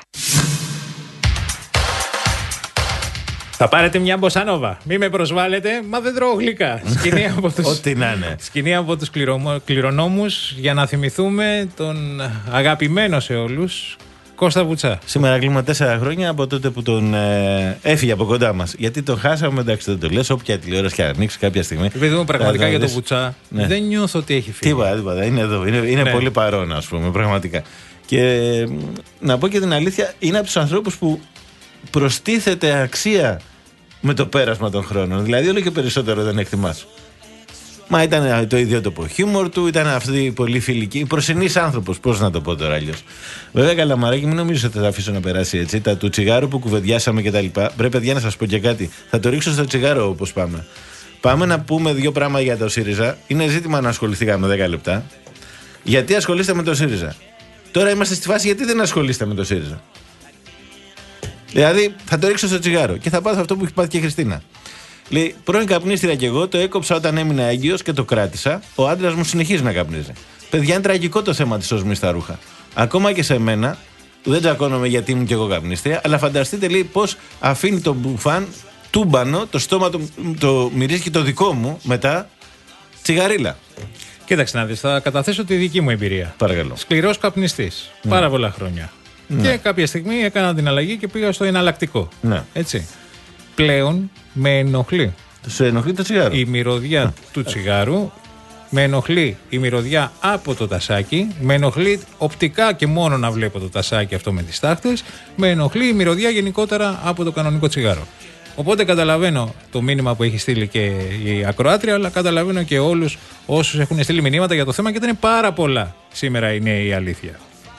Θα πάρετε μια μποσανόβα. Μη με προσβάλλετε, μα δεν τρώω γλυκά. Σκηνή από τους, ό,τι να είναι. Σκηνή από τους κληρονόμους για να θυμηθούμε τον αγαπημένο σε όλους Κώστα Βουτσά. Σήμερα κλείνουμε τέσσερα χρόνια από τότε που τον ε, έφυγε από κοντά μας. Γιατί τον χάσαμε, εντάξει, δεν το λες. Όποια τηλεόραση και ανοίξει κάποια στιγμή. Επειδή μου πραγματικά για τον Βουτσά ναι. δεν νιώθω ότι έχει φύγει. Τίποτα, τίποτα. Είναι εδώ. Είναι, είναι ναι. πολύ παρόν, ας πούμε, πραγματικά. Και να πω και την αλήθεια, είναι από τους ανθρώπους που προστίθεται αξία με το πέρασμα των χρόνων. Δηλαδή, όλο και περισσότερο δεν εκτιμάς. Μα ήταν το ιδιότοπο χιούμορ του, ήταν αυτή η πολύ φιλική, προσινής άνθρωπος. Πώς να το πω τώρα αλλιώς. Βέβαια, Καλαμαράκη, μην νομίζω ότι θα αφήσω να περάσει έτσι. Τα του τσιγάρου που κουβεντιάσαμε κτλ. Πρέπει, παιδιά, να σας πω και κάτι. Θα το ρίξω στο τσιγάρο όπως πάμε. Πάμε να πούμε δύο πράγματα για το ΣΥΡΙΖΑ. Είναι ζήτημα να ασχοληθήκαμε δέκα λεπτά. Γιατί ασχολείστε με το ΣΥΡΙΖΑ. Τώρα είμαστε στη φάση γιατί δεν ασχολείστε με το ΣΥΡΙΖΑ. Δηλαδή, θα το ρίξω στο τσιγάρο και θα πάθω αυτό που έχει πάθει και η Χριστίνα. Λέει, πρώην καπνίστηρα κι εγώ, το έκοψα όταν έμεινα έγκυος και το κράτησα. Ο άντρας μου συνεχίζει να καπνίζει. Παιδιά, είναι τραγικό το θέμα της οσμής στα ρούχα. Ακόμα και σε μένα, που δεν τσακώνομαι γιατί ήμουν κι εγώ καπνίστρια, αλλά φανταστείτε, λέει, πώς αφήνει το μπουφάν τούμπανο, το στόμα το, το μυρίζει και το δικό μου μετά τσιγαρίλα. Κοίταξε να δεις, θα καταθέσω τη δική μου εμπειρία. Παρακαλώ. Σκληρός καπνιστής. Ναι. Πάρα πολλά χρόνια. Ναι. Και κάποια στιγμή έκανα την αλλαγή και πήγα στο εναλλακτικό. Ναι. Έτσι. Πλέον με ενοχλεί. Σε ενοχλεί το τσιγάρο. Η μυρωδιά του τσιγάρου. Με ενοχλεί η μυρωδιά από το τασάκι. Με ενοχλεί οπτικά και μόνο να βλέπω το τασάκι αυτό με τις τάχτες. Με ενοχλεί η μυρωδιά γενικότερα από το κανονικό τσιγάρο. Οπότε καταλαβαίνω το μήνυμα που έχει στείλει και η ακροάτρια, αλλά καταλαβαίνω και όλους όσους έχουν στείλει μηνύματα για το θέμα και δεν είναι πάρα πολλά. Σήμερα είναι η αλήθεια.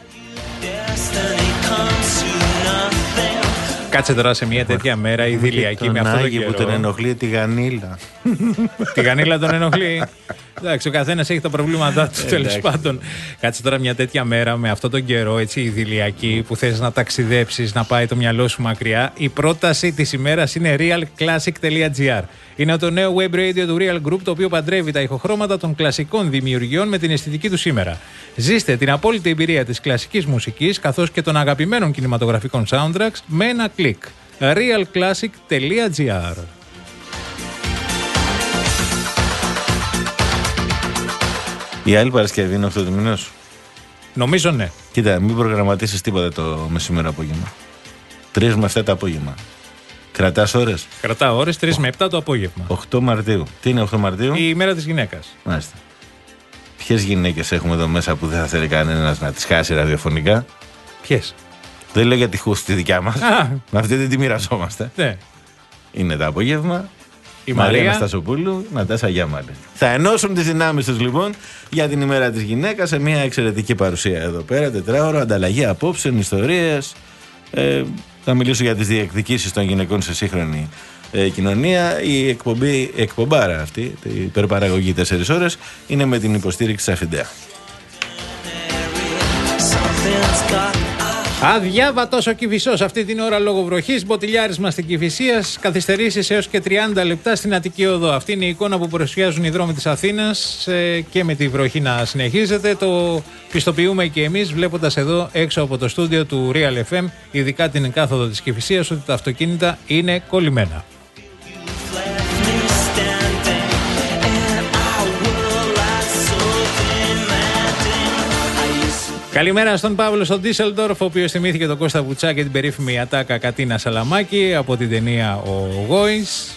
Κάτσε τώρα σε μια τέτοια μέρα ιδηλιακή με αυτό το καιρό. Που τον ενοχλεί τη γανίλα. Τη γανίλα τον ενοχλεί. Εντάξει, ο καθένας έχει τα προβλήματά του, τέλος πάντων. Κάτσε τώρα μια τέτοια μέρα με αυτό τον καιρό, έτσι ιδηλιακή, που θες να ταξιδέψεις, να πάει το μυαλό σου μακριά. Η πρόταση της ημέρας είναι realclassic.gr. Είναι το νέο web radio του Real Group, το οποίο παντρεύει τα ηχοχρώματα των κλασικών δημιουργιών με την αισθητική του σήμερα. Ζήστε την απόλυτη εμπειρία της κλασικής μουσικής καθώς και των αγαπημένων κινηματογραφικών soundtracks με ένα κλικ. realclassic.gr. Η άλλη Παρασκευή είναι αυτό το μήνος. Νομίζω ναι. Κοίτα, μην προγραμματίσεις τίποτα το μεσημέρι απόγευμα. τρεις με επτά το απόγευμα. Κρατάς ώρες. Κρατά ώρες, τρεις με επτά το απόγευμα. οκτώ Μαρτίου. Τι είναι οκτώ Μαρτίου? Η ημέρα της γυναίκας. Μάλιστα. Ποιες γυναίκες έχουμε εδώ μέσα που δεν θα θέλει κανένας να τις χάσει ραδιοφωνικά? Ποιες? Δεν λέω για τη χούση τη δικιά μας. Με αυτή δεν τη μοιραζόμαστε. Ναι. Είναι το απόγευμα. Η Μαρία Μαρία Αναστασοπούλου, Νατάσα Γιάμαλη. Θα ενώσουν τις δυνάμεις τους λοιπόν για την ημέρα της γυναίκας σε μια εξαιρετική παρουσία εδώ πέρα. Τετράωρο, ανταλλαγή απόψεων, ιστορίες. Ε, θα μιλήσω για τις διεκδικήσεις των γυναικών σε σύγχρονη ε, κοινωνία. Η εκπομπή, εκπομπάρα αυτή, η υπερπαραγωγή τέσσερις ώρες, είναι με την υποστήριξη της Αφιντέα. Αδιάβατος ο Κηφισός αυτή την ώρα λόγω βροχής. Μποτιλιάρισμα στην Κηφισίας. Καθυστερήσεις έως και τριάντα λεπτά στην Αττική Οδό. Αυτή είναι η εικόνα που παρουσιάζουν οι δρόμοι της Αθήνας ε, και με τη βροχή να συνεχίζεται. Το πιστοποιούμε και εμείς βλέποντας εδώ έξω από το στούντιο του Real εφ εμ, ειδικά την κάθοδο της Κηφισίας, ότι τα αυτοκίνητα είναι κολλημένα. Καλημέρα στον Παύλο στον Ντίσελντορφ, ο οποίος θυμήθηκε τον Κώστα Βουτσά και την περίφημη ατάκα Κατίνα Σαλαμάκη από την ταινία Ο Γόης.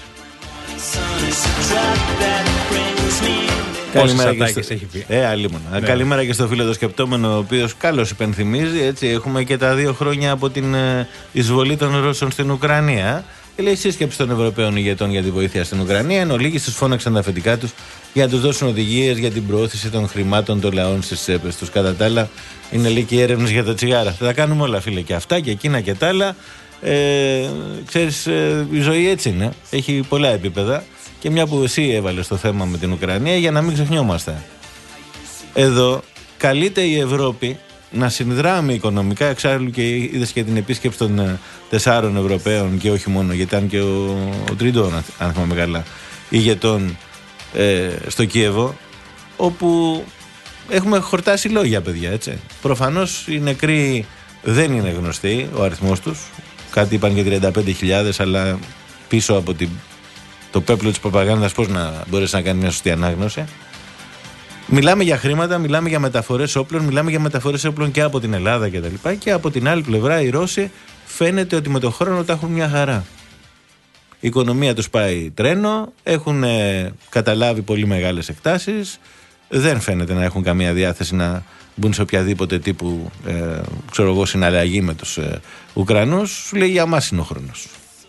Καλημέρα και, στο... έχει πει. Ε, ναι. Καλημέρα και στο φίλο το σκεπτόμενο, ο οποίος καλώς υπενθυμίζει, έτσι, έχουμε και τα δύο χρόνια από την εισβολή των Ρώσων στην Ουκρανία. Και λέει: σύσκεψη των Ευρωπαίων ηγετών για τη βοήθεια στην Ουκρανία, εν ολίγης τους φώναξαν τα αφεντικά τους για να τους δώσουν οδηγίες για την προώθηση των χρημάτων των λαών στις τσέπες τους. Κατά τα άλλα, είναι λέει και έρευνες για τα τσιγάρα. Θα τα κάνουμε όλα, φίλε, και αυτά και εκείνα και τα άλλα. Ε, ξέρεις, ε, η ζωή έτσι είναι. Έχει πολλά επίπεδα. Και μια που εσύ έβαλες το θέμα με την Ουκρανία, για να μην ξεχνιόμαστε. Εδώ καλείται η Ευρώπη να συνδράμει οικονομικά, εξάλλου και είδες και την επίσκεψη των ε, τεσσάρων Ευρωπαίων και όχι μόνο, γιατί ήταν και ο, ο Τριντών, αν θυμάμαι καλά, ηγετών ε, στο Κίεβο, όπου έχουμε χορτάσει λόγια, παιδιά, έτσι. Προφανώς οι νεκροί δεν είναι γνωστοί, ο αριθμός τους, κάτι είπαν και τριάντα πέντε χιλιάδες, αλλά πίσω από την, το πέπλο της προπαγάνδας πώς να μπορέσει να κάνει μια σωστή ανάγνωση. Μιλάμε για χρήματα, μιλάμε για μεταφορές όπλων, μιλάμε για μεταφορές όπλων και από την Ελλάδα κτλ. Και, και από την άλλη πλευρά οι Ρώσοι φαίνεται ότι με τον χρόνο τα έχουν μια χαρά. Η οικονομία τους πάει τρένο, έχουν ε, καταλάβει πολύ μεγάλες εκτάσεις, δεν φαίνεται να έχουν καμία διάθεση να μπουν σε οποιαδήποτε τύπου ε, ξέρω εγώ, συναλλαγή με τους ε, Ουκρανούς. Σου λέει για μας είναι ο χρόνος.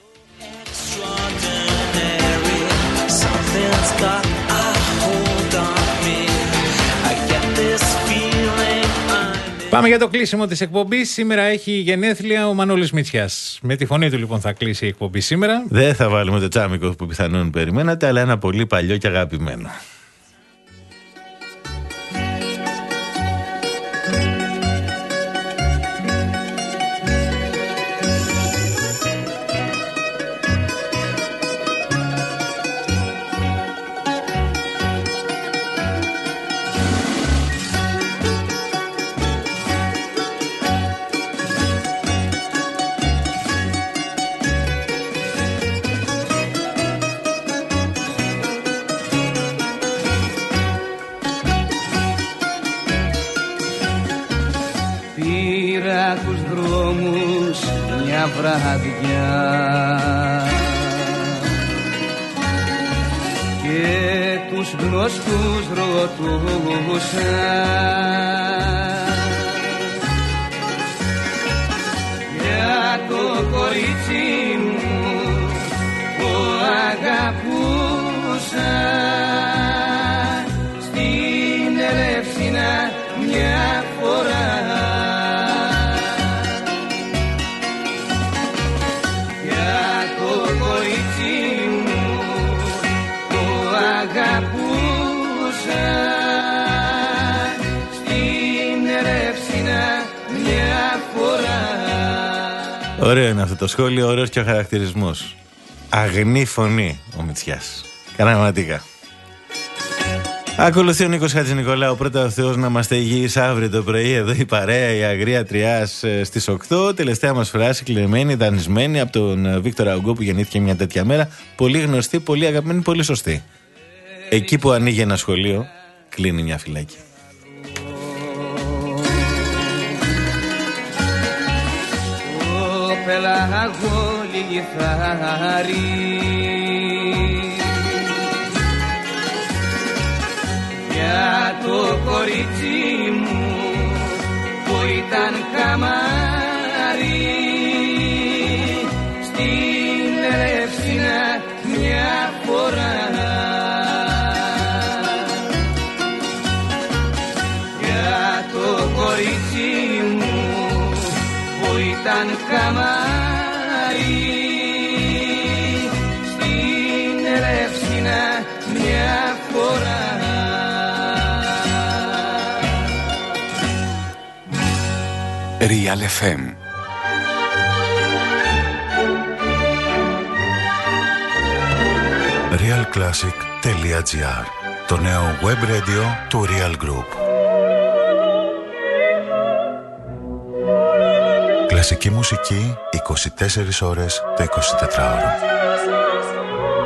Πάμε για το κλείσιμο της εκπομπής. Σήμερα έχει γενέθλια ο Μανώλης Μητσιάς. Με τη φωνή του λοιπόν θα κλείσει η εκπομπή σήμερα. Δεν θα βάλουμε το τσάμικο που πιθανόν περιμένατε, αλλά ένα πολύ παλιό και αγαπημένο. Βραδιά και τους γνωστούς ρωτούσα για το κορίτσι μου που αγαπούσα στην Ελευσίνα μια φορά. Ωραίο είναι αυτό το σχόλιο, ωραίος και ο χαρακτηρισμός. Αγνή φωνή ο Μητσιάς. Πραγματικά. Ακολουθεί ο Νίκος Χατζηνικολάου. Πρώτα ο Θεός να είμαστε υγιείς αύριο το πρωί. Εδώ η παρέα, η Αγρία Τριάς στις οκτώ. Τελευταία μας φράση, κλεμμένη, δανεισμένη από τον Βίκτορα Ουγκό που γεννήθηκε μια τέτοια μέρα. Πολύ γνωστή, πολύ αγαπημένη, πολύ σωστή. Εκεί που ανοίγει ένα σχολείο, κλείνει μια φυλάκη. Πελάγω λιθάρι για το κορίτσι μου που ήταν καμάρι στην Ελευσίνα μια φορά. Για το κορίτσι μου που ήταν καμάρι στην Ελευσίνα μια φορά. Real εφ εμ. realclassic τελεία τζι άρ. Το νέο web radio του Real Group. Κλασική μουσική είκοσι τέσσερις ώρες το εικοσιτετράωρο.